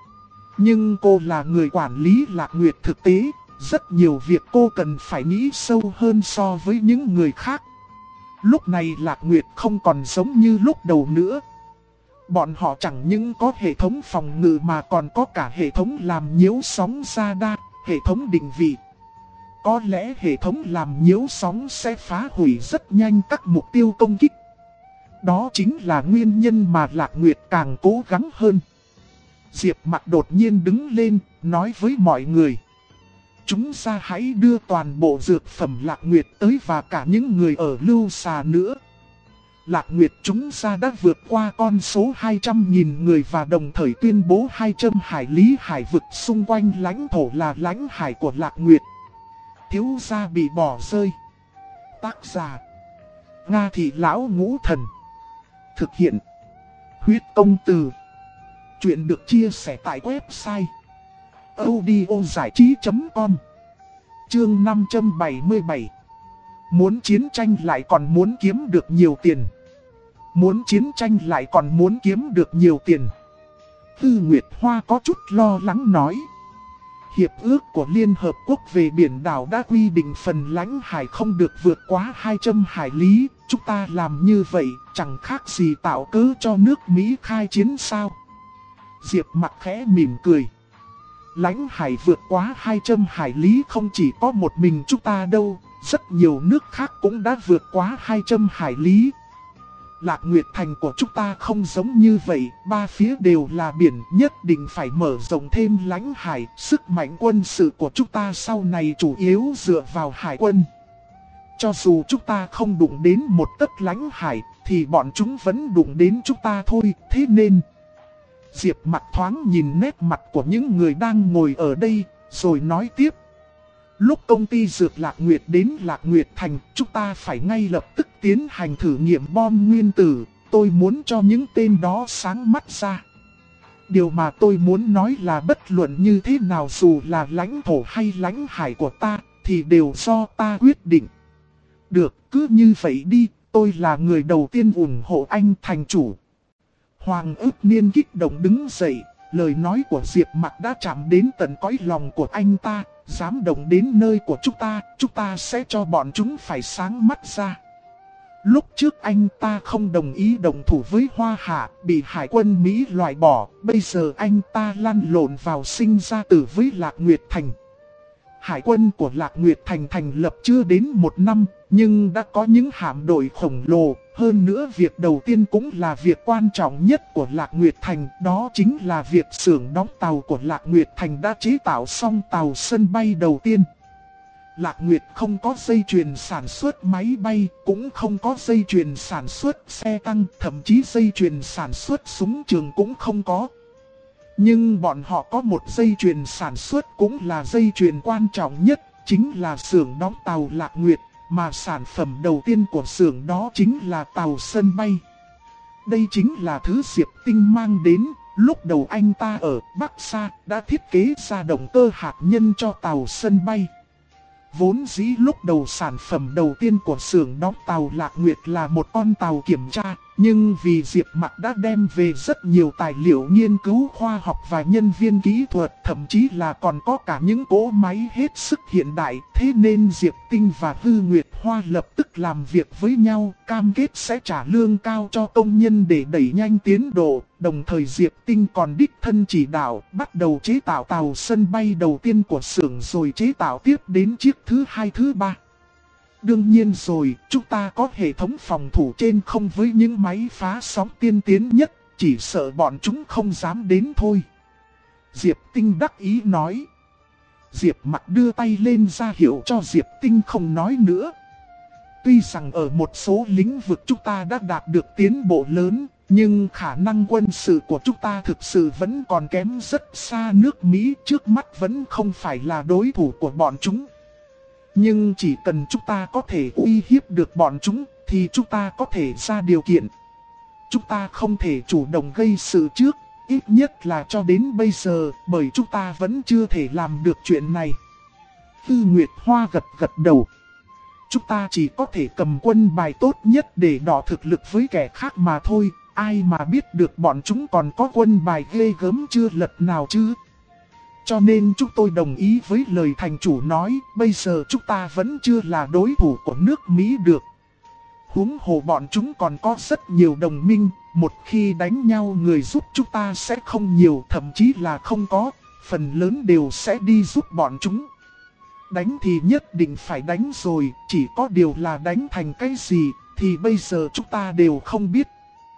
Nhưng cô là người quản lý Lạc Nguyệt thực tế, rất nhiều việc cô cần phải nghĩ sâu hơn so với những người khác. Lúc này Lạc Nguyệt không còn giống như lúc đầu nữa. Bọn họ chẳng những có hệ thống phòng ngự mà còn có cả hệ thống làm nhiễu sóng radar, hệ thống định vị. Có lẽ hệ thống làm nhiễu sóng sẽ phá hủy rất nhanh các mục tiêu công kích. Đó chính là nguyên nhân mà Lạc Nguyệt càng cố gắng hơn. Diệp Mặc đột nhiên đứng lên, nói với mọi người. Chúng ta hãy đưa toàn bộ dược phẩm Lạc Nguyệt tới và cả những người ở Lưu Xà nữa. Lạc Nguyệt chúng ta đã vượt qua con số 200.000 người và đồng thời tuyên bố 200 hải lý hải vực xung quanh lãnh thổ là lãnh hải của Lạc Nguyệt. Thiếu gia bị bỏ rơi. Tác giả Nga Thị Lão Ngũ Thần. Thực hiện Huyết Công Từ. Chuyện được chia sẻ tại website audiozảichí.com. Chương 577. Muốn chiến tranh lại còn muốn kiếm được nhiều tiền. Muốn chiến tranh lại còn muốn kiếm được nhiều tiền. Tư Nguyệt Hoa có chút lo lắng nói. Hiệp ước của Liên Hợp Quốc về biển đảo đã quy định phần lãnh hải không được vượt quá 200 hải lý. Chúng ta làm như vậy chẳng khác gì tạo cớ cho nước Mỹ khai chiến sao? Diệp Mặc khẽ mỉm cười. Lãnh hải vượt quá 200 hải lý không chỉ có một mình chúng ta đâu. Rất nhiều nước khác cũng đã vượt quá 200 hải lý. Lạc Nguyệt Thành của chúng ta không giống như vậy, ba phía đều là biển, nhất định phải mở rộng thêm lãnh hải. Sức mạnh quân sự của chúng ta sau này chủ yếu dựa vào hải quân. Cho dù chúng ta không đụng đến một tấc lãnh hải, thì bọn chúng vẫn đụng đến chúng ta thôi, thế nên... Diệp Mặc thoáng nhìn nét mặt của những người đang ngồi ở đây, rồi nói tiếp. Lúc công ty dược Lạc Nguyệt đến Lạc Nguyệt Thành, chúng ta phải ngay lập tức tiến hành thử nghiệm bom nguyên tử. Tôi muốn cho những tên đó sáng mắt ra. Điều mà tôi muốn nói là bất luận như thế nào dù là lãnh thổ hay lãnh hải của ta, thì đều do ta quyết định. Được, cứ như vậy đi, tôi là người đầu tiên ủng hộ anh thành chủ. Hoàng ức niên kích động đứng dậy, lời nói của Diệp Mặc đã chạm đến tận cõi lòng của anh ta. Dám động đến nơi của chúng ta sẽ cho bọn chúng phải sáng mắt ra. Lúc trước anh ta không đồng ý đồng thủ với Hoa Hạ, bị hải quân Mỹ loại bỏ. Bây giờ anh ta lăn lộn vào sinh ra tử với Lạc Nguyệt Thành. Hải quân của Lạc Nguyệt Thành thành lập chưa đến 1 năm, nhưng đã có những hạm đội khổng lồ. Hơn nữa việc đầu tiên cũng là việc quan trọng nhất của Lạc Nguyệt Thành, đó chính là việc xưởng đóng tàu của Lạc Nguyệt Thành đã chế tạo xong tàu sân bay đầu tiên. Lạc Nguyệt không có dây chuyền sản xuất máy bay, cũng không có dây chuyền sản xuất xe tăng, thậm chí dây chuyền sản xuất súng trường cũng không có. Nhưng bọn họ có một dây chuyền sản xuất cũng là dây chuyền quan trọng nhất, chính là xưởng đóng tàu Lạc Nguyệt. Mà sản phẩm đầu tiên của xưởng đó chính là tàu sân bay. Đây chính là thứ Diệp Tinh mang đến. Lúc đầu anh ta ở Bắc Sa đã thiết kế ra động cơ hạt nhân cho tàu sân bay. Vốn dĩ lúc đầu sản phẩm đầu tiên của xưởng đóng tàu Lạc Nguyệt là một con tàu kiểm tra, Nhưng vì Diệp Mặc đã đem về rất nhiều tài liệu nghiên cứu khoa học và nhân viên kỹ thuật, thậm chí là còn có cả những cỗ máy hết sức hiện đại, thế nên Diệp Tinh và Hư Nguyệt Hoa lập tức làm việc với nhau, cam kết sẽ trả lương cao cho công nhân để đẩy nhanh tiến độ. Đồng thời Diệp Tinh còn đích thân chỉ đạo, bắt đầu chế tạo tàu sân bay đầu tiên của xưởng rồi chế tạo tiếp đến chiếc thứ 2 thứ 3. Đương nhiên rồi, chúng ta có hệ thống phòng thủ trên không với những máy phá sóng tiên tiến nhất, chỉ sợ bọn chúng không dám đến thôi. Diệp Tinh đắc ý nói. Diệp Mặc đưa tay lên ra hiệu cho Diệp Tinh không nói nữa. Tuy rằng ở một số lĩnh vực chúng ta đã đạt được tiến bộ lớn, nhưng khả năng quân sự của chúng ta thực sự vẫn còn kém rất xa nước Mỹ, trước mắt vẫn không phải là đối thủ của bọn chúng. Nhưng chỉ cần chúng ta có thể uy hiếp được bọn chúng, thì chúng ta có thể ra điều kiện. Chúng ta không thể chủ động gây sự trước, ít nhất là cho đến bây giờ, bởi chúng ta vẫn chưa thể làm được chuyện này. Tư Nguyệt Hoa gật gật đầu. Chúng ta chỉ có thể cầm quân bài tốt nhất để đọ thực lực với kẻ khác mà thôi, ai mà biết được bọn chúng còn có quân bài ghê gớm chưa lật nào chứ. Cho nên chúng tôi đồng ý với lời thành chủ nói, bây giờ chúng ta vẫn chưa là đối thủ của nước Mỹ được. Huống hồ bọn chúng còn có rất nhiều đồng minh, một khi đánh nhau người giúp chúng ta sẽ không nhiều, thậm chí là không có, phần lớn đều sẽ đi giúp bọn chúng. Đánh thì nhất định phải đánh rồi, chỉ có điều là đánh thành cái gì thì bây giờ chúng ta đều không biết.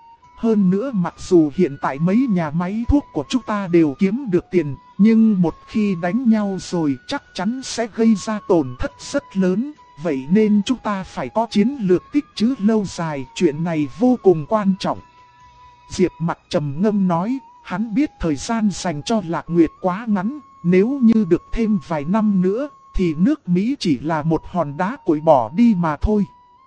Hơn nữa mặc dù hiện tại mấy nhà máy thuốc của chúng ta đều kiếm được tiền, nhưng một khi đánh nhau rồi chắc chắn sẽ gây ra tổn thất rất lớn. Vậy nên chúng ta phải có chiến lược tích trữ lâu dài, chuyện này vô cùng quan trọng. Diệp Mặc trầm ngâm nói, hắn biết thời gian dành cho Lạc Nguyệt quá ngắn, nếu như được thêm vài năm nữa, thì nước Mỹ chỉ là một hòn đá cội bỏ đi mà thôi.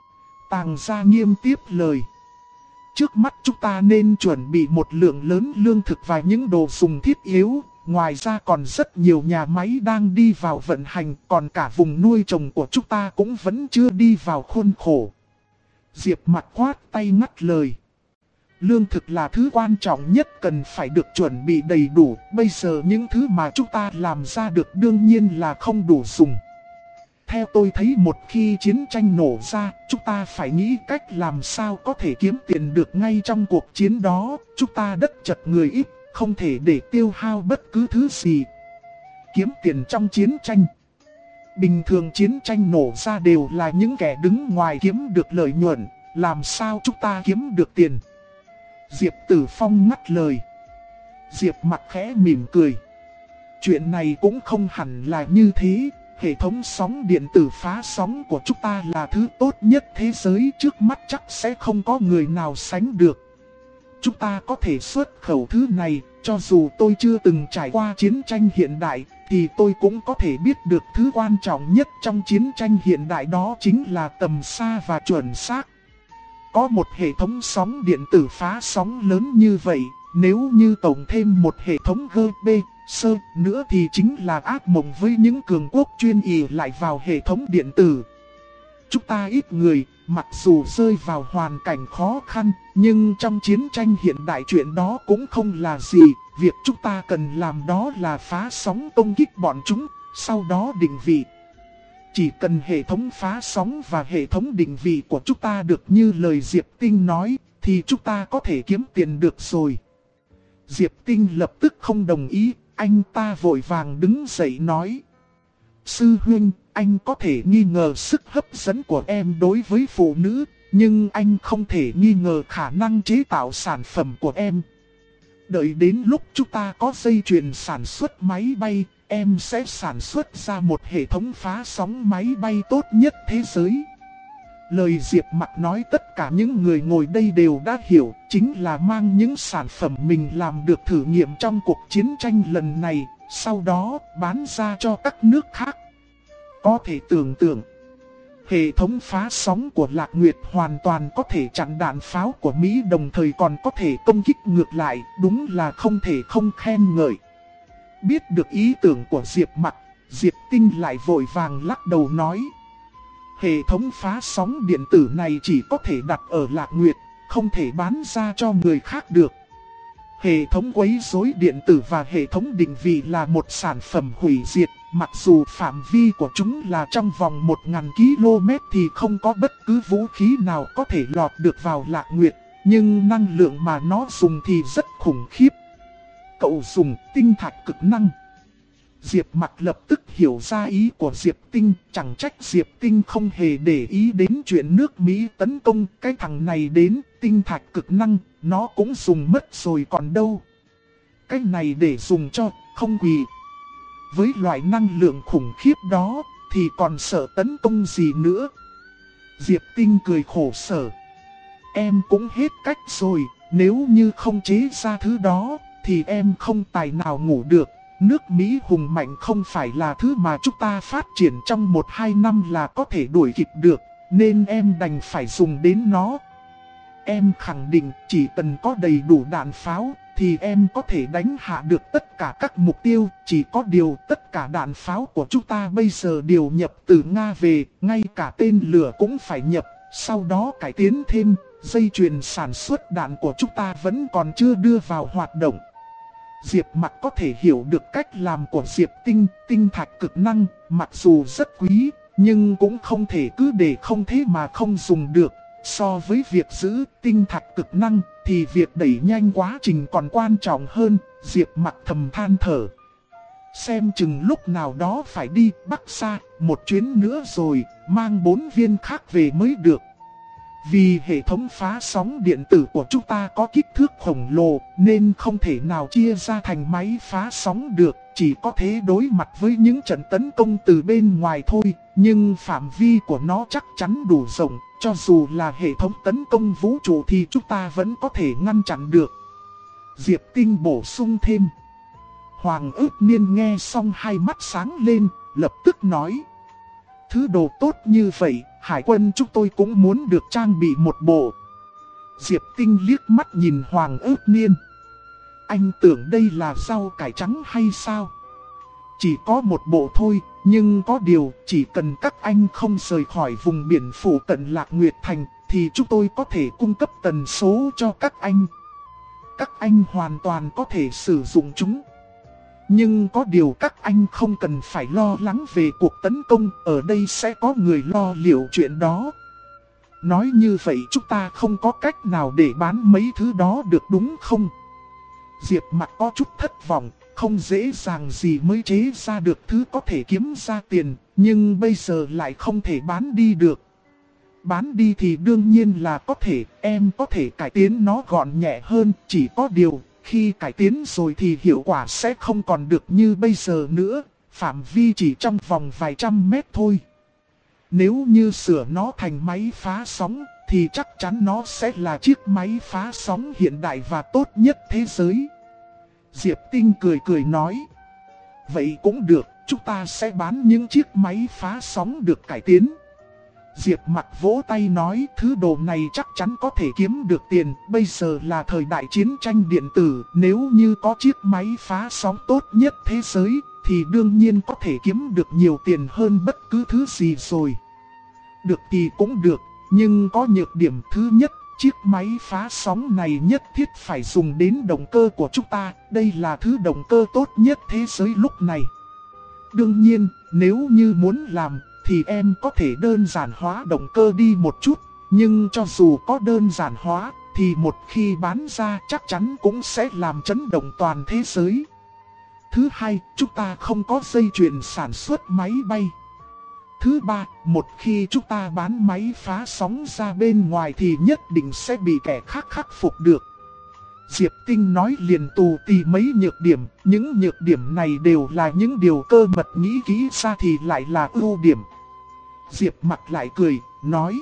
Tàng Gia Nghiêm tiếp lời. Trước mắt chúng ta nên chuẩn bị một lượng lớn lương thực và những đồ dùng thiết yếu. Ngoài ra còn rất nhiều nhà máy đang đi vào vận hành, còn cả vùng nuôi trồng của chúng ta cũng vẫn chưa đi vào khuôn khổ. Diệp Mặc khoát tay ngắt lời. Lương thực là thứ quan trọng nhất, cần phải được chuẩn bị đầy đủ. Bây giờ những thứ mà chúng ta làm ra được đương nhiên là không đủ dùng. Theo tôi thấy một khi chiến tranh nổ ra, chúng ta phải nghĩ cách làm sao có thể kiếm tiền được ngay trong cuộc chiến đó. Chúng ta đất chật người ít, không thể để tiêu hao bất cứ thứ gì. Kiếm tiền trong chiến tranh. Bình thường chiến tranh nổ ra đều là những kẻ đứng ngoài kiếm được lợi nhuận, làm sao chúng ta kiếm được tiền? Diệp Tử Phong ngắt lời. Diệp Mặc khẽ mỉm cười. Chuyện này cũng không hẳn là như thế. Hệ thống sóng điện tử phá sóng của chúng ta là thứ tốt nhất thế giới, trước mắt chắc sẽ không có người nào sánh được. Chúng ta có thể xuất khẩu thứ này, cho dù tôi chưa từng trải qua chiến tranh hiện đại, thì tôi cũng có thể biết được thứ quan trọng nhất trong chiến tranh hiện đại đó chính là tầm xa và chuẩn xác. Có một hệ thống sóng điện tử phá sóng lớn như vậy, nếu như tổng thêm một hệ thống GB sơ nữa thì chính là ác mộng với những cường quốc chuyên ỷ lại vào hệ thống điện tử. Chúng ta ít người, mặc dù rơi vào hoàn cảnh khó khăn, nhưng trong chiến tranh hiện đại chuyện đó cũng không là gì. Việc chúng ta cần làm đó là phá sóng công kích bọn chúng, sau đó định vị. Chỉ cần hệ thống phá sóng và hệ thống định vị của chúng ta được như lời Diệp Tinh nói, thì chúng ta có thể kiếm tiền được rồi. Diệp Tinh lập tức không đồng ý, anh ta vội vàng đứng dậy nói. Sư huynh, anh có thể nghi ngờ sức hấp dẫn của em đối với phụ nữ, nhưng anh không thể nghi ngờ khả năng chế tạo sản phẩm của em. Đợi đến lúc chúng ta có dây chuyền sản xuất máy bay, em sẽ sản xuất ra một hệ thống phá sóng máy bay tốt nhất thế giới. Lời Diệp Mặc nói tất cả những người ngồi đây đều đã hiểu, chính là mang những sản phẩm mình làm được thử nghiệm trong cuộc chiến tranh lần này, sau đó bán ra cho các nước khác. Có thể tưởng tượng, hệ thống phá sóng của Lạc Nguyệt hoàn toàn có thể chặn đạn pháo của Mỹ, đồng thời còn có thể công kích ngược lại, đúng là không thể không khen ngợi. Biết được ý tưởng của Diệp Mặc, Diệp Tinh lại vội vàng lắc đầu nói. Hệ thống phá sóng điện tử này chỉ có thể đặt ở Lạc Nguyệt, không thể bán ra cho người khác được. Hệ thống quấy rối điện tử và hệ thống định vị là một sản phẩm hủy diệt, mặc dù phạm vi của chúng là trong vòng 1000 km thì không có bất cứ vũ khí nào có thể lọt được vào Lạc Nguyệt, nhưng năng lượng mà nó dùng thì rất khủng khiếp. Cậu dùng tinh thạch cực năng. Diệp Mặc lập tức hiểu ra ý của Diệp Tinh, chẳng trách Diệp Tinh không hề để ý đến chuyện nước Mỹ tấn công, cái thằng này đến tinh thạch cực năng, nó cũng dùng mất rồi còn đâu. Cái này để dùng cho, không quỳ. Với loại năng lượng khủng khiếp đó, thì còn sợ tấn công gì nữa. Diệp Tinh cười khổ sở. Em cũng hết cách rồi, nếu như không chế ra thứ đó, thì em không tài nào ngủ được. Nước Mỹ hùng mạnh không phải là thứ mà chúng ta phát triển trong 1-2 năm là có thể đuổi kịp được, nên em đành phải dùng đến nó. Em khẳng định chỉ cần có đầy đủ đạn pháo, thì em có thể đánh hạ được tất cả các mục tiêu. Chỉ có điều tất cả đạn pháo của chúng ta bây giờ đều nhập từ Nga về, ngay cả tên lửa cũng phải nhập, sau đó cải tiến thêm. Dây chuyền sản xuất đạn của chúng ta vẫn còn chưa đưa vào hoạt động. Diệp Mặc có thể hiểu được cách làm của Diệp Tinh, tinh thạch cực năng, mặc dù rất quý, nhưng cũng không thể cứ để không thế mà không dùng được. So với việc giữ tinh thạch cực năng, thì việc đẩy nhanh quá trình còn quan trọng hơn, Diệp Mặc thầm than thở. Xem chừng lúc nào đó phải đi Bắc xa, một chuyến nữa rồi, mang 4 viên khác về mới được. Vì hệ thống phá sóng điện tử của chúng ta có kích thước khổng lồ nên không thể nào chia ra thành máy phá sóng được, chỉ có thể đối mặt với những trận tấn công từ bên ngoài thôi, nhưng phạm vi của nó chắc chắn đủ rộng, cho dù là hệ thống tấn công vũ trụ thì chúng ta vẫn có thể ngăn chặn được. Diệp Tinh bổ sung thêm. Hoàng Ước Niên nghe xong hai mắt sáng lên, lập tức nói. Thứ đồ tốt như vậy, hải quân chúng tôi cũng muốn được trang bị một bộ. Diệp Tinh liếc mắt nhìn Hoàng Ước Niên. Anh tưởng đây là rau cải trắng hay sao? Chỉ có một bộ thôi, nhưng có điều chỉ cần các anh không rời khỏi vùng biển phụ cận Lạc Nguyệt Thành thì chúng tôi có thể cung cấp tần số cho các anh. Các anh hoàn toàn có thể sử dụng chúng. Nhưng có điều các anh không cần phải lo lắng về cuộc tấn công, ở đây sẽ có người lo liệu chuyện đó. Nói như vậy chúng ta không có cách nào để bán mấy thứ đó được đúng không? Diệp Mặc có chút thất vọng, không dễ dàng gì mới chế ra được thứ có thể kiếm ra tiền, nhưng bây giờ lại không thể bán đi được. Bán đi thì đương nhiên là có thể, em có thể cải tiến nó gọn nhẹ hơn, chỉ có điều khi cải tiến rồi thì hiệu quả sẽ không còn được như bây giờ nữa, phạm vi chỉ trong vòng vài trăm mét thôi. Nếu như sửa nó thành máy phá sóng, thì chắc chắn nó sẽ là chiếc máy phá sóng hiện đại và tốt nhất thế giới. Diệp Tinh cười cười nói. Vậy cũng được, chúng ta sẽ bán những chiếc máy phá sóng được cải tiến. Diệp Mặc vỗ tay nói thứ đồ này chắc chắn có thể kiếm được tiền, bây giờ là thời đại chiến tranh điện tử, nếu như có chiếc máy phá sóng tốt nhất thế giới, thì đương nhiên có thể kiếm được nhiều tiền hơn bất cứ thứ gì rồi. Được thì cũng được, nhưng có nhược điểm. Thứ nhất, chiếc máy phá sóng này nhất thiết phải dùng đến động cơ của chúng ta, đây là thứ động cơ tốt nhất thế giới lúc này. Đương nhiên, nếu như muốn làm, thì em có thể đơn giản hóa động cơ đi một chút, nhưng cho dù có đơn giản hóa, thì một khi bán ra chắc chắn cũng sẽ làm chấn động toàn thế giới. Thứ hai, chúng ta không có dây chuyền sản xuất máy bay. Thứ ba, một khi chúng ta bán máy phá sóng ra bên ngoài thì nhất định sẽ bị kẻ khác khắc phục được. Diệp Tinh nói liền tù tì mấy nhược điểm, những nhược điểm này đều là những điều cơ mật, nghĩ kỹ ra thì lại là ưu điểm. Diệp Mặc lại cười, nói.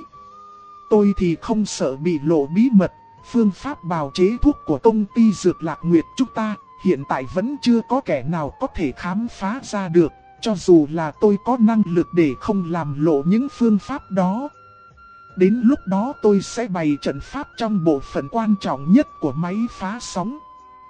Tôi thì không sợ bị lộ bí mật, phương pháp bào chế thuốc của công ty Dược Lạc Nguyệt chúng ta hiện tại vẫn chưa có kẻ nào có thể khám phá ra được, cho dù là tôi có năng lực để không làm lộ những phương pháp đó. Đến lúc đó tôi sẽ bày trận pháp trong bộ phận quan trọng nhất của máy phá sóng.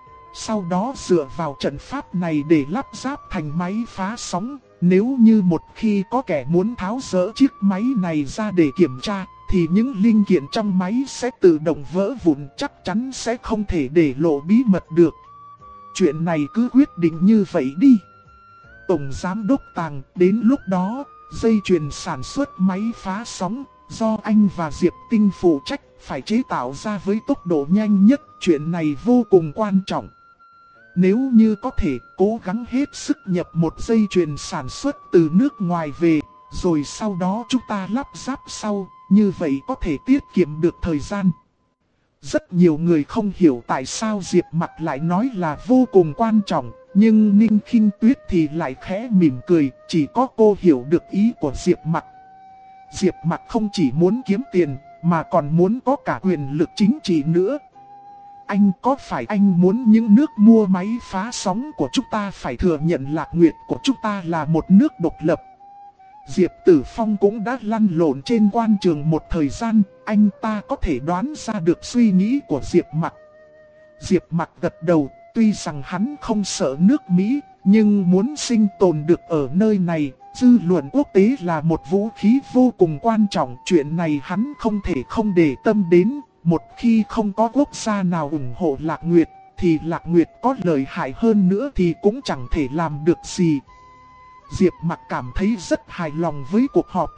Sau đó dựa vào trận pháp này để lắp ráp thành máy phá sóng. Nếu như một khi có kẻ muốn tháo dỡ chiếc máy này ra để kiểm tra, thì những linh kiện trong máy sẽ tự động vỡ vụn, chắc chắn sẽ không thể để lộ bí mật được. Chuyện này cứ quyết định như vậy đi. Tổng Giám đốc Tàng, đến lúc đó, dây chuyền sản xuất máy phá sóng, do anh và Diệp Tinh phụ trách, phải chế tạo ra với tốc độ nhanh nhất, chuyện này vô cùng quan trọng. Nếu như có thể cố gắng hết sức nhập một dây chuyền sản xuất từ nước ngoài về, rồi sau đó chúng ta lắp ráp sau, như vậy có thể tiết kiệm được thời gian. Rất nhiều người không hiểu tại sao Diệp Mặc lại nói là vô cùng quan trọng, nhưng Ninh Khinh Tuyết thì lại khẽ mỉm cười, chỉ có cô hiểu được ý của Diệp Mặc. Diệp Mặc không chỉ muốn kiếm tiền, mà còn muốn có cả quyền lực chính trị nữa. Anh có phải anh muốn những nước mua máy phá sóng của chúng ta phải thừa nhận Lạc Nguyệt của chúng ta là một nước độc lập? Diệp Tử Phong cũng đã lăn lộn trên quan trường một thời gian, anh ta có thể đoán ra được suy nghĩ của Diệp Mặc. Diệp Mặc gật đầu, tuy rằng hắn không sợ nước Mỹ, nhưng muốn sinh tồn được ở nơi này, dư luận quốc tế là một vũ khí vô cùng quan trọng. Chuyện này hắn không thể không để tâm đến, một khi không có quốc gia nào ủng hộ Lạc Nguyệt, thì Lạc Nguyệt có lợi hại hơn nữa thì cũng chẳng thể làm được gì. Diệp Mặc cảm thấy rất hài lòng với cuộc họp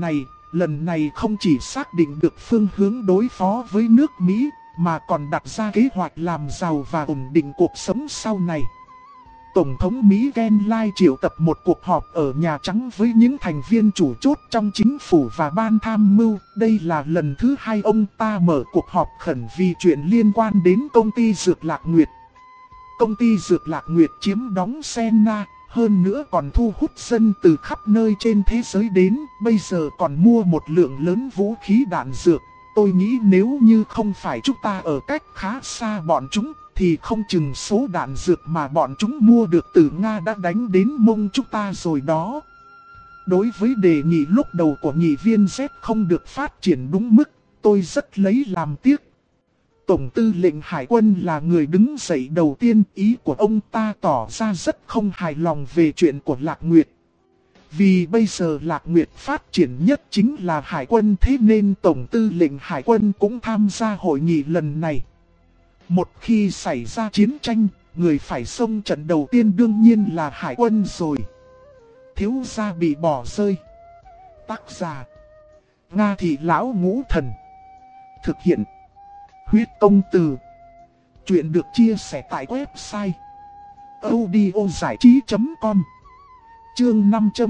lần này không chỉ xác định được phương hướng đối phó với nước Mỹ, mà còn đặt ra kế hoạch làm giàu và ổn định cuộc sống sau này. Tổng thống Mỹ Gen Lai triệu tập một cuộc họp ở Nhà Trắng với những thành viên chủ chốt trong chính phủ và ban tham mưu. Đây là lần thứ 2 ông ta mở cuộc họp khẩn vì chuyện liên quan đến công ty Dược Lạc Nguyệt. Công ty Dược Lạc Nguyệt chiếm đóng Senna, hơn nữa còn thu hút dân từ khắp nơi trên thế giới đến, bây giờ còn mua một lượng lớn vũ khí đạn dược. Tôi nghĩ nếu như không phải chúng ta ở cách khá xa bọn chúng, thì không chừng số đạn dược mà bọn chúng mua được từ Nga đã đánh đến mông chúng ta rồi đó. Đối với đề nghị lúc đầu của nghị viên Z không được phát triển đúng mức, tôi rất lấy làm tiếc. Tổng tư lệnh Hải quân là người đứng dậy đầu tiên, ý của ông ta tỏ ra rất không hài lòng về chuyện của Lạc Nguyệt. Vì bây giờ Lạc Nguyệt phát triển nhất chính là Hải quân, thế nên Tổng tư lệnh Hải quân cũng tham gia hội nghị lần này. Một khi xảy ra chiến tranh, người phải xông trận đầu tiên đương nhiên là Hải quân rồi. Thiếu gia bị bỏ rơi. Tác giả: Nga Thị Lão Ngũ Thần. Thực hiện: Huyết Công Từ. Chuyện được chia sẻ tại website audiozảichí.com. Chương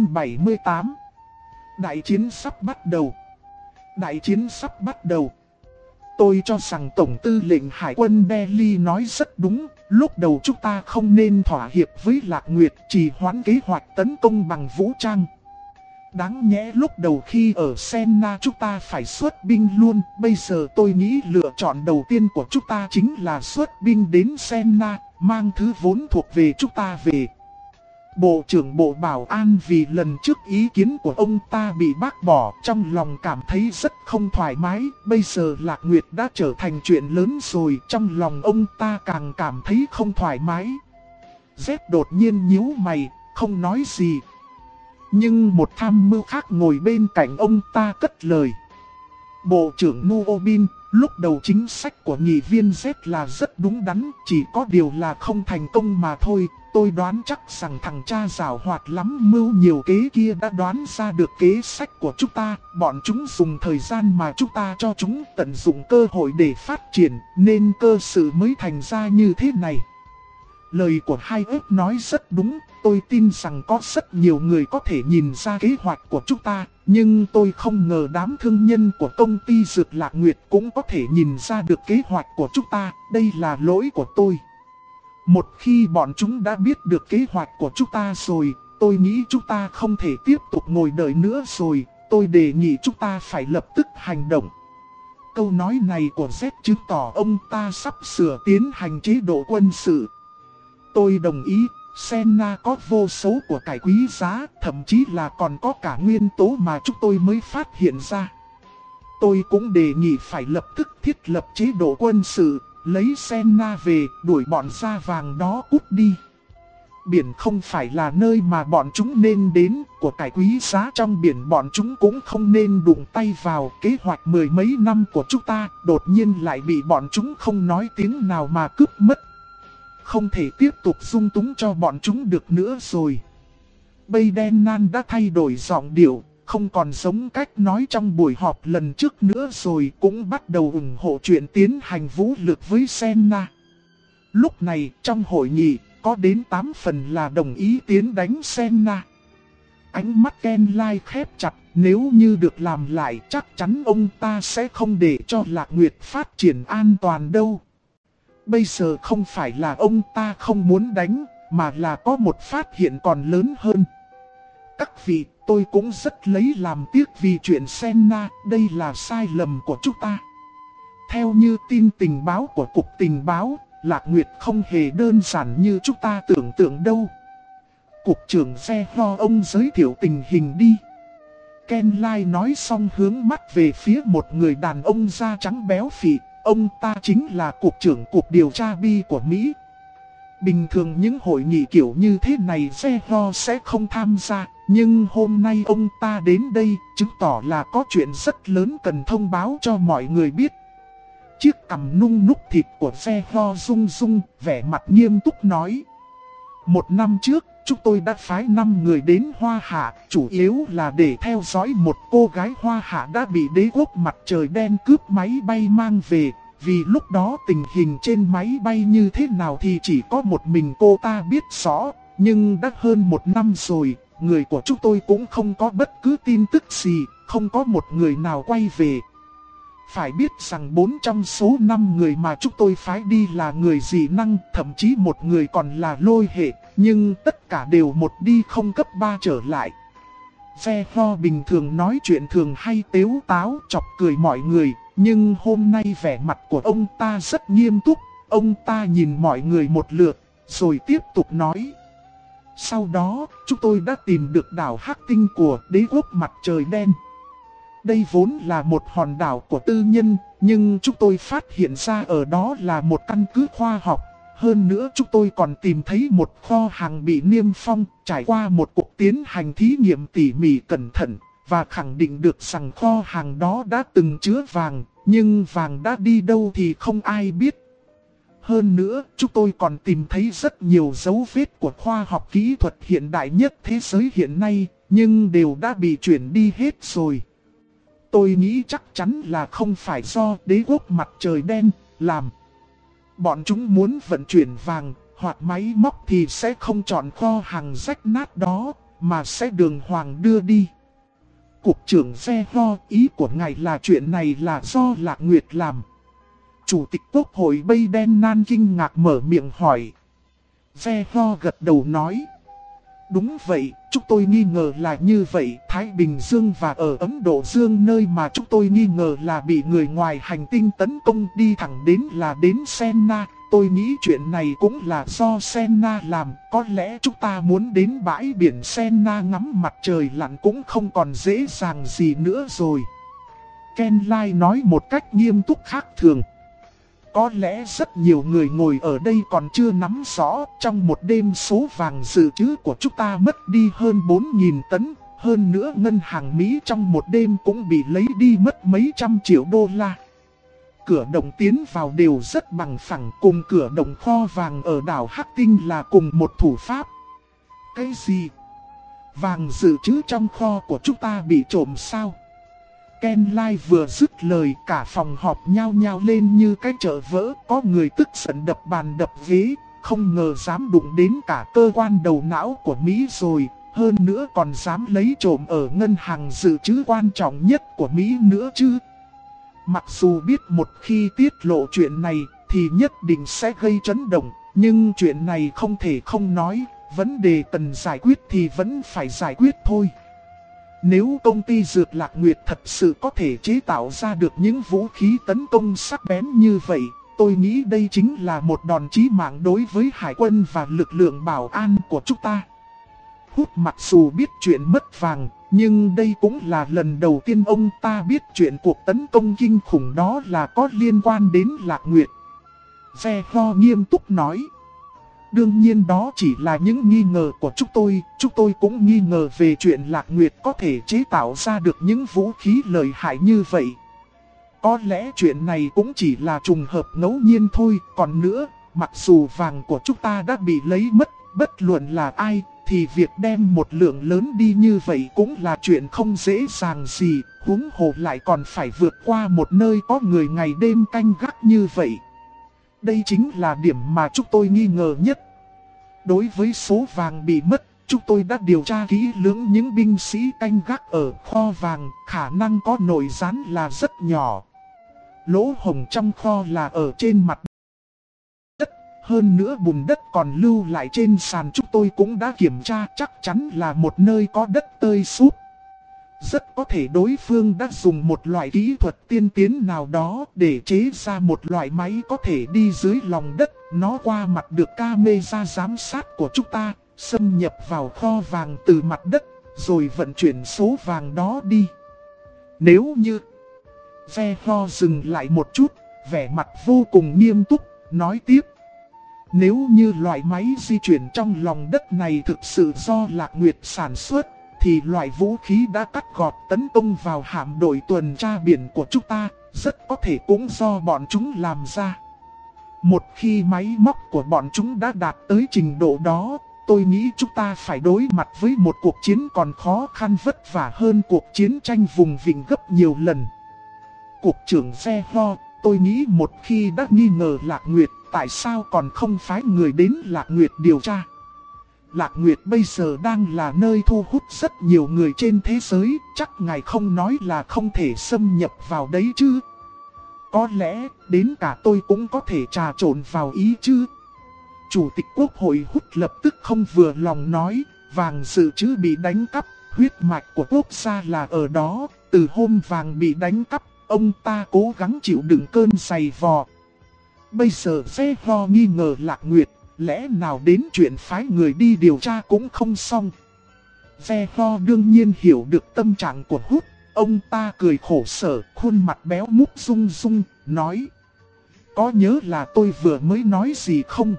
578. Đại chiến sắp bắt đầu. Đại chiến sắp bắt đầu. Tôi cho rằng Tổng tư lệnh Hải quân Delhi nói rất đúng, lúc đầu chúng ta không nên thỏa hiệp với Lạc Nguyệt, trì hoãn kế hoạch tấn công bằng vũ trang. Đáng nhẽ lúc đầu khi ở Senna chúng ta phải xuất binh luôn, bây giờ tôi nghĩ lựa chọn đầu tiên của chúng ta chính là xuất binh đến Senna, mang thứ vốn thuộc về chúng ta về. Bộ trưởng Bộ Bảo an vì lần trước ý kiến của ông ta bị bác bỏ, trong lòng cảm thấy rất không thoải mái. Bây giờ Lạc Nguyệt đã trở thành chuyện lớn rồi, trong lòng ông ta càng cảm thấy không thoải mái. Z đột nhiên nhíu mày, không nói gì. Nhưng một tham mưu khác ngồi bên cạnh ông ta cất lời. Bộ trưởng Nuobin, lúc đầu chính sách của nghị viên Z là rất đúng đắn, chỉ có điều là không thành công mà thôi. Tôi đoán chắc rằng thằng cha giàu hoạt lắm mưu nhiều kế kia đã đoán ra được kế sách của chúng ta. Bọn chúng dùng thời gian mà chúng ta cho chúng tận dụng cơ hội để phát triển, nên cơ sự mới thành ra như thế này. Lời của hai ếp nói rất đúng, tôi tin rằng có rất nhiều người có thể nhìn ra kế hoạch của chúng ta, nhưng tôi không ngờ đám thương nhân của công ty Dược Lạc Nguyệt cũng có thể nhìn ra được kế hoạch của chúng ta, đây là lỗi của tôi. Một khi bọn chúng đã biết được kế hoạch của chúng ta rồi, tôi nghĩ chúng ta không thể tiếp tục ngồi đợi nữa rồi, tôi đề nghị chúng ta phải lập tức hành động. Câu nói này của Z chứng tỏ ông ta sắp sửa tiến hành chế độ quân sự. Tôi đồng ý, Senna có vô số của cải quý giá, thậm chí là còn có cả nguyên tố mà chúng tôi mới phát hiện ra. Tôi cũng đề nghị phải lập tức thiết lập chế độ quân sự, lấy Senna về, đuổi bọn da vàng đó cút đi. Biển không phải là nơi mà bọn chúng nên đến, của cải quý giá trong biển bọn chúng cũng không nên đụng tay vào. Kế hoạch mười mấy năm của chúng ta đột nhiên lại bị bọn chúng không nói tiếng nào mà cướp mất. Không thể tiếp tục dung túng cho bọn chúng được nữa rồi. Bây đen nan đã thay đổi giọng điệu, không còn giống cách nói trong buổi họp lần trước nữa rồi, cũng bắt đầu ủng hộ chuyện tiến hành vũ lực với Senna. Lúc này trong hội nghị, có đến 8 phần là đồng ý tiến đánh Senna. Ánh mắt Ken Lai khép chặt, nếu như được làm lại chắc chắn ông ta sẽ không để cho Lạc Nguyệt phát triển an toàn đâu. Bây giờ không phải là ông ta không muốn đánh, mà là có một phát hiện còn lớn hơn. Các vị, tôi cũng rất lấy làm tiếc vì chuyện Senna, đây là sai lầm của chúng ta. Theo như tin tình báo của Cục Tình báo, Lạc Nguyệt không hề đơn giản như chúng ta tưởng tượng đâu. Cục trưởng xe ho ông giới thiệu tình hình đi. Ken Lai nói xong hướng mắt về phía một người đàn ông da trắng béo phì. Ông ta chính là Cục trưởng Cục Điều tra Bi của Mỹ. Bình thường những hội nghị kiểu như thế này xe ho sẽ không tham gia. Nhưng hôm nay ông ta đến đây chứng tỏ là có chuyện rất lớn cần thông báo cho mọi người biết. Chiếc cằm nung núc thịt của xe ho rung rung, vẻ mặt nghiêm túc nói. 1 năm trước, chúng tôi đã phái 5 người đến Hoa Hạ, chủ yếu là để theo dõi một cô gái Hoa Hạ đã bị đế quốc mặt trời đen cướp máy bay mang về. Vì lúc đó tình hình trên máy bay như thế nào thì chỉ có một mình cô ta biết rõ. Nhưng đã hơn 1 năm rồi, người của chúng tôi cũng không có bất cứ tin tức gì, không có một người nào quay về. Phải biết rằng 4 trong số 5 người mà chúng tôi phái đi là người dị năng, thậm chí một người còn là lôi hệ, nhưng tất cả đều một đi không cấp 3 trở lại. Xe ho bình thường nói chuyện thường hay tếu táo chọc cười mọi người, nhưng hôm nay vẻ mặt của ông ta rất nghiêm túc. Ông ta nhìn mọi người một lượt, rồi tiếp tục nói. Sau đó, chúng tôi đã tìm được đảo Hắc Tinh của đế quốc mặt trời đen. Đây vốn là một hòn đảo của tư nhân, nhưng chúng tôi phát hiện ra ở đó là một căn cứ khoa học. Hơn nữa chúng tôi còn tìm thấy một kho hàng bị niêm phong, trải qua một cuộc tiến hành thí nghiệm tỉ mỉ cẩn thận, và khẳng định được rằng kho hàng đó đã từng chứa vàng, nhưng vàng đã đi đâu thì không ai biết. Hơn nữa, chúng tôi còn tìm thấy rất nhiều dấu vết của khoa học kỹ thuật hiện đại nhất thế giới hiện nay, nhưng đều đã bị chuyển đi hết rồi. Tôi nghĩ chắc chắn là không phải do đế quốc mặt trời đen làm. Bọn chúng muốn vận chuyển vàng hoặc máy móc thì sẽ không chọn kho hàng rách nát đó, mà sẽ đường hoàng đưa đi. Cục trưởng xe ho, ý của ngài là chuyện này là do Lạc Nguyệt làm. Chủ tịch Quốc hội Bây Đen Nan kinh ngạc mở miệng hỏi. Xe ho gật đầu nói. Đúng vậy, chúng tôi nghi ngờ là như vậy. Thái Bình Dương và ở Ấn Độ Dương, nơi mà chúng tôi nghi ngờ là bị người ngoài hành tinh tấn công, đi thẳng đến là đến Senna. Tôi nghĩ chuyện này cũng là do Senna làm. Có lẽ chúng ta muốn đến bãi biển Senna ngắm mặt trời lặn cũng không còn dễ dàng gì nữa rồi. Ken Lai nói một cách nghiêm túc khác thường. Có lẽ rất nhiều người ngồi ở đây còn chưa nắm rõ, trong một đêm số vàng dự trữ của chúng ta mất đi hơn 4.000 tấn. Hơn nữa ngân hàng Mỹ trong một đêm cũng bị lấy đi mất mấy trăm triệu đô la. Cửa động tiến vào đều rất bằng phẳng, cùng cửa động kho vàng ở đảo Hắc Tinh là cùng một thủ pháp. Cái gì? Vàng dự trữ trong kho của chúng ta bị trộm sao? Ken Lai vừa dứt lời, cả phòng họp nhao nhao lên như cái chợ vỡ. Có người tức giận đập bàn đập ghế, không ngờ dám đụng đến cả cơ quan đầu não của Mỹ rồi. Hơn nữa còn dám lấy trộm ở ngân hàng dự trữ quan trọng nhất của Mỹ nữa chứ. Mặc dù biết một khi tiết lộ chuyện này thì nhất định sẽ gây chấn động, nhưng chuyện này không thể không nói, vấn đề cần giải quyết thì vẫn phải giải quyết thôi. Nếu công ty Dược Lạc Nguyệt thật sự có thể chế tạo ra được những vũ khí tấn công sắc bén như vậy, tôi nghĩ đây chính là một đòn chí mạng đối với hải quân và lực lượng bảo an của chúng ta. Hút mặc dù biết chuyện mất vàng, nhưng đây cũng là lần đầu tiên ông ta biết chuyện cuộc tấn công kinh khủng đó là có liên quan đến Lạc Nguyệt. Xe ho nghiêm túc nói. Đương nhiên đó chỉ là những nghi ngờ của chúng tôi cũng nghi ngờ về chuyện Lạc Nguyệt có thể chế tạo ra được những vũ khí lợi hại như vậy. Có lẽ chuyện này cũng chỉ là trùng hợp ngẫu nhiên thôi, còn nữa, mặc dù vàng của chúng ta đã bị lấy mất, bất luận là ai, thì việc đem một lượng lớn đi như vậy cũng là chuyện không dễ dàng gì, huống hồ lại còn phải vượt qua một nơi có người ngày đêm canh gác như vậy. Đây chính là điểm mà chúng tôi nghi ngờ nhất. Đối với số vàng bị mất, chúng tôi đã điều tra kỹ lưỡng những binh sĩ canh gác ở kho vàng, khả năng có nội gián là rất nhỏ. Lỗ hổng trong kho là ở trên mặt đất, hơn nữa bùn đất còn lưu lại trên sàn chúng tôi cũng đã kiểm tra, chắc chắn là một nơi có đất tơi xốp. Rất có thể đối phương đã dùng một loại kỹ thuật tiên tiến nào đó để chế ra một loại máy có thể đi dưới lòng đất, nó qua mặt được camera giám sát của chúng ta, xâm nhập vào kho vàng từ mặt đất, rồi vận chuyển số vàng đó đi. Nếu như... Ve Ho dừng lại một chút, vẻ mặt vô cùng nghiêm túc, nói tiếp. Nếu như loại máy di chuyển trong lòng đất này thực sự do Lạc Nguyệt sản xuất, thì loại vũ khí đã cắt gọt tấn công vào hạm đội tuần tra biển của chúng ta, rất có thể cũng do bọn chúng làm ra. Một khi máy móc của bọn chúng đã đạt tới trình độ đó, tôi nghĩ chúng ta phải đối mặt với một cuộc chiến còn khó khăn vất vả hơn cuộc chiến tranh vùng vịnh gấp nhiều lần. Cục trưởng Ve Ho, tôi nghĩ một khi đã nghi ngờ Lạc Nguyệt, tại sao còn không phái người đến Lạc Nguyệt điều tra? Lạc Nguyệt bây giờ đang là nơi thu hút rất nhiều người trên thế giới, chắc ngài không nói là không thể xâm nhập vào đấy chứ? Có lẽ, đến cả tôi cũng có thể trà trộn vào ý chứ? Chủ tịch Quốc hội Hút lập tức không vừa lòng nói, vàng dự trữ bị đánh cắp, huyết mạch của quốc gia là ở đó, từ hôm vàng bị đánh cắp, ông ta cố gắng chịu đựng cơn giày vò. Bây giờ Ve Ho nghi ngờ Lạc Nguyệt, lẽ nào đến chuyện phái người đi điều tra cũng không xong. Ve Ho đương nhiên hiểu được tâm trạng của Hút, ông ta cười khổ sở, khuôn mặt béo múc rung rung, nói. Có nhớ là tôi vừa mới nói gì không?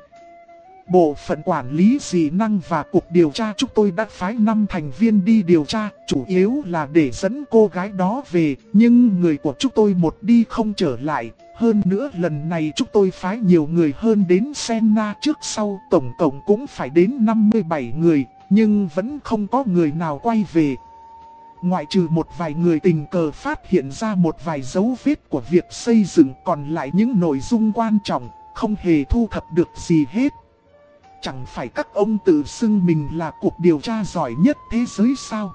Bộ phận quản lý dị năng và cuộc điều tra chúng tôi đã phái 5 thành viên đi điều tra, chủ yếu là để dẫn cô gái đó về, nhưng người của chúng tôi một đi không trở lại. Hơn nữa lần này chúng tôi phái nhiều người hơn đến Senna trước sau, tổng cộng cũng phải đến 57 người, nhưng vẫn không có người nào quay về. Ngoại trừ một vài người tình cờ phát hiện ra một vài dấu vết của việc xây dựng, còn lại những nội dung quan trọng, không hề thu thập được gì hết. Chẳng phải các ông tự xưng mình là cuộc điều tra giỏi nhất thế giới sao?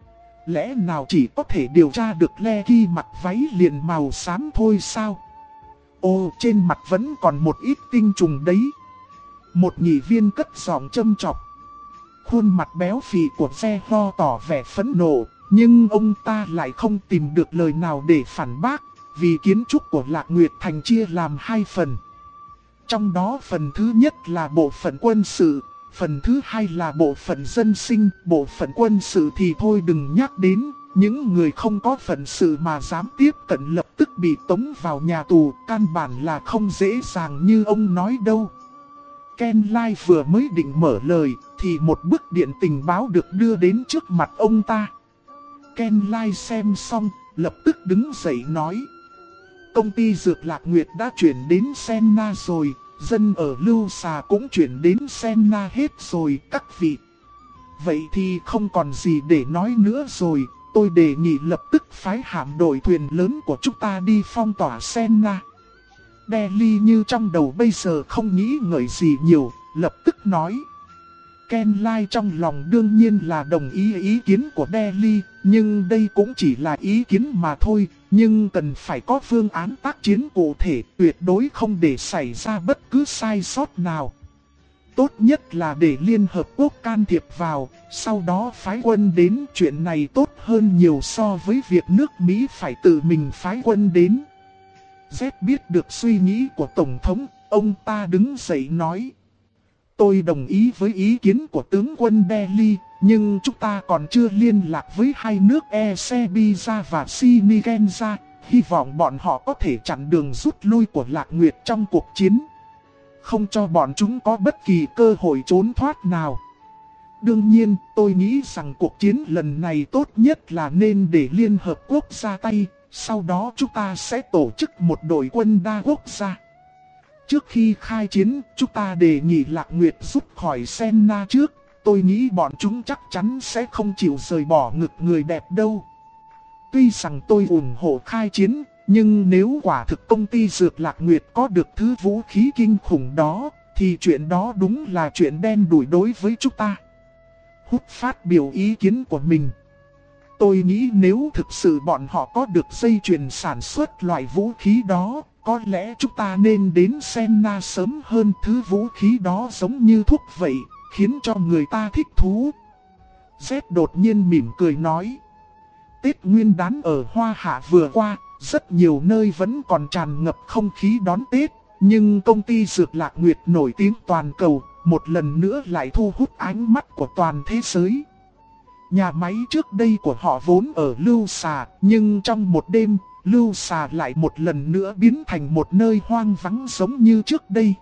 Lẽ nào chỉ có thể điều tra được Lecky mặc váy liền màu xám thôi sao? Ồ, trên mặt vẫn còn một ít tinh trùng đấy. Một nghị viên cất giọng châm chọc. Khuôn mặt béo phì của Ve Ho tỏ vẻ phẫn nộ, nhưng ông ta lại không tìm được lời nào để phản bác, vì kiến trúc của Lạc Nguyệt Thành chia làm 2 phần. Trong đó phần thứ nhất là bộ phận quân sự, phần thứ hai là bộ phận dân sinh. Bộ phận quân sự thì thôi đừng nhắc đến, những người không có phận sự mà dám tiếp cận lập tức bị tống vào nhà tù, căn bản là không dễ dàng như ông nói đâu. Ken Lai vừa mới định mở lời, thì một bức điện tình báo được đưa đến trước mặt ông ta. Ken Lai xem xong, lập tức đứng dậy nói. Công ty Dược Lạc Nguyệt đã chuyển đến Senna rồi, dân ở Lưu Xà cũng chuyển đến Senna hết rồi các vị. Vậy thì không còn gì để nói nữa rồi, tôi đề nghị lập tức phái hạm đội thuyền lớn của chúng ta đi phong tỏa Senna. Delhi như trong đầu bây giờ không nghĩ ngợi gì nhiều, lập tức nói. Ken Lai trong lòng đương nhiên là đồng ý kiến của Delhi, nhưng đây cũng chỉ là ý kiến mà thôi, nhưng cần phải có phương án tác chiến cụ thể, tuyệt đối không để xảy ra bất cứ sai sót nào. Tốt nhất là để Liên Hợp Quốc can thiệp vào, sau đó phái quân đến, chuyện này tốt hơn nhiều so với việc nước Mỹ phải tự mình phái quân đến. Z biết được suy nghĩ của Tổng thống, ông ta đứng dậy nói. Tôi đồng ý với ý kiến của tướng quân Delhi, nhưng chúng ta còn chưa liên lạc với hai nước Esebiza và Sinikenza, hy vọng bọn họ có thể chặn đường rút lui của Lạc Nguyệt trong cuộc chiến. không cho bọn chúng có bất kỳ cơ hội trốn thoát nào. Đương nhiên, tôi nghĩ rằng cuộc chiến lần này tốt nhất là nên để Liên Hợp Quốc ra tay, sau đó chúng ta sẽ tổ chức một đội quân đa quốc gia. Trước khi khai chiến, chúng ta đề nghị Lạc Nguyệt rút khỏi Senna trước, tôi nghĩ bọn chúng chắc chắn sẽ không chịu rời bỏ ngực người đẹp đâu. Tuy rằng tôi ủng hộ khai chiến, nhưng nếu quả thực công ty dược Lạc Nguyệt có được thứ vũ khí kinh khủng đó, thì chuyện đó đúng là chuyện đen đủi đối với chúng ta. Hút phát biểu ý kiến của mình. Tôi nghĩ nếu thực sự bọn họ có được dây chuyền sản xuất loại vũ khí đó, có lẽ chúng ta nên đến Senna sớm hơn. Thứ vũ khí đó giống như thuốc vậy, khiến cho người ta thích thú. Z đột nhiên mỉm cười nói. Tết Nguyên Đán ở Hoa Hạ vừa qua, rất nhiều nơi vẫn còn tràn ngập không khí đón Tết. Nhưng công ty dược Lạc Nguyệt nổi tiếng toàn cầu, một lần nữa lại thu hút ánh mắt của toàn thế giới. Nhà máy trước đây của họ vốn ở Lưu Xà, nhưng trong một đêm, Lưu Xà lại một lần nữa biến thành một nơi hoang vắng giống như trước đây.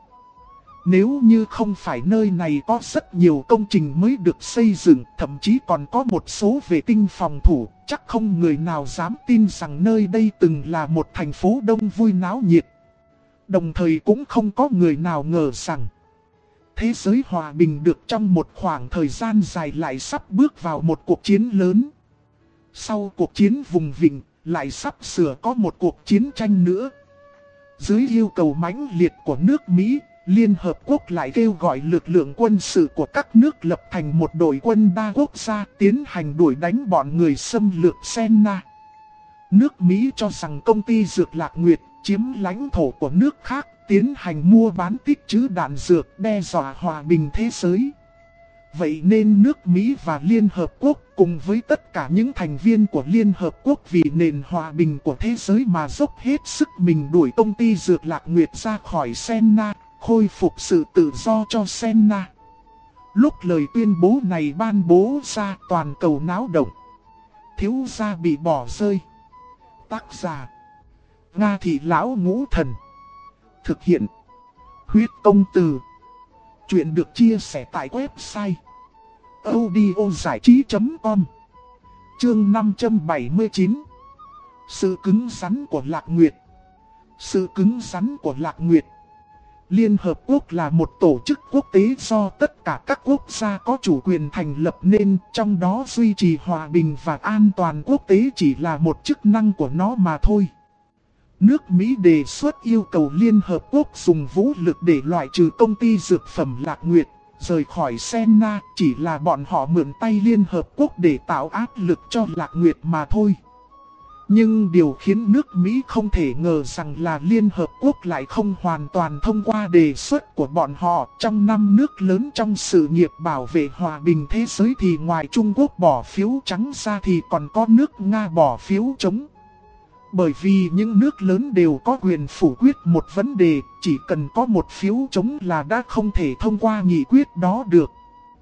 Nếu như không phải nơi này có rất nhiều công trình mới được xây dựng, thậm chí còn có một số vệ tinh phòng thủ, chắc không người nào dám tin rằng nơi đây từng là một thành phố đông vui náo nhiệt. Đồng thời cũng không có người nào ngờ rằng thế giới hòa bình được trong một khoảng thời gian dài lại sắp bước vào một cuộc chiến lớn. Sau cuộc chiến vùng vịnh, lại sắp sửa có một cuộc chiến tranh nữa. Dưới yêu cầu mãnh liệt của nước Mỹ, Liên Hợp Quốc lại kêu gọi lực lượng quân sự của các nước lập thành một đội quân đa quốc gia tiến hành đuổi đánh bọn người xâm lược Senna. Nước Mỹ cho rằng công ty dược Lạc Nguyệt chiếm lãnh thổ của nước khác, tiến hành mua bán tích trữ đạn dược đe dọa hòa bình thế giới. Vậy nên nước Mỹ và Liên Hợp Quốc cùng với tất cả những thành viên của Liên Hợp Quốc vì nền hòa bình của thế giới mà dốc hết sức mình đuổi công ty dược Lạc Nguyệt ra khỏi Senna, khôi phục sự tự do cho Senna. Lúc lời tuyên bố này ban bố ra, toàn cầu náo động. Thiếu gia bị bỏ rơi. Tác giả Nga Thị Lão Ngũ Thần. Thực hiện Huyết Công Từ. Chuyện được chia sẻ tại website audiozảichí.com. Chương 579. Sự cứng rắn của Lạc Nguyệt. Sự cứng rắn của Lạc Nguyệt. Liên Hợp Quốc là một tổ chức quốc tế do tất cả các quốc gia có chủ quyền thành lập nên, trong đó duy trì hòa bình và an toàn quốc tế chỉ là một chức năng của nó mà thôi. Nước Mỹ đề xuất yêu cầu Liên Hợp Quốc dùng vũ lực để loại trừ công ty dược phẩm Lạc Nguyệt, rời khỏi Senna, chỉ là bọn họ mượn tay Liên Hợp Quốc để tạo áp lực cho Lạc Nguyệt mà thôi. Nhưng điều khiến nước Mỹ không thể ngờ rằng là Liên Hợp Quốc lại không hoàn toàn thông qua đề xuất của bọn họ. Trong 5 nước lớn trong sự nghiệp bảo vệ hòa bình thế giới thì ngoài Trung Quốc bỏ phiếu trắng ra thì còn có nước Nga bỏ phiếu trống. Bởi vì những nước lớn đều có quyền phủ quyết một vấn đề, chỉ cần có một phiếu trống là đã không thể thông qua nghị quyết đó được.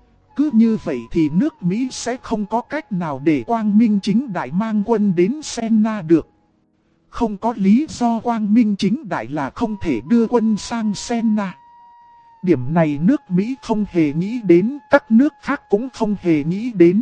Cứ như vậy thì nước Mỹ sẽ không có cách nào để Quang Minh Chính Đại mang quân đến Senna được. Không có lý do Quang Minh Chính Đại là không thể đưa quân sang Senna. Điểm này nước Mỹ không hề nghĩ đến, các nước khác cũng không hề nghĩ đến.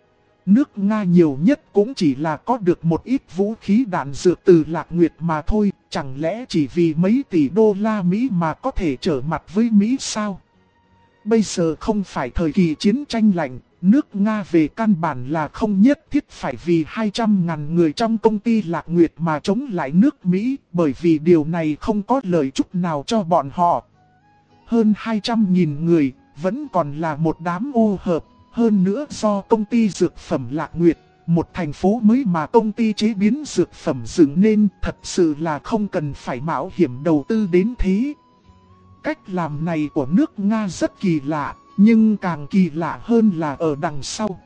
Nước Nga nhiều nhất cũng chỉ là có được một ít vũ khí đạn dược từ Lạc Nguyệt mà thôi, chẳng lẽ chỉ vì mấy tỷ đô la Mỹ mà có thể trở mặt với Mỹ sao? Bây giờ không phải thời kỳ chiến tranh lạnh, nước Nga về căn bản là không nhất thiết phải vì 200.000 người trong công ty Lạc Nguyệt mà chống lại nước Mỹ, bởi vì điều này không có lợi chút nào cho bọn họ. Hơn 200.000 người, vẫn còn là một đám ô hợp. Hơn nữa do công ty dược phẩm Lạc Nguyệt, một thành phố mới mà công ty chế biến dược phẩm dựng nên, thật sự là không cần phải mạo hiểm đầu tư đến thế. Cách làm này của nước Nga rất kỳ lạ, nhưng càng kỳ lạ hơn là ở đằng sau.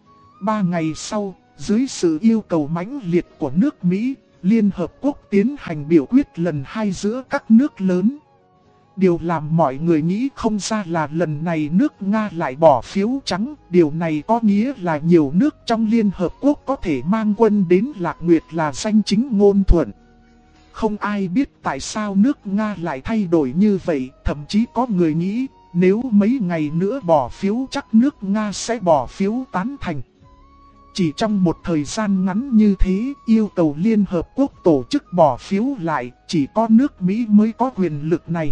3 ngày sau, dưới sự yêu cầu mãnh liệt của nước Mỹ, Liên Hợp Quốc tiến hành biểu quyết lần 2 giữa các nước lớn. Điều làm mọi người nghĩ không ra là lần này nước Nga lại bỏ phiếu trắng. Điều này có nghĩa là nhiều nước trong Liên Hợp Quốc có thể mang quân đến Lạc Nguyệt là danh chính ngôn thuận. Không ai biết tại sao nước Nga lại thay đổi như vậy, thậm chí có người nghĩ nếu mấy ngày nữa bỏ phiếu chắc nước Nga sẽ bỏ phiếu tán thành. Chỉ trong một thời gian ngắn như thế, yêu cầu Liên Hợp Quốc tổ chức bỏ phiếu lại, chỉ có nước Mỹ mới có quyền lực này.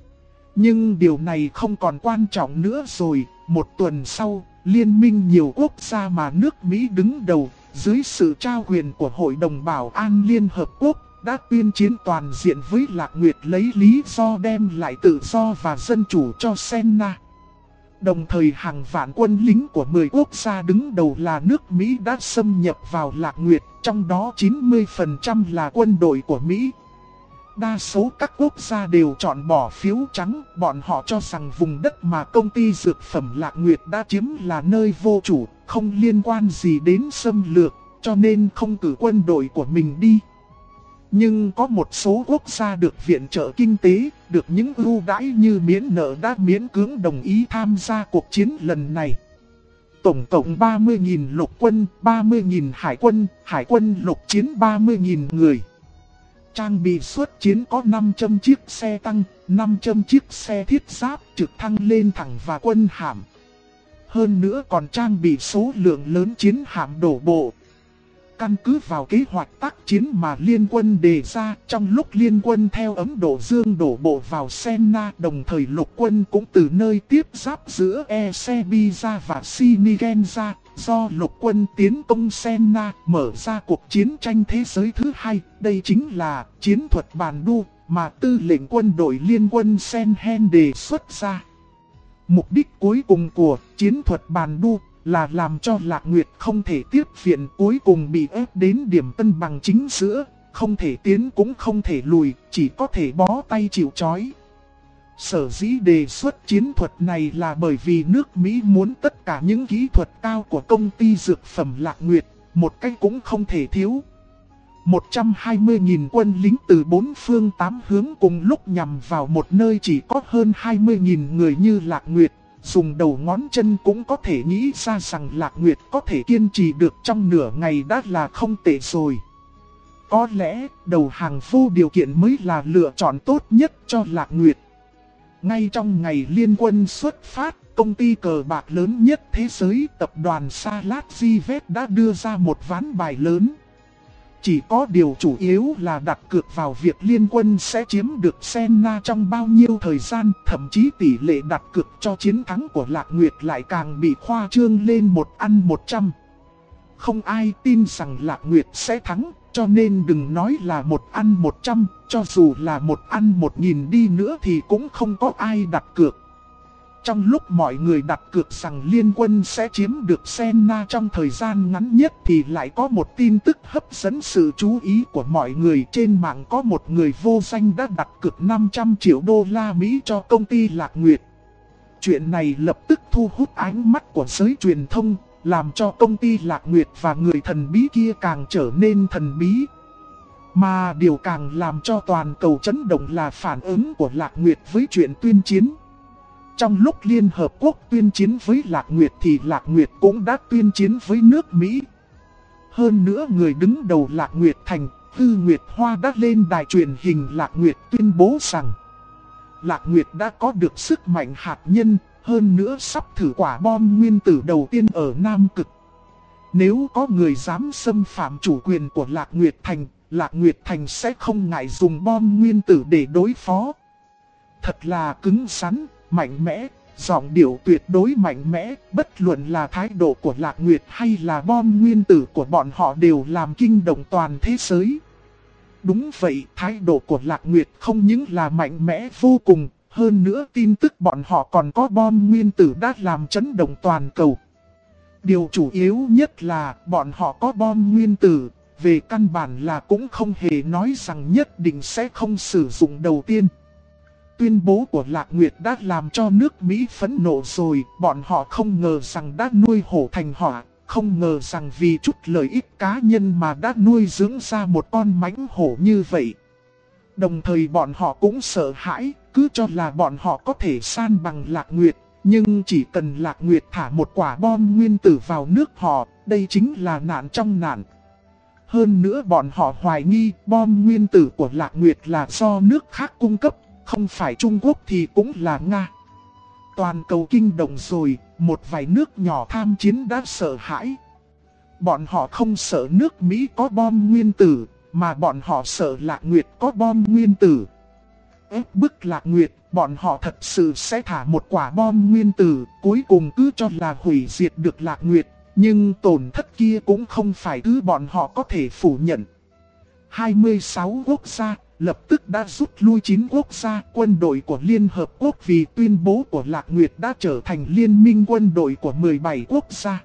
Nhưng điều này không còn quan trọng nữa rồi. Một tuần sau, liên minh nhiều quốc gia mà nước Mỹ đứng đầu, dưới sự trao quyền của Hội đồng Bảo an Liên Hợp Quốc, đã tuyên chiến toàn diện với Lạc Nguyệt lấy lý do đem lại tự do và dân chủ cho Senna. Đồng thời hàng vạn quân lính của 10 quốc gia đứng đầu là nước Mỹ đã xâm nhập vào Lạc Nguyệt, trong đó 90% là quân đội của Mỹ. Đa số các quốc gia đều chọn bỏ phiếu trắng, bọn họ cho rằng vùng đất mà công ty dược phẩm Lạc Nguyệt đã chiếm là nơi vô chủ, không liên quan gì đến xâm lược, cho nên không cử quân đội của mình đi. Nhưng có một số quốc gia được viện trợ kinh tế, được những ưu đãi như miễn nợ đã miễn cưỡng đồng ý tham gia cuộc chiến lần này. Tổng cộng 30.000 lục quân, 30.000 hải quân lục chiến 30.000 người. Trang bị xuất chiến có 500 chiếc xe tăng, 500 chiếc xe thiết giáp, trực thăng lên thẳng và quân hạm. Hơn nữa còn trang bị số lượng lớn chiến hạm đổ bộ. Căn cứ vào kế hoạch tác chiến mà liên quân đề ra, trong lúc liên quân theo Ấn Độ Dương đổ bộ vào Senna, đồng thời lục quân cũng từ nơi tiếp giáp giữa Esebiza và Sinigenza, do lục quân tiến công Senna, mở ra cuộc chiến tranh thế giới thứ hai. Đây chính là chiến thuật bàn đu mà tư lệnh quân đội liên quân Senhen đề xuất ra. Mục đích cuối cùng của chiến thuật bàn đu là làm cho Lạc Nguyệt không thể tiếp viện, cuối cùng bị ép đến điểm cân bằng chính giữa, không thể tiến cũng không thể lùi, chỉ có thể bó tay chịu trói. Sở dĩ đề xuất chiến thuật này là bởi vì nước Mỹ muốn tất cả những kỹ thuật cao của công ty dược phẩm Lạc Nguyệt, một cách cũng không thể thiếu. 120.000 quân lính từ bốn phương tám hướng cùng lúc nhằm vào một nơi chỉ có hơn 20.000 người như Lạc Nguyệt. Dùng đầu ngón chân cũng có thể nghĩ ra rằng Lạc Nguyệt có thể kiên trì được trong nửa ngày đã là không tệ rồi. Có lẽ đầu hàng vô điều kiện mới là lựa chọn tốt nhất cho Lạc Nguyệt. Ngay trong ngày liên quân xuất phát, công ty cờ bạc lớn nhất thế giới, tập đoàn Salad Givet đã đưa ra một ván bài lớn. Chỉ có điều chủ yếu là đặt cược vào việc liên quân sẽ chiếm được Senna trong bao nhiêu thời gian, thậm chí tỷ lệ đặt cược cho chiến thắng của Lạc Nguyệt lại càng bị khoa trương lên 1/100. Không ai tin rằng Lạc Nguyệt sẽ thắng, cho nên đừng nói là 1/100, cho dù là 1/1000 đi nữa thì cũng không có ai đặt cược. Trong lúc mọi người đặt cược rằng liên quân sẽ chiếm được Senna trong thời gian ngắn nhất thì lại có một tin tức hấp dẫn sự chú ý của mọi người. Trên mạng có một người vô danh đã đặt cược 500 triệu đô la Mỹ cho công ty Lạc Nguyệt. Chuyện này lập tức thu hút ánh mắt của giới truyền thông, làm cho công ty Lạc Nguyệt và người thần bí kia càng trở nên thần bí. Mà điều càng làm cho toàn cầu chấn động là phản ứng của Lạc Nguyệt với chuyện tuyên chiến. Trong lúc Liên Hợp Quốc tuyên chiến với Lạc Nguyệt thì Lạc Nguyệt cũng đã tuyên chiến với nước Mỹ. Hơn nữa người đứng đầu Lạc Nguyệt Thành, Tư Nguyệt Hoa đã lên đài truyền hình Lạc Nguyệt tuyên bố rằng Lạc Nguyệt đã có được sức mạnh hạt nhân, hơn nữa sắp thử quả bom nguyên tử đầu tiên ở Nam Cực. Nếu có người dám xâm phạm chủ quyền của Lạc Nguyệt Thành sẽ không ngại dùng bom nguyên tử để đối phó. Thật là cứng rắn, mạnh mẽ, giọng điệu tuyệt đối mạnh mẽ, bất luận là thái độ của Lạc Nguyệt hay là bom nguyên tử của bọn họ đều làm kinh động toàn thế giới. Đúng vậy, thái độ của Lạc Nguyệt không những là mạnh mẽ vô cùng, hơn nữa tin tức bọn họ còn có bom nguyên tử đã làm chấn động toàn cầu. Điều chủ yếu nhất là bọn họ có bom nguyên tử, về căn bản là cũng không hề nói rằng nhất định sẽ không sử dụng đầu tiên. Tuyên bố của Lạc Nguyệt đã làm cho nước Mỹ phẫn nộ rồi, bọn họ không ngờ rằng đã nuôi hổ thành hỏa, không ngờ rằng vì chút lợi ích cá nhân mà đã nuôi dưỡng ra một con mãnh hổ như vậy. Đồng thời bọn họ cũng sợ hãi, cứ cho là bọn họ có thể san bằng Lạc Nguyệt, nhưng chỉ cần Lạc Nguyệt thả một quả bom nguyên tử vào nước họ, đây chính là nạn trong nạn. Hơn nữa bọn họ hoài nghi bom nguyên tử của Lạc Nguyệt là do nước khác cung cấp, không phải Trung Quốc thì cũng là Nga. Toàn cầu kinh động rồi, một vài nước nhỏ tham chiến đã sợ hãi. Bọn họ không sợ nước Mỹ có bom nguyên tử, mà bọn họ sợ Lạc Nguyệt có bom nguyên tử. Ép bức Lạc Nguyệt, bọn họ thật sự sẽ thả một quả bom nguyên tử, cuối cùng cứ cho là hủy diệt được Lạc Nguyệt. Nhưng tổn thất kia cũng không phải thứ bọn họ có thể phủ nhận. 26 quốc gia lập tức đã rút lui 9 quốc gia. Quân đội của Liên Hợp Quốc vì tuyên bố của Lạc Nguyệt đã trở thành liên minh quân đội của 17 quốc gia.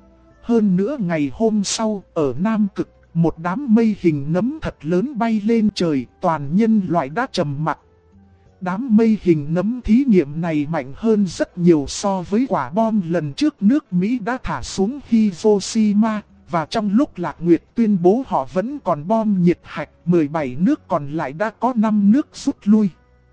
Hơn nữa ngày hôm sau, ở Nam Cực, một đám mây hình nấm thật lớn bay lên trời, toàn nhân loại đã trầm mặc. Đám mây hình nấm thí nghiệm này mạnh hơn rất nhiều so với quả bom lần trước nước Mỹ đã thả xuống Hiroshima. Và trong lúc Lạc Nguyệt tuyên bố họ vẫn còn bom nhiệt hạch, 17 nước còn lại đã có 5 nước rút lui.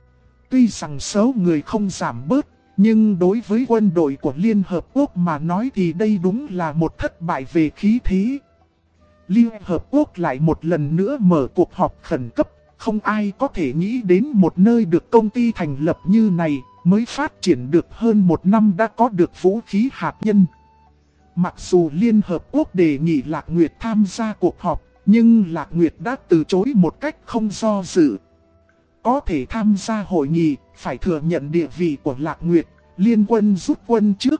Tuy rằng số người không giảm bớt, nhưng đối với quân đội của Liên Hợp Quốc mà nói thì đây đúng là một thất bại về khí thế. Liên Hợp Quốc lại một lần nữa mở cuộc họp khẩn cấp. Không ai có thể nghĩ đến một nơi được công ty thành lập như này, mới phát triển được hơn một năm đã có được vũ khí hạt nhân. Mặc dù Liên Hợp Quốc đề nghị Lạc Nguyệt tham gia cuộc họp, nhưng Lạc Nguyệt đã từ chối một cách không do dự. Có thể tham gia hội nghị, phải thừa nhận địa vị của Lạc Nguyệt, liên quân rút quân trước.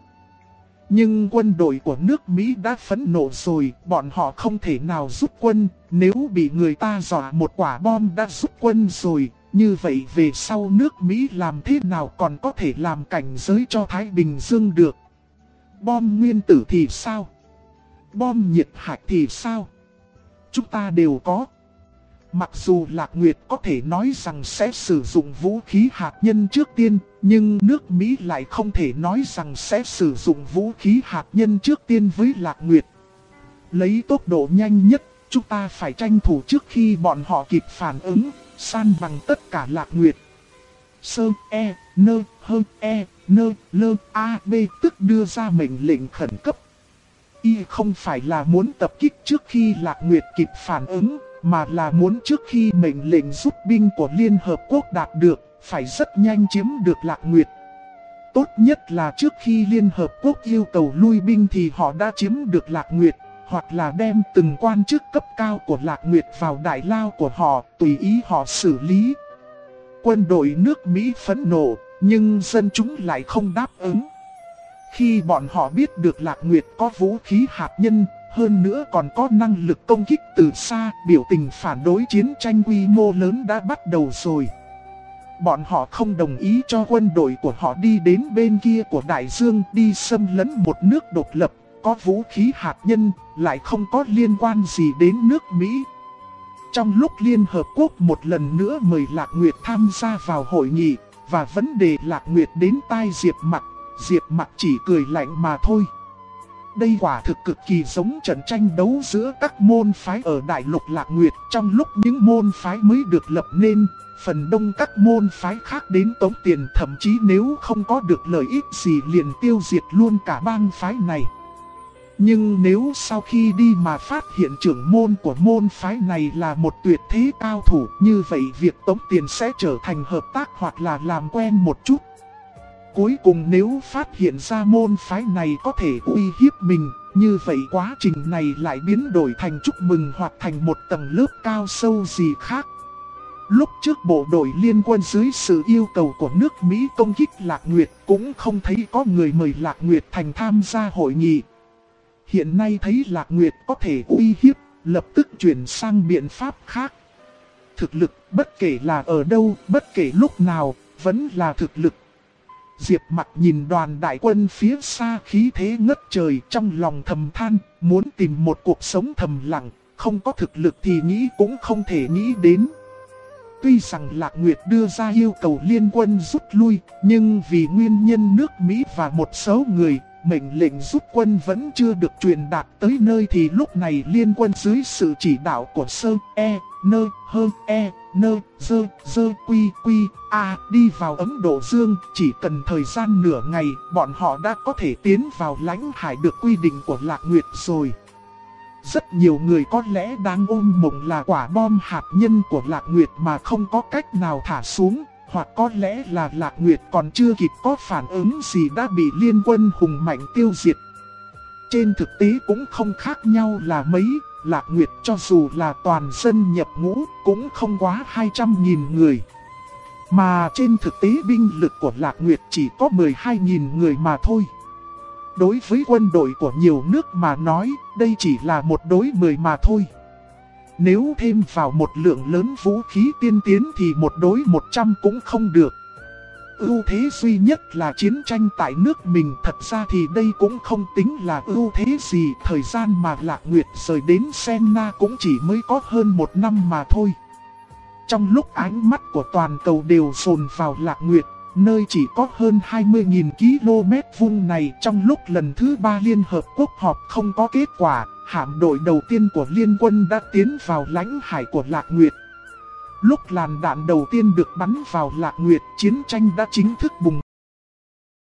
Nhưng quân đội của nước Mỹ đã phẫn nộ rồi, bọn họ không thể nào rút quân. Nếu bị người ta dọa một quả bom đã rút quân rồi, như vậy về sau nước Mỹ làm thế nào còn có thể làm cảnh giới cho Thái Bình Dương được? Bom nguyên tử thì sao? Bom nhiệt hạch thì sao? Chúng ta đều có. Mặc dù Lạc Nguyệt có thể nói rằng sẽ sử dụng vũ khí hạt nhân trước tiên, nhưng nước Mỹ lại không thể nói rằng sẽ sử dụng vũ khí hạt nhân trước tiên với Lạc Nguyệt. Lấy tốc độ nhanh nhất, chúng ta phải tranh thủ trước khi bọn họ kịp phản ứng, san bằng tất cả Lạc Nguyệt. Sơn E, Nơ, Hơn E, Nơ, Lơ, A, B tức đưa ra mệnh lệnh khẩn cấp. Y không phải là muốn tập kích trước khi Lạc Nguyệt kịp phản ứng, mà là muốn trước khi mệnh lệnh rút binh của Liên Hợp Quốc đạt được, phải rất nhanh chiếm được Lạc Nguyệt. Tốt nhất là trước khi Liên Hợp Quốc yêu cầu lui binh thì họ đã chiếm được Lạc Nguyệt, hoặc là đem từng quan chức cấp cao của Lạc Nguyệt vào đại lao của họ, tùy ý họ xử lý. Quân đội nước Mỹ phẫn nộ, nhưng dân chúng lại không đáp ứng. Khi bọn họ biết được Lạc Nguyệt có vũ khí hạt nhân, hơn nữa còn có năng lực công kích từ xa, biểu tình phản đối chiến tranh quy mô lớn đã bắt đầu rồi. Bọn họ không đồng ý cho quân đội của họ đi đến bên kia của đại dương, đi xâm lấn một nước độc lập, có vũ khí hạt nhân, lại không có liên quan gì đến nước Mỹ. Trong lúc Liên Hợp Quốc một lần nữa mời Lạc Nguyệt tham gia vào hội nghị, và vấn đề Lạc Nguyệt đến tai Diệp Mặc chỉ cười lạnh mà thôi. Đây quả thực cực kỳ giống trận tranh đấu giữa các môn phái ở Đại lục Lạc Nguyệt. Trong lúc những môn phái mới được lập nên, phần đông các môn phái khác đến tống tiền, thậm chí nếu không có được lợi ích gì liền tiêu diệt luôn cả bang phái này. Nhưng nếu sau khi đi mà phát hiện trưởng môn của môn phái này là một tuyệt thế cao thủ, như vậy việc tống tiền sẽ trở thành hợp tác hoặc là làm quen một chút. Cuối cùng nếu phát hiện ra môn phái này có thể uy hiếp mình, như vậy quá trình này lại biến đổi thành chúc mừng hoặc thành một tầng lớp cao sâu gì khác. Lúc trước bộ đội liên quân dưới sự yêu cầu của nước Mỹ công kích Lạc Nguyệt cũng không thấy có người mời Lạc Nguyệt thành tham gia hội nghị. Hiện nay thấy Lạc Nguyệt có thể uy hiếp, lập tức chuyển sang biện pháp khác. Thực lực bất kể là ở đâu, bất kể lúc nào, vẫn là thực lực. Diệp Mặc nhìn đoàn đại quân phía xa khí thế ngất trời, trong lòng thầm than, muốn tìm một cuộc sống thầm lặng, không có thực lực thì nghĩ cũng không thể nghĩ đến. Tuy rằng Lạc Nguyệt đưa ra yêu cầu liên quân rút lui, nhưng vì nguyên nhân nước Mỹ và một số người, mệnh lệnh rút quân vẫn chưa được truyền đạt tới nơi thì lúc này liên quân dưới sự chỉ đạo của Sơn E, Nơ, Hơn E, Nơ, Dơ, Quy, A đi vào Ấn Độ Dương. Chỉ cần thời gian nửa ngày, bọn họ đã có thể tiến vào lãnh hải được quy định của Lạc Nguyệt rồi. Rất nhiều người có lẽ đang ôm mộng là quả bom hạt nhân của Lạc Nguyệt mà không có cách nào thả xuống, hoặc có lẽ là Lạc Nguyệt còn chưa kịp có phản ứng gì đã bị liên quân hùng mạnh tiêu diệt. Trên thực tế cũng không khác nhau là mấy, Lạc Nguyệt cho dù là toàn dân nhập ngũ cũng không quá 200.000 người. Mà trên thực tế binh lực của Lạc Nguyệt chỉ có 12.000 người mà thôi. Đối với quân đội của nhiều nước mà nói, đây chỉ là một đối 10 mà thôi. Nếu thêm vào một lượng lớn vũ khí tiên tiến thì một đối 100 cũng không được. Ưu thế duy nhất là chiến tranh tại nước mình, thật ra thì đây cũng không tính là ưu thế gì. Thời gian mà Lạc Nguyệt rời đến Senna cũng chỉ mới có hơn 1 năm mà thôi. Trong lúc ánh mắt của toàn cầu đều dồn vào Lạc Nguyệt, nơi chỉ có hơn 20.000 km vuông này, trong lúc lần thứ 3 Liên Hợp Quốc họp không có kết quả, hạm đội đầu tiên của liên quân đã tiến vào lãnh hải của Lạc Nguyệt. Lúc làn đạn đầu tiên được bắn vào Lạc Nguyệt, chiến tranh đã chính thức bùng